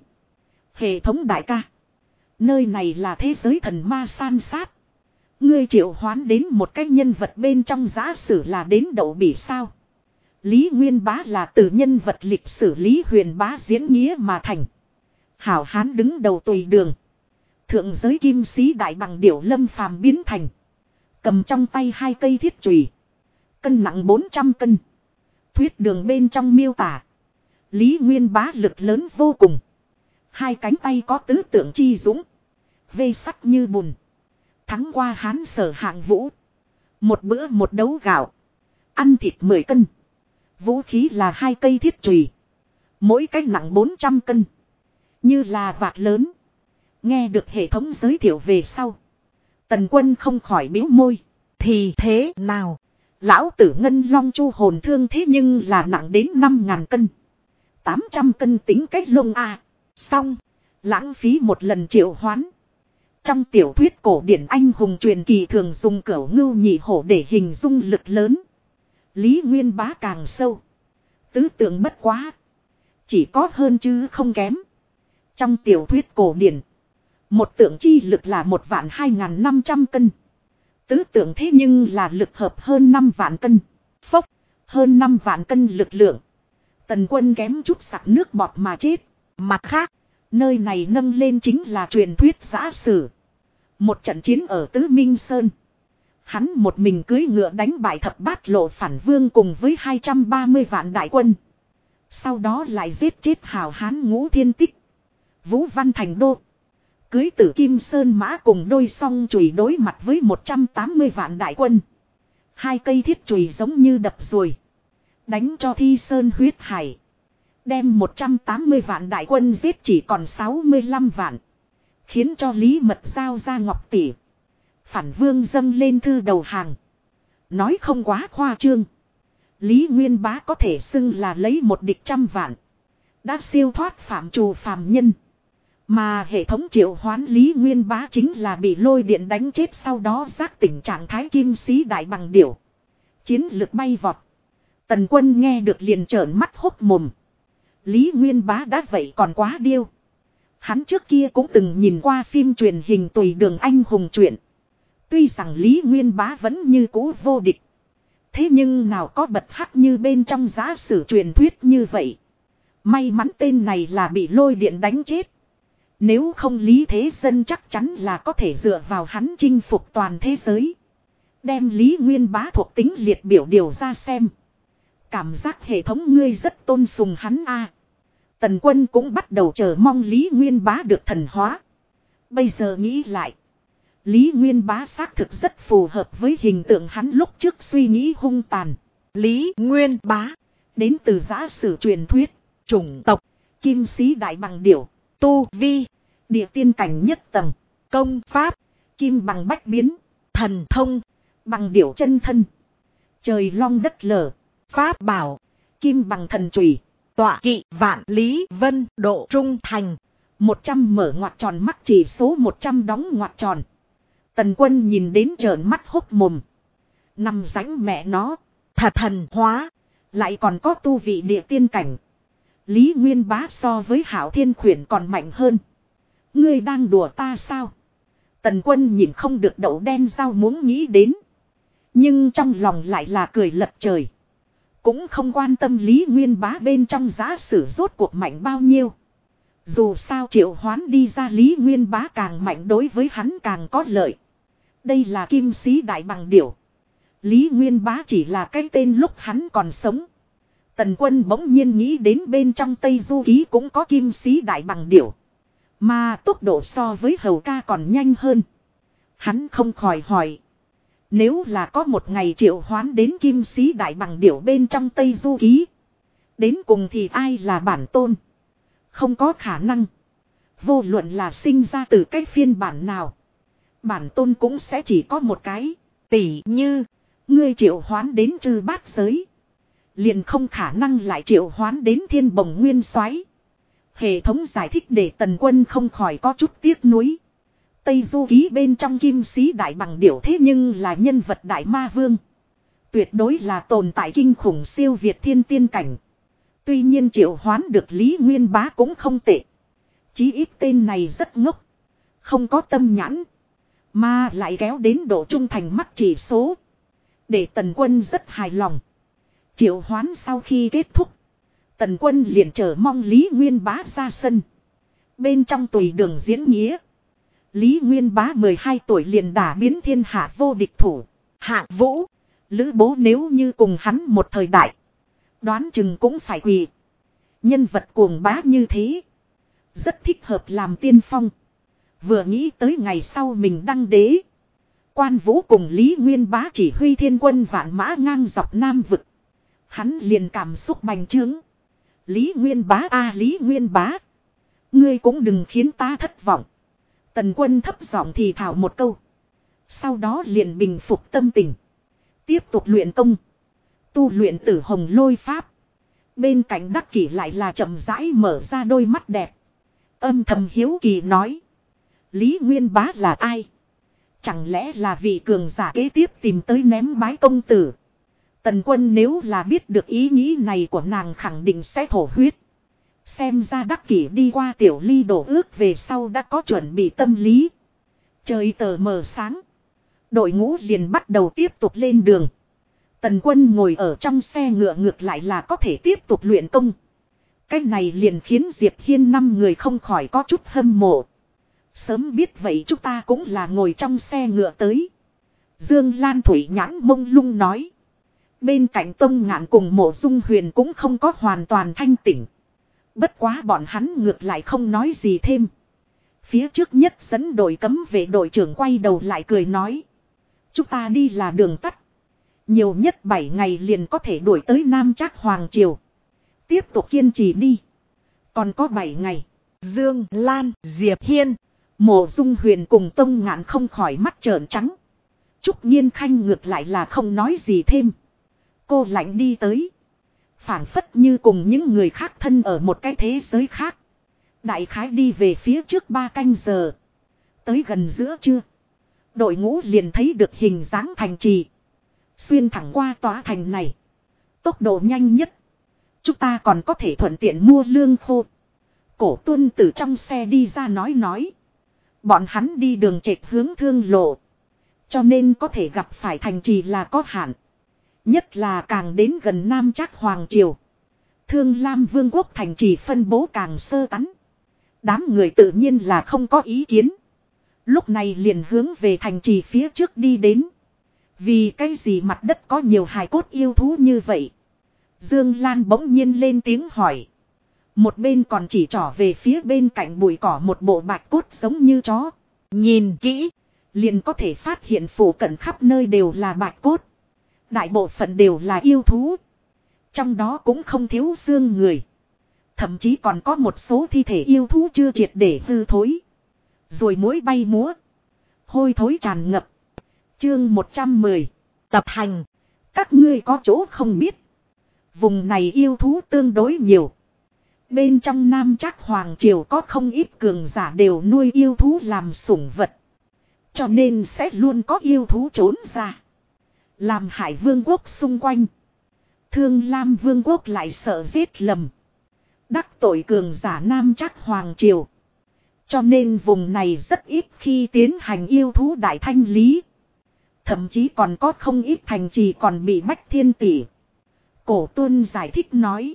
Hệ thống đại ca. Nơi này là thế giới thần ma san sát. Ngươi triệu hoán đến một cái nhân vật bên trong giả sử là đến đậu bỉ sao? Lý Nguyên Bá là từ nhân vật lịch sử Lý Huyền Bá diễn nghĩa mà thành. Hảo hán đứng đầu tùy đường. Thượng giới kim sĩ đại bằng điểu Lâm Phàm biến thành. Cầm trong tay 2 cây thiết chùy. Cân nặng 400 cân. Thuyết đường bên trong miêu tả. Lý Nguyên Bá lực lớn vô cùng. 2 cánh tay có tứ tượng chi dũng. Vê sắc như bùn. Thắng qua Hán Sở Hạng Vũ. Một bữa một đấu gạo. Ăn thịt 10 cân. Vũ khí là 2 cây thiết chùy. Mỗi cái nặng 400 cân. Như là vạt lớn. Nghe được hệ thống giới thiệu về sau. Tần Quân không khỏi bĩu môi. Thì thế nào? Lão tử Ngân Long Chu hồn thương thế nhưng là nặng đến 5.000 cân. 800 cân tính cách lông à. Xong. Lãng phí một lần triệu hoán. Trong tiểu thuyết cổ điển anh hùng truyền kỳ thường dùng cẩu ngưu nhị hổ để hình dung lực lớn. Lý Nguyên Bá càng sâu. Tứ tượng bất quá. Chỉ có hơn chứ không kém. Trong tiểu thuyết cổ điển. Một tượng chi lực là 1.2500 cân. Tứ tượng thế nhưng là lực hợp hơn 5 vạn cân. Phốc. Hơn 5 vạn cân lực lượng. Tần Quân kém chút sặc nước bọt mà chết. Mặt khác, nơi này nâng lên chính là truyền thuyết giã sử. Một trận chiến ở Tứ Minh Sơn. Hắn một mình cưỡi ngựa đánh bại thập bát lộ phản vương cùng với 230 vạn đại quân. Sau đó lại giết chết hào hán Ngũ Thiên Tích, Vũ Văn Thành Đô. Cưới Tử Kim Sơn mã cùng đôi song chùy đối mặt với 180 vạn đại quân. Hai cây thiết chùy giống như đập ruồi. Đánh cho Thi Sơn huyết hải. Đem 180 vạn đại quân giết chỉ còn 65 vạn. Khiến cho Lý Mật giao ra ngọc tỷ. Phản vương dâng lên thư đầu hàng. Nói không quá khoa trương. Lý Nguyên Bá có thể xưng là lấy một địch 100 vạn. Đã siêu thoát phạm trù phàm nhân. Mà hệ thống triệu hoán Lý Nguyên Bá chính là bị lôi điện đánh chết sau đó giác tỉnh trạng thái kim sĩ đại bằng điểu. Chiến lực bay vọt. Tần Quân nghe được liền trợn mắt hốc mồm. Lý Nguyên Bá đã vậy còn quá điêu. Hắn trước kia cũng từng nhìn qua phim truyền hình Tùy Đường Anh Hùng truyện. Tuy rằng Lý Nguyên Bá vẫn như cũ vô địch. Thế nhưng nào có bật hắc như bên trong giả sử truyền thuyết như vậy. May mắn tên này là bị lôi điện đánh chết. Nếu không Lý Thế Dân chắc chắn là có thể dựa vào hắn chinh phục toàn thế giới. Đem Lý Nguyên Bá thuộc tính liệt biểu điều ra xem. Cảm giác hệ thống ngươi rất tôn sùng hắn a. Tần Quân cũng bắt đầu chờ mong Lý Nguyên Bá được thần hóa. Bây giờ nghĩ lại. Lý Nguyên Bá xác thực rất phù hợp với hình tượng hắn lúc trước suy nghĩ hung tàn. Lý Nguyên Bá. Đến từ giả sử truyền thuyết. Chủng tộc. Kim sĩ đại bằng điểu. Tu vi. Địa tiên cảnh nhất tầng. Công pháp. Kim bằng bách biến. Thần thông. Bằng điểu chân thân. Trời long đất lở. Pháp bảo. Kim bằng thần chùy. Tọa kỵ vạn lý vân độ trung thành. 100 mở ngoặc tròn mắt chỉ số 100 đóng ngoặc tròn. Tần Quân nhìn đến trợn mắt hốc mồm. Nằm rãnh mẹ nó. Thật thần hóa. Lại còn có tu vị địa tiên cảnh. Lý Nguyên Bá so với Hảo Thiên Khuyển còn mạnh hơn. Ngươi đang đùa ta sao? Tần Quân nhìn không được đậu đen rau muống nghĩ đến. Nhưng trong lòng lại là cười lật trời. Cũng không quan tâm Lý Nguyên Bá bên trong giả sử rốt cuộc mạnh bao nhiêu. Dù sao triệu hoán đi ra Lý Nguyên Bá càng mạnh đối với hắn càng có lợi. Đây là kim sĩ đại bằng điểu. Lý Nguyên Bá chỉ là cái tên lúc hắn còn sống. Tần Quân bỗng nhiên nghĩ đến bên trong Tây Du Ký cũng có kim sĩ đại bằng điểu. Mà tốc độ so với hầu ca còn nhanh hơn. Hắn không khỏi hỏi. Nếu là có một ngày triệu hoán đến kim sĩ đại bằng điểu bên trong Tây Du Ký. Đến cùng thì ai là bản tôn? Không có khả năng. Vô luận là sinh ra từ cái phiên bản nào. Bản tôn cũng sẽ chỉ có một cái. Tỉ như. Ngươi triệu hoán đến Trư Bát Giới. Liền không khả năng lại triệu hoán đến Thiên Bồng Nguyên Soái. Hệ thống giải thích để Tần Quân không khỏi có chút tiếc nuối. Tây Du Ký bên trong kim sĩ đại bằng điểu thế nhưng là nhân vật đại ma vương. Tuyệt đối là tồn tại kinh khủng siêu việt thiên tiên cảnh. Tuy nhiên triệu hoán được Lý Nguyên Bá cũng không tệ. Chí ít tên này rất ngốc. Không có tâm nhãn. Mà lại kéo đến độ trung thành mắt chỉ số. Để Tần Quân rất hài lòng. Triệu hoán sau khi kết thúc. Tần Quân liền chờ mong Lý Nguyên Bá ra sân. Bên trong Tùy Đường diễn nghĩa. Lý Nguyên Bá 12 tuổi liền đả biến thiên hạ vô địch thủ. Hạng Vũ. Lữ Bố nếu như cùng hắn một thời đại. Đoán chừng cũng phải quỳ. Nhân vật cuồng bá như thế. Rất thích hợp làm tiên phong. Vừa nghĩ tới ngày sau mình đăng đế. Quan Vũ cùng Lý Nguyên Bá chỉ huy thiên quân vạn mã ngang dọc Nam vực. Hắn liền cảm xúc bành trướng. Lý Nguyên Bá Lý Nguyên Bá. Ngươi cũng đừng khiến ta thất vọng. Tần Quân thấp giọng thì thảo một câu. Sau đó liền bình phục tâm tình. Tiếp tục luyện công. Tu luyện Tử Hồng Lôi Pháp. Bên cạnh Đắc Kỷ lại là chậm rãi mở ra đôi mắt đẹp. Âm thầm hiếu kỳ nói. Lý Nguyên Bá là ai? Chẳng lẽ là vị cường giả kế tiếp tìm tới ném bái công tử? Tần Quân nếu là biết được ý nghĩ này của nàng khẳng định sẽ thổ huyết. Xem ra Đắc Kỷ đi qua Tiểu Ly đổ ước về sau đã có chuẩn bị tâm lý. Trời tờ mờ sáng. Đội ngũ liền bắt đầu tiếp tục lên đường. Tần Quân ngồi ở trong xe ngựa ngược lại là có thể tiếp tục luyện công. Cái này liền khiến Diệp Hiên 5 người không khỏi có chút hâm mộ. Sớm biết vậy chúng ta cũng là ngồi trong xe ngựa tới. Dương Lan thủy nhãn mông lung nói. Bên cạnh Tông Ngạn cùng Mộ Dung Huyền cũng không có hoàn toàn thanh tỉnh. Bất quá bọn hắn ngược lại không nói gì thêm. Phía trước nhất dẫn đội cấm vệ đội trưởng quay đầu lại cười nói. Chúng ta đi là đường tắt. Nhiều nhất 7 ngày liền có thể đuổi tới Nam Trác Hoàng Triều. Tiếp tục kiên trì đi. Còn có 7 ngày. Dương Lan, Diệp Hiên, Mộ Dung Huyền cùng Tông Ngạn không khỏi mắt trợn trắng. Trúc Nhiên Khanh ngược lại là không nói gì thêm. Cô lạnh đi tới. Phảng phất như cùng những người khác thân ở một cái thế giới khác. Đại khái đi về phía trước 3 canh giờ. Tới gần giữa trưa. Đội ngũ liền thấy được hình dáng thành trì. Xuyên thẳng qua tòa thành này. Tốc độ nhanh nhất. Chúng ta còn có thể thuận tiện mua lương khô. Cổ Tuân từ trong xe đi ra nói. Bọn hắn đi đường trệt hướng thương lộ. Cho nên có thể gặp phải thành trì là có hạn. Nhất là càng đến gần Nam Trác Hoàng Triều. Thương Lam Vương quốc thành trì phân bố càng sơ tán. Đám người tự nhiên là không có ý kiến. Lúc này liền hướng về thành trì phía trước đi đến. Vì cái gì mặt đất có nhiều hài cốt yêu thú như vậy? Dương Lan bỗng nhiên lên tiếng hỏi. Một bên còn chỉ trỏ về phía bên cạnh bụi cỏ một bộ bạch cốt giống như chó. nhìn kỹ, liền có thể phát hiện phủ cận khắp nơi đều là bạch cốt. Đại bộ phận đều là yêu thú. Trong đó cũng không thiếu xương người. Thậm chí còn có một số thi thể yêu thú chưa triệt để hư thối. Rồi muỗi bay múa. Hôi thối tràn ngập. Chương 110. tập hành. Các ngươi có chỗ không biết. Vùng này yêu thú tương đối nhiều. Bên trong Nam Trác Hoàng Triều có không ít cường giả đều nuôi yêu thú làm sủng vật. Cho nên sẽ luôn có yêu thú trốn ra. Làm Hải Vương quốc xung quanh. Thương Lam Vương quốc lại sợ giết lầm. Đắc tội cường giả Nam Trác Hoàng Triều. Cho nên vùng này rất ít khi tiến hành yêu thú đại thanh lý. Thậm chí còn có không ít thành trì còn bị Bách Thiên Tỷ. Cổ Tuân giải thích nói.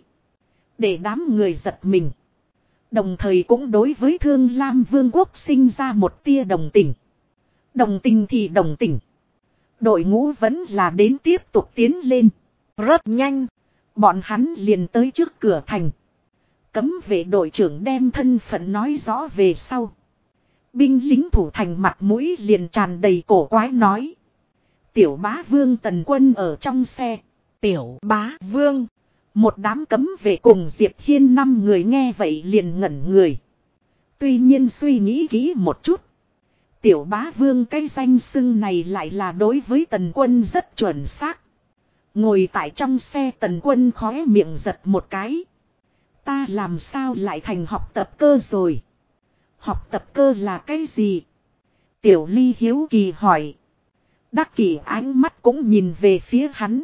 Để đám người giật mình. Đồng thời cũng đối với Thương Lam Vương quốc sinh ra một tia đồng tình. Đồng tình thì đồng tình. Đội ngũ vẫn là đến tiếp tục tiến lên. Rất nhanh. Bọn hắn liền tới trước cửa thành. Cấm vệ đội trưởng đem thân phận nói rõ về sau. Binh lính thủ thành mặt mũi liền tràn đầy cổ quái nói. Tiểu bá vương Tần Quân ở trong xe. Tiểu bá vương. Một đám cấm vệ cùng Diệp Hiên 5 người nghe vậy liền ngẩn người. Tuy nhiên suy nghĩ kỹ một chút. Tiểu bá vương cái danh xưng này lại là đối với Tần Quân rất chuẩn xác. Ngồi tại trong xe Tần Quân khóe miệng giật một cái. Ta làm sao lại thành học tập cơ rồi? Học tập cơ là cái gì? Tiểu Ly hiếu kỳ hỏi. Đắc Kỷ ánh mắt cũng nhìn về phía hắn.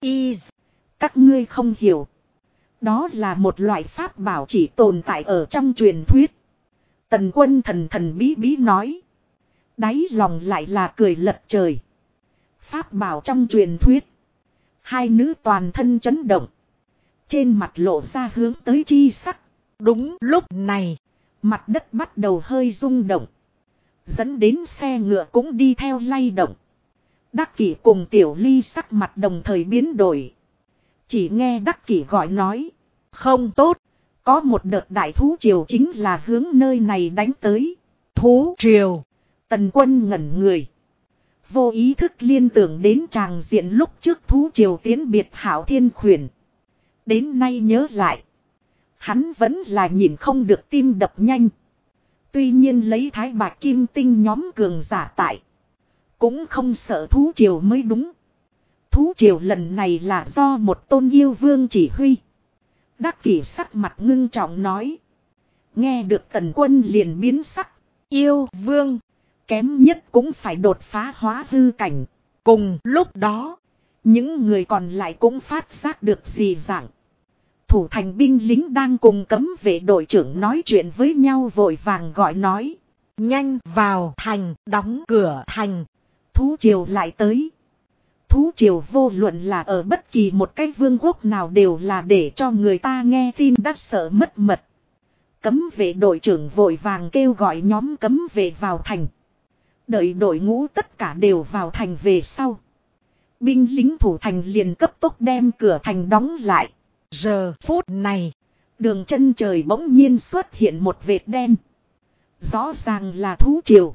Các ngươi không hiểu. Đó là một loại pháp bảo chỉ tồn tại ở trong truyền thuyết. Tần Quân thần bí bí nói. Đáy lòng lại là cười lật trời. Pháp bảo trong truyền thuyết. Hai nữ toàn thân chấn động. Trên mặt lộ ra hướng tới chi sắc. Đúng lúc này. Mặt đất bắt đầu hơi rung động. Dẫn đến xe ngựa cũng đi theo lay động. Đắc Kỷ cùng Tiểu Ly sắc mặt đồng thời biến đổi. Chỉ nghe Đắc Kỷ gọi nói. Không tốt. Có một đợt đại thú triều chính là hướng nơi này đánh tới. Thú triều. Tần Quân ngẩn người. Vô ý thức liên tưởng đến tràng diện lúc trước thú triều tiến biệt Hạo Thiên Khuyển. Đến nay nhớ lại. Hắn vẫn là nhìn không được tim đập nhanh. Tuy nhiên lấy Thái Bạch Kim Tinh nhóm cường giả tại. Cũng không sợ thú triều mới đúng. Thú triều lần này là do một tôn yêu vương chỉ huy. Đắc Kỷ sắc mặt ngưng trọng nói. Nghe được Tần Quân liền biến sắc. Yêu vương. Kém nhất cũng phải đột phá hóa hư cảnh. Cùng lúc đó. Những người còn lại cũng phát giác được gì dạng. Thủ thành binh lính đang cùng cấm vệ đội trưởng nói chuyện với nhau vội vàng gọi nói. Nhanh vào thành, đóng cửa thành. Thú triều lại tới. Thú triều vô luận là ở bất kỳ một cái vương quốc nào đều là để cho người ta nghe tin đã sợ mất mật. Cấm vệ đội trưởng vội vàng kêu gọi nhóm cấm vệ vào thành. Đợi đội ngũ tất cả đều vào thành về sau. Binh lính thủ thành liền cấp tốc đem cửa thành đóng lại. Giờ phút này, đường chân trời bỗng nhiên xuất hiện một vệt đen. Rõ ràng là thú triều.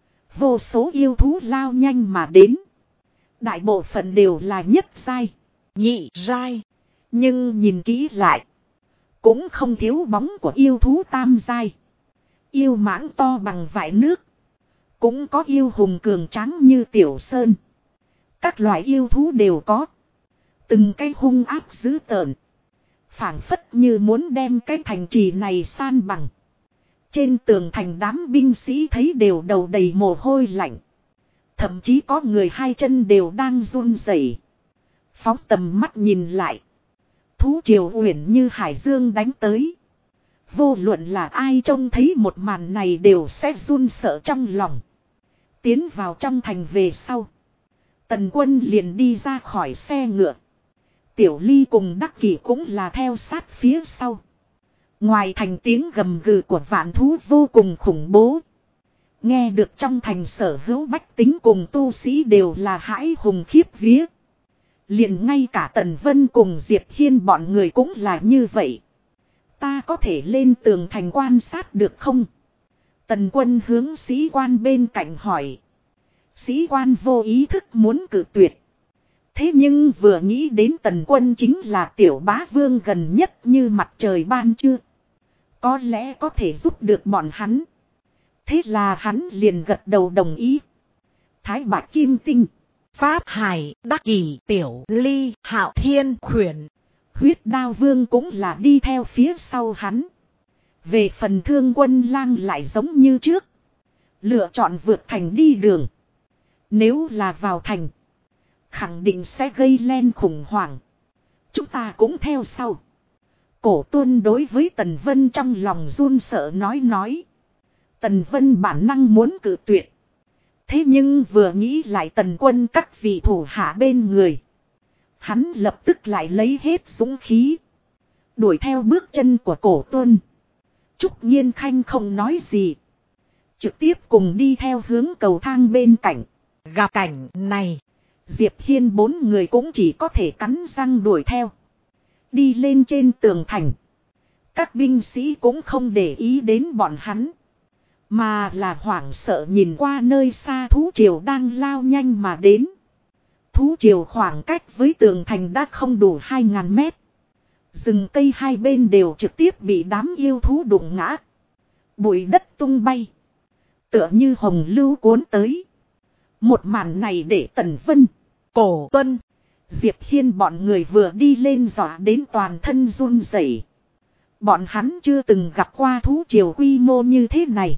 Vô số yêu thú lao nhanh mà đến. Đại bộ phận đều là nhất giai, nhị giai. nhưng nhìn kỹ lại, cũng không thiếu bóng của yêu thú tam giai. Yêu mãng to bằng vải nước. Cũng có yêu hùng cường tráng như tiểu sơn. Các loại yêu thú đều có. Từng cái hung ác dữ tợn. Phảng phất như muốn đem cái thành trì này san bằng. Trên tường thành đám binh sĩ thấy đều đầu đầy mồ hôi lạnh. Thậm chí có người hai chân đều đang run rẩy. Phóng tầm mắt nhìn lại. Thú triều uyển như hải dương đánh tới. Vô luận là ai trông thấy một màn này đều sẽ run sợ trong lòng. Tiến vào trong thành về sau. Tần Quân liền đi ra khỏi xe ngựa. Tiểu Ly cùng Đắc Kỷ cũng là theo sát phía sau. Ngoài thành tiếng gầm gừ của vạn thú vô cùng khủng bố. Nghe được trong thành sở hữu bách tính cùng tu sĩ đều là hãi hùng khiếp vía. Liền ngay cả Tần Vân cùng Diệp Hiên bọn người cũng là như vậy. Ta có thể lên tường thành quan sát được không? Tần Quân hướng sĩ quan bên cạnh hỏi. Sĩ quan vô ý thức muốn cự tuyệt. Thế nhưng vừa nghĩ đến Tần Quân chính là tiểu bá vương gần nhất như mặt trời ban trưa. Có lẽ có thể giúp được bọn hắn. Thế là hắn liền gật đầu đồng ý. Thái Bạch Kim Tinh, Pháp Hải, Đắc Kỷ, Tiểu Ly, Hạo Thiên, Khuyển. Huyết Đao Vương cũng là đi theo phía sau hắn. Về phần Thương Quân Lang lại giống như trước. Lựa chọn vượt thành đi đường. Nếu là vào thành, khẳng định sẽ gây lên khủng hoảng. Chúng ta cũng theo sau. Cổ Tuân đối với Tần Vân trong lòng run sợ nói. Tần Vân bản năng muốn cự tuyệt. Thế nhưng vừa nghĩ lại Tần Quân các vị thủ hạ bên người. Hắn lập tức lại lấy hết dũng khí. Đuổi theo bước chân của Cổ Tuân. Trúc Nhiên Khanh không nói gì. Trực tiếp cùng đi theo hướng cầu thang bên cạnh. Gặp cảnh này, Diệp Hiên bốn người cũng chỉ có thể cắn răng đuổi theo. Đi lên trên tường thành. Các binh sĩ cũng không để ý đến bọn hắn. Mà là hoảng sợ nhìn qua nơi xa thú triều đang lao nhanh mà đến. Thú triều khoảng cách với tường thành đã không đủ 2.000 mét. Rừng cây hai bên đều trực tiếp bị đám yêu thú đụng ngã. Bụi đất tung bay. Tựa như hồng lưu cuốn tới. Một màn này để Tần Vân, Cổ Tuân, Diệp Hiên bọn người vừa đi lên dọa đến toàn thân run rẩy. Bọn hắn chưa từng gặp qua thú triều quy mô như thế này.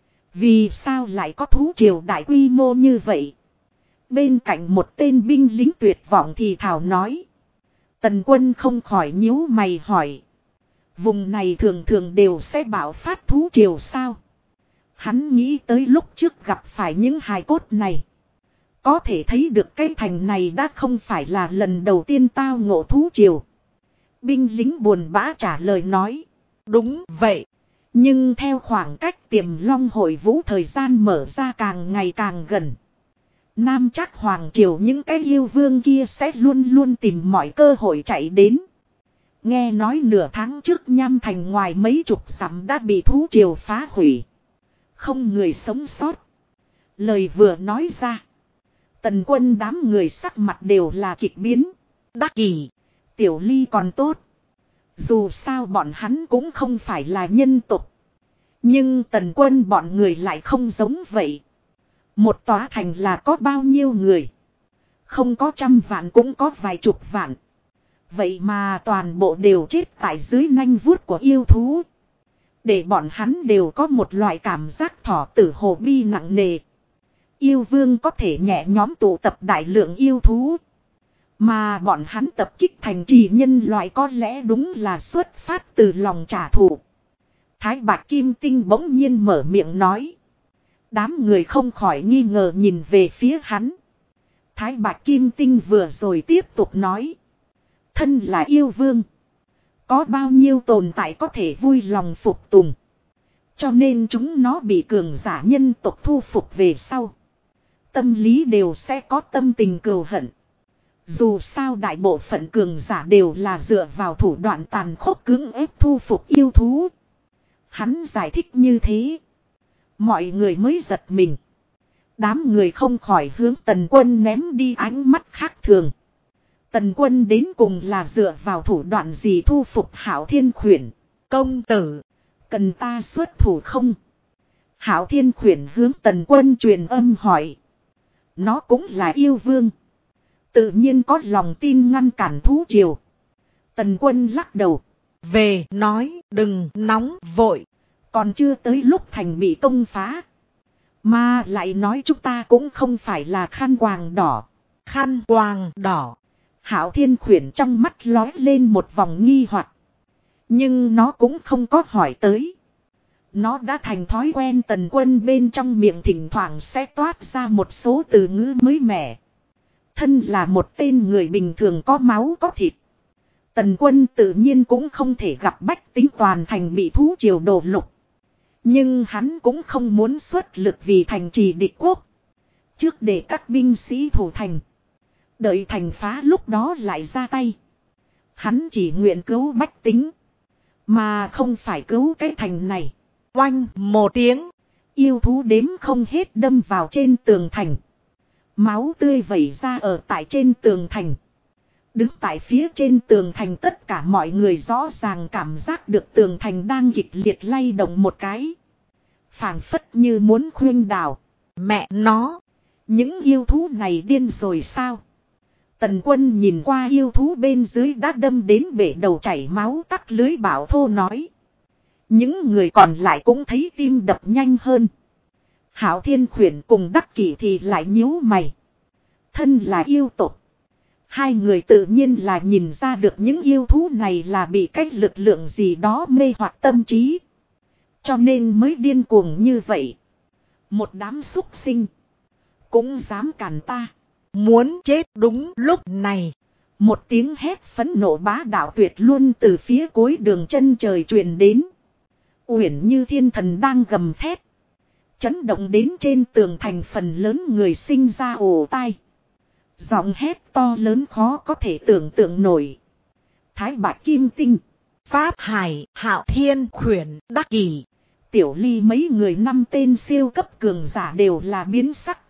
Vì sao lại có thú triều đại quy mô như vậy? Bên cạnh một tên binh lính tuyệt vọng thì thảo nói. Tần Quân không khỏi nhíu mày hỏi. Vùng này thường thường đều sẽ bạo phát thú triều sao? Hắn nghĩ tới lúc trước gặp phải những hài cốt này. Có thể thấy được cái thành này đã không phải là lần đầu tiên tao ngộ thú triều. Binh lính buồn bã trả lời nói. Đúng vậy. Nhưng theo khoảng cách Tiềm Long hội vũ thời gian mở ra càng ngày càng gần. Nam Trác Hoàng Triều những cái yêu vương kia sẽ luôn luôn tìm mọi cơ hội chạy đến. Nghe nói nửa tháng trước Nham Thành ngoài mấy chục dặm đã bị thú triều phá hủy. Không người sống sót. Lời vừa nói ra. Tần Quân đám người sắc mặt đều là kịch biến. Đắc Kỷ, Tiểu Ly còn tốt. Dù sao bọn hắn cũng không phải là nhân tộc. Nhưng Tần Quân bọn người lại không giống vậy. Một tòa thành là có bao nhiêu người. Không có 100 vạn cũng có vài chục vạn. Vậy mà toàn bộ đều chết tại dưới nanh vuốt của yêu thú. Để bọn hắn đều có một loại cảm giác thỏ tử hồ bi nặng nề. Yêu vương có thể nhẹ nhóm tụ tập đại lượng yêu thú. Mà bọn hắn tập kích thành trì nhân loại có lẽ đúng là xuất phát từ lòng trả thù. Thái Bạch Kim Tinh bỗng nhiên mở miệng nói. Đám người không khỏi nghi ngờ nhìn về phía hắn. Thái Bạch Kim Tinh vừa rồi tiếp tục nói. Thân là yêu vương. Có bao nhiêu tồn tại có thể vui lòng phục tùng. Cho nên chúng nó bị cường giả nhân tộc thu phục về sau. Tâm lý đều sẽ có tâm tình cừu hận. Dù sao đại bộ phận cường giả đều là dựa vào thủ đoạn tàn khốc cưỡng ép thu phục yêu thú. Hắn giải thích như thế. Mọi người mới giật mình. Đám người không khỏi hướng Tần Quân ném đi ánh mắt khác thường. Tần Quân đến cùng là dựa vào thủ đoạn gì thu phục Hạo Thiên Khuyển? Công tử, cần ta xuất thủ không? Hạo Thiên Khuyển hướng Tần Quân truyền âm hỏi. Nó cũng là yêu vương. Tự nhiên có lòng tin ngăn cản thú triều. Tần Quân lắc đầu. về nói đừng nóng vội. Còn chưa tới lúc thành bị công phá. Mà lại nói chúng ta cũng không phải là khăn quàng đỏ. Khăn quàng đỏ. Hạo Thiên Khuyển trong mắt lói lên một vòng nghi hoặc. Nhưng nó cũng không có hỏi tới. Nó đã thành thói quen Tần Quân bên trong miệng thỉnh thoảng sẽ toát ra một số từ ngữ mới mẻ. Thân là một tên người bình thường có máu có thịt. Tần Quân tự nhiên cũng không thể gặp bách tính toàn thành bị thú triều đổ lục. Nhưng hắn cũng không muốn xuất lực vì thành trì địch quốc. Trước để các binh sĩ thủ thành. Đợi thành phá lúc đó lại ra tay. Hắn chỉ nguyện cứu bách tính. Mà không phải cứu cái thành này. Oanh một tiếng. Yêu thú đếm không hết đâm vào trên tường thành. Máu tươi vẩy ra ở tại trên tường thành. Đứng tại phía trên tường thành tất cả mọi người rõ ràng cảm giác được tường thành đang kịch liệt lay động một cái. Phảng phất như muốn khuynh đảo. Mẹ nó. Những yêu thú này điên rồi sao? Tần Quân nhìn qua yêu thú bên dưới đã đâm đến bể đầu chảy máu tắc lưới bảo thô nói. Những người còn lại cũng thấy tim đập nhanh hơn. Hạo Thiên Khuyển cùng Đắc Kỷ thì lại nhíu mày. Thân là yêu tộc. Hai người tự nhiên là nhìn ra được những yêu thú này là bị cái lực lượng gì đó mê hoặc tâm trí. Cho nên mới điên cuồng như vậy. Một đám súc sinh. Cũng dám cản ta. Muốn chết đúng lúc này. Một tiếng hét phẫn nộ bá đạo tuyệt luôn từ phía cuối đường chân trời truyền đến. Uyển Như Thiên Thần đang gầm thét. Chấn động đến trên tường thành phần lớn người sinh ra ồ tai. Giọng hét to lớn khó có thể tưởng tượng nổi. Thái Bạch Kim Tinh, Pháp Hải, Hạo Thiên Khuyển, Đắc Kỷ. Tiểu Ly mấy người 5 tên siêu cấp cường giả đều là biến sắc.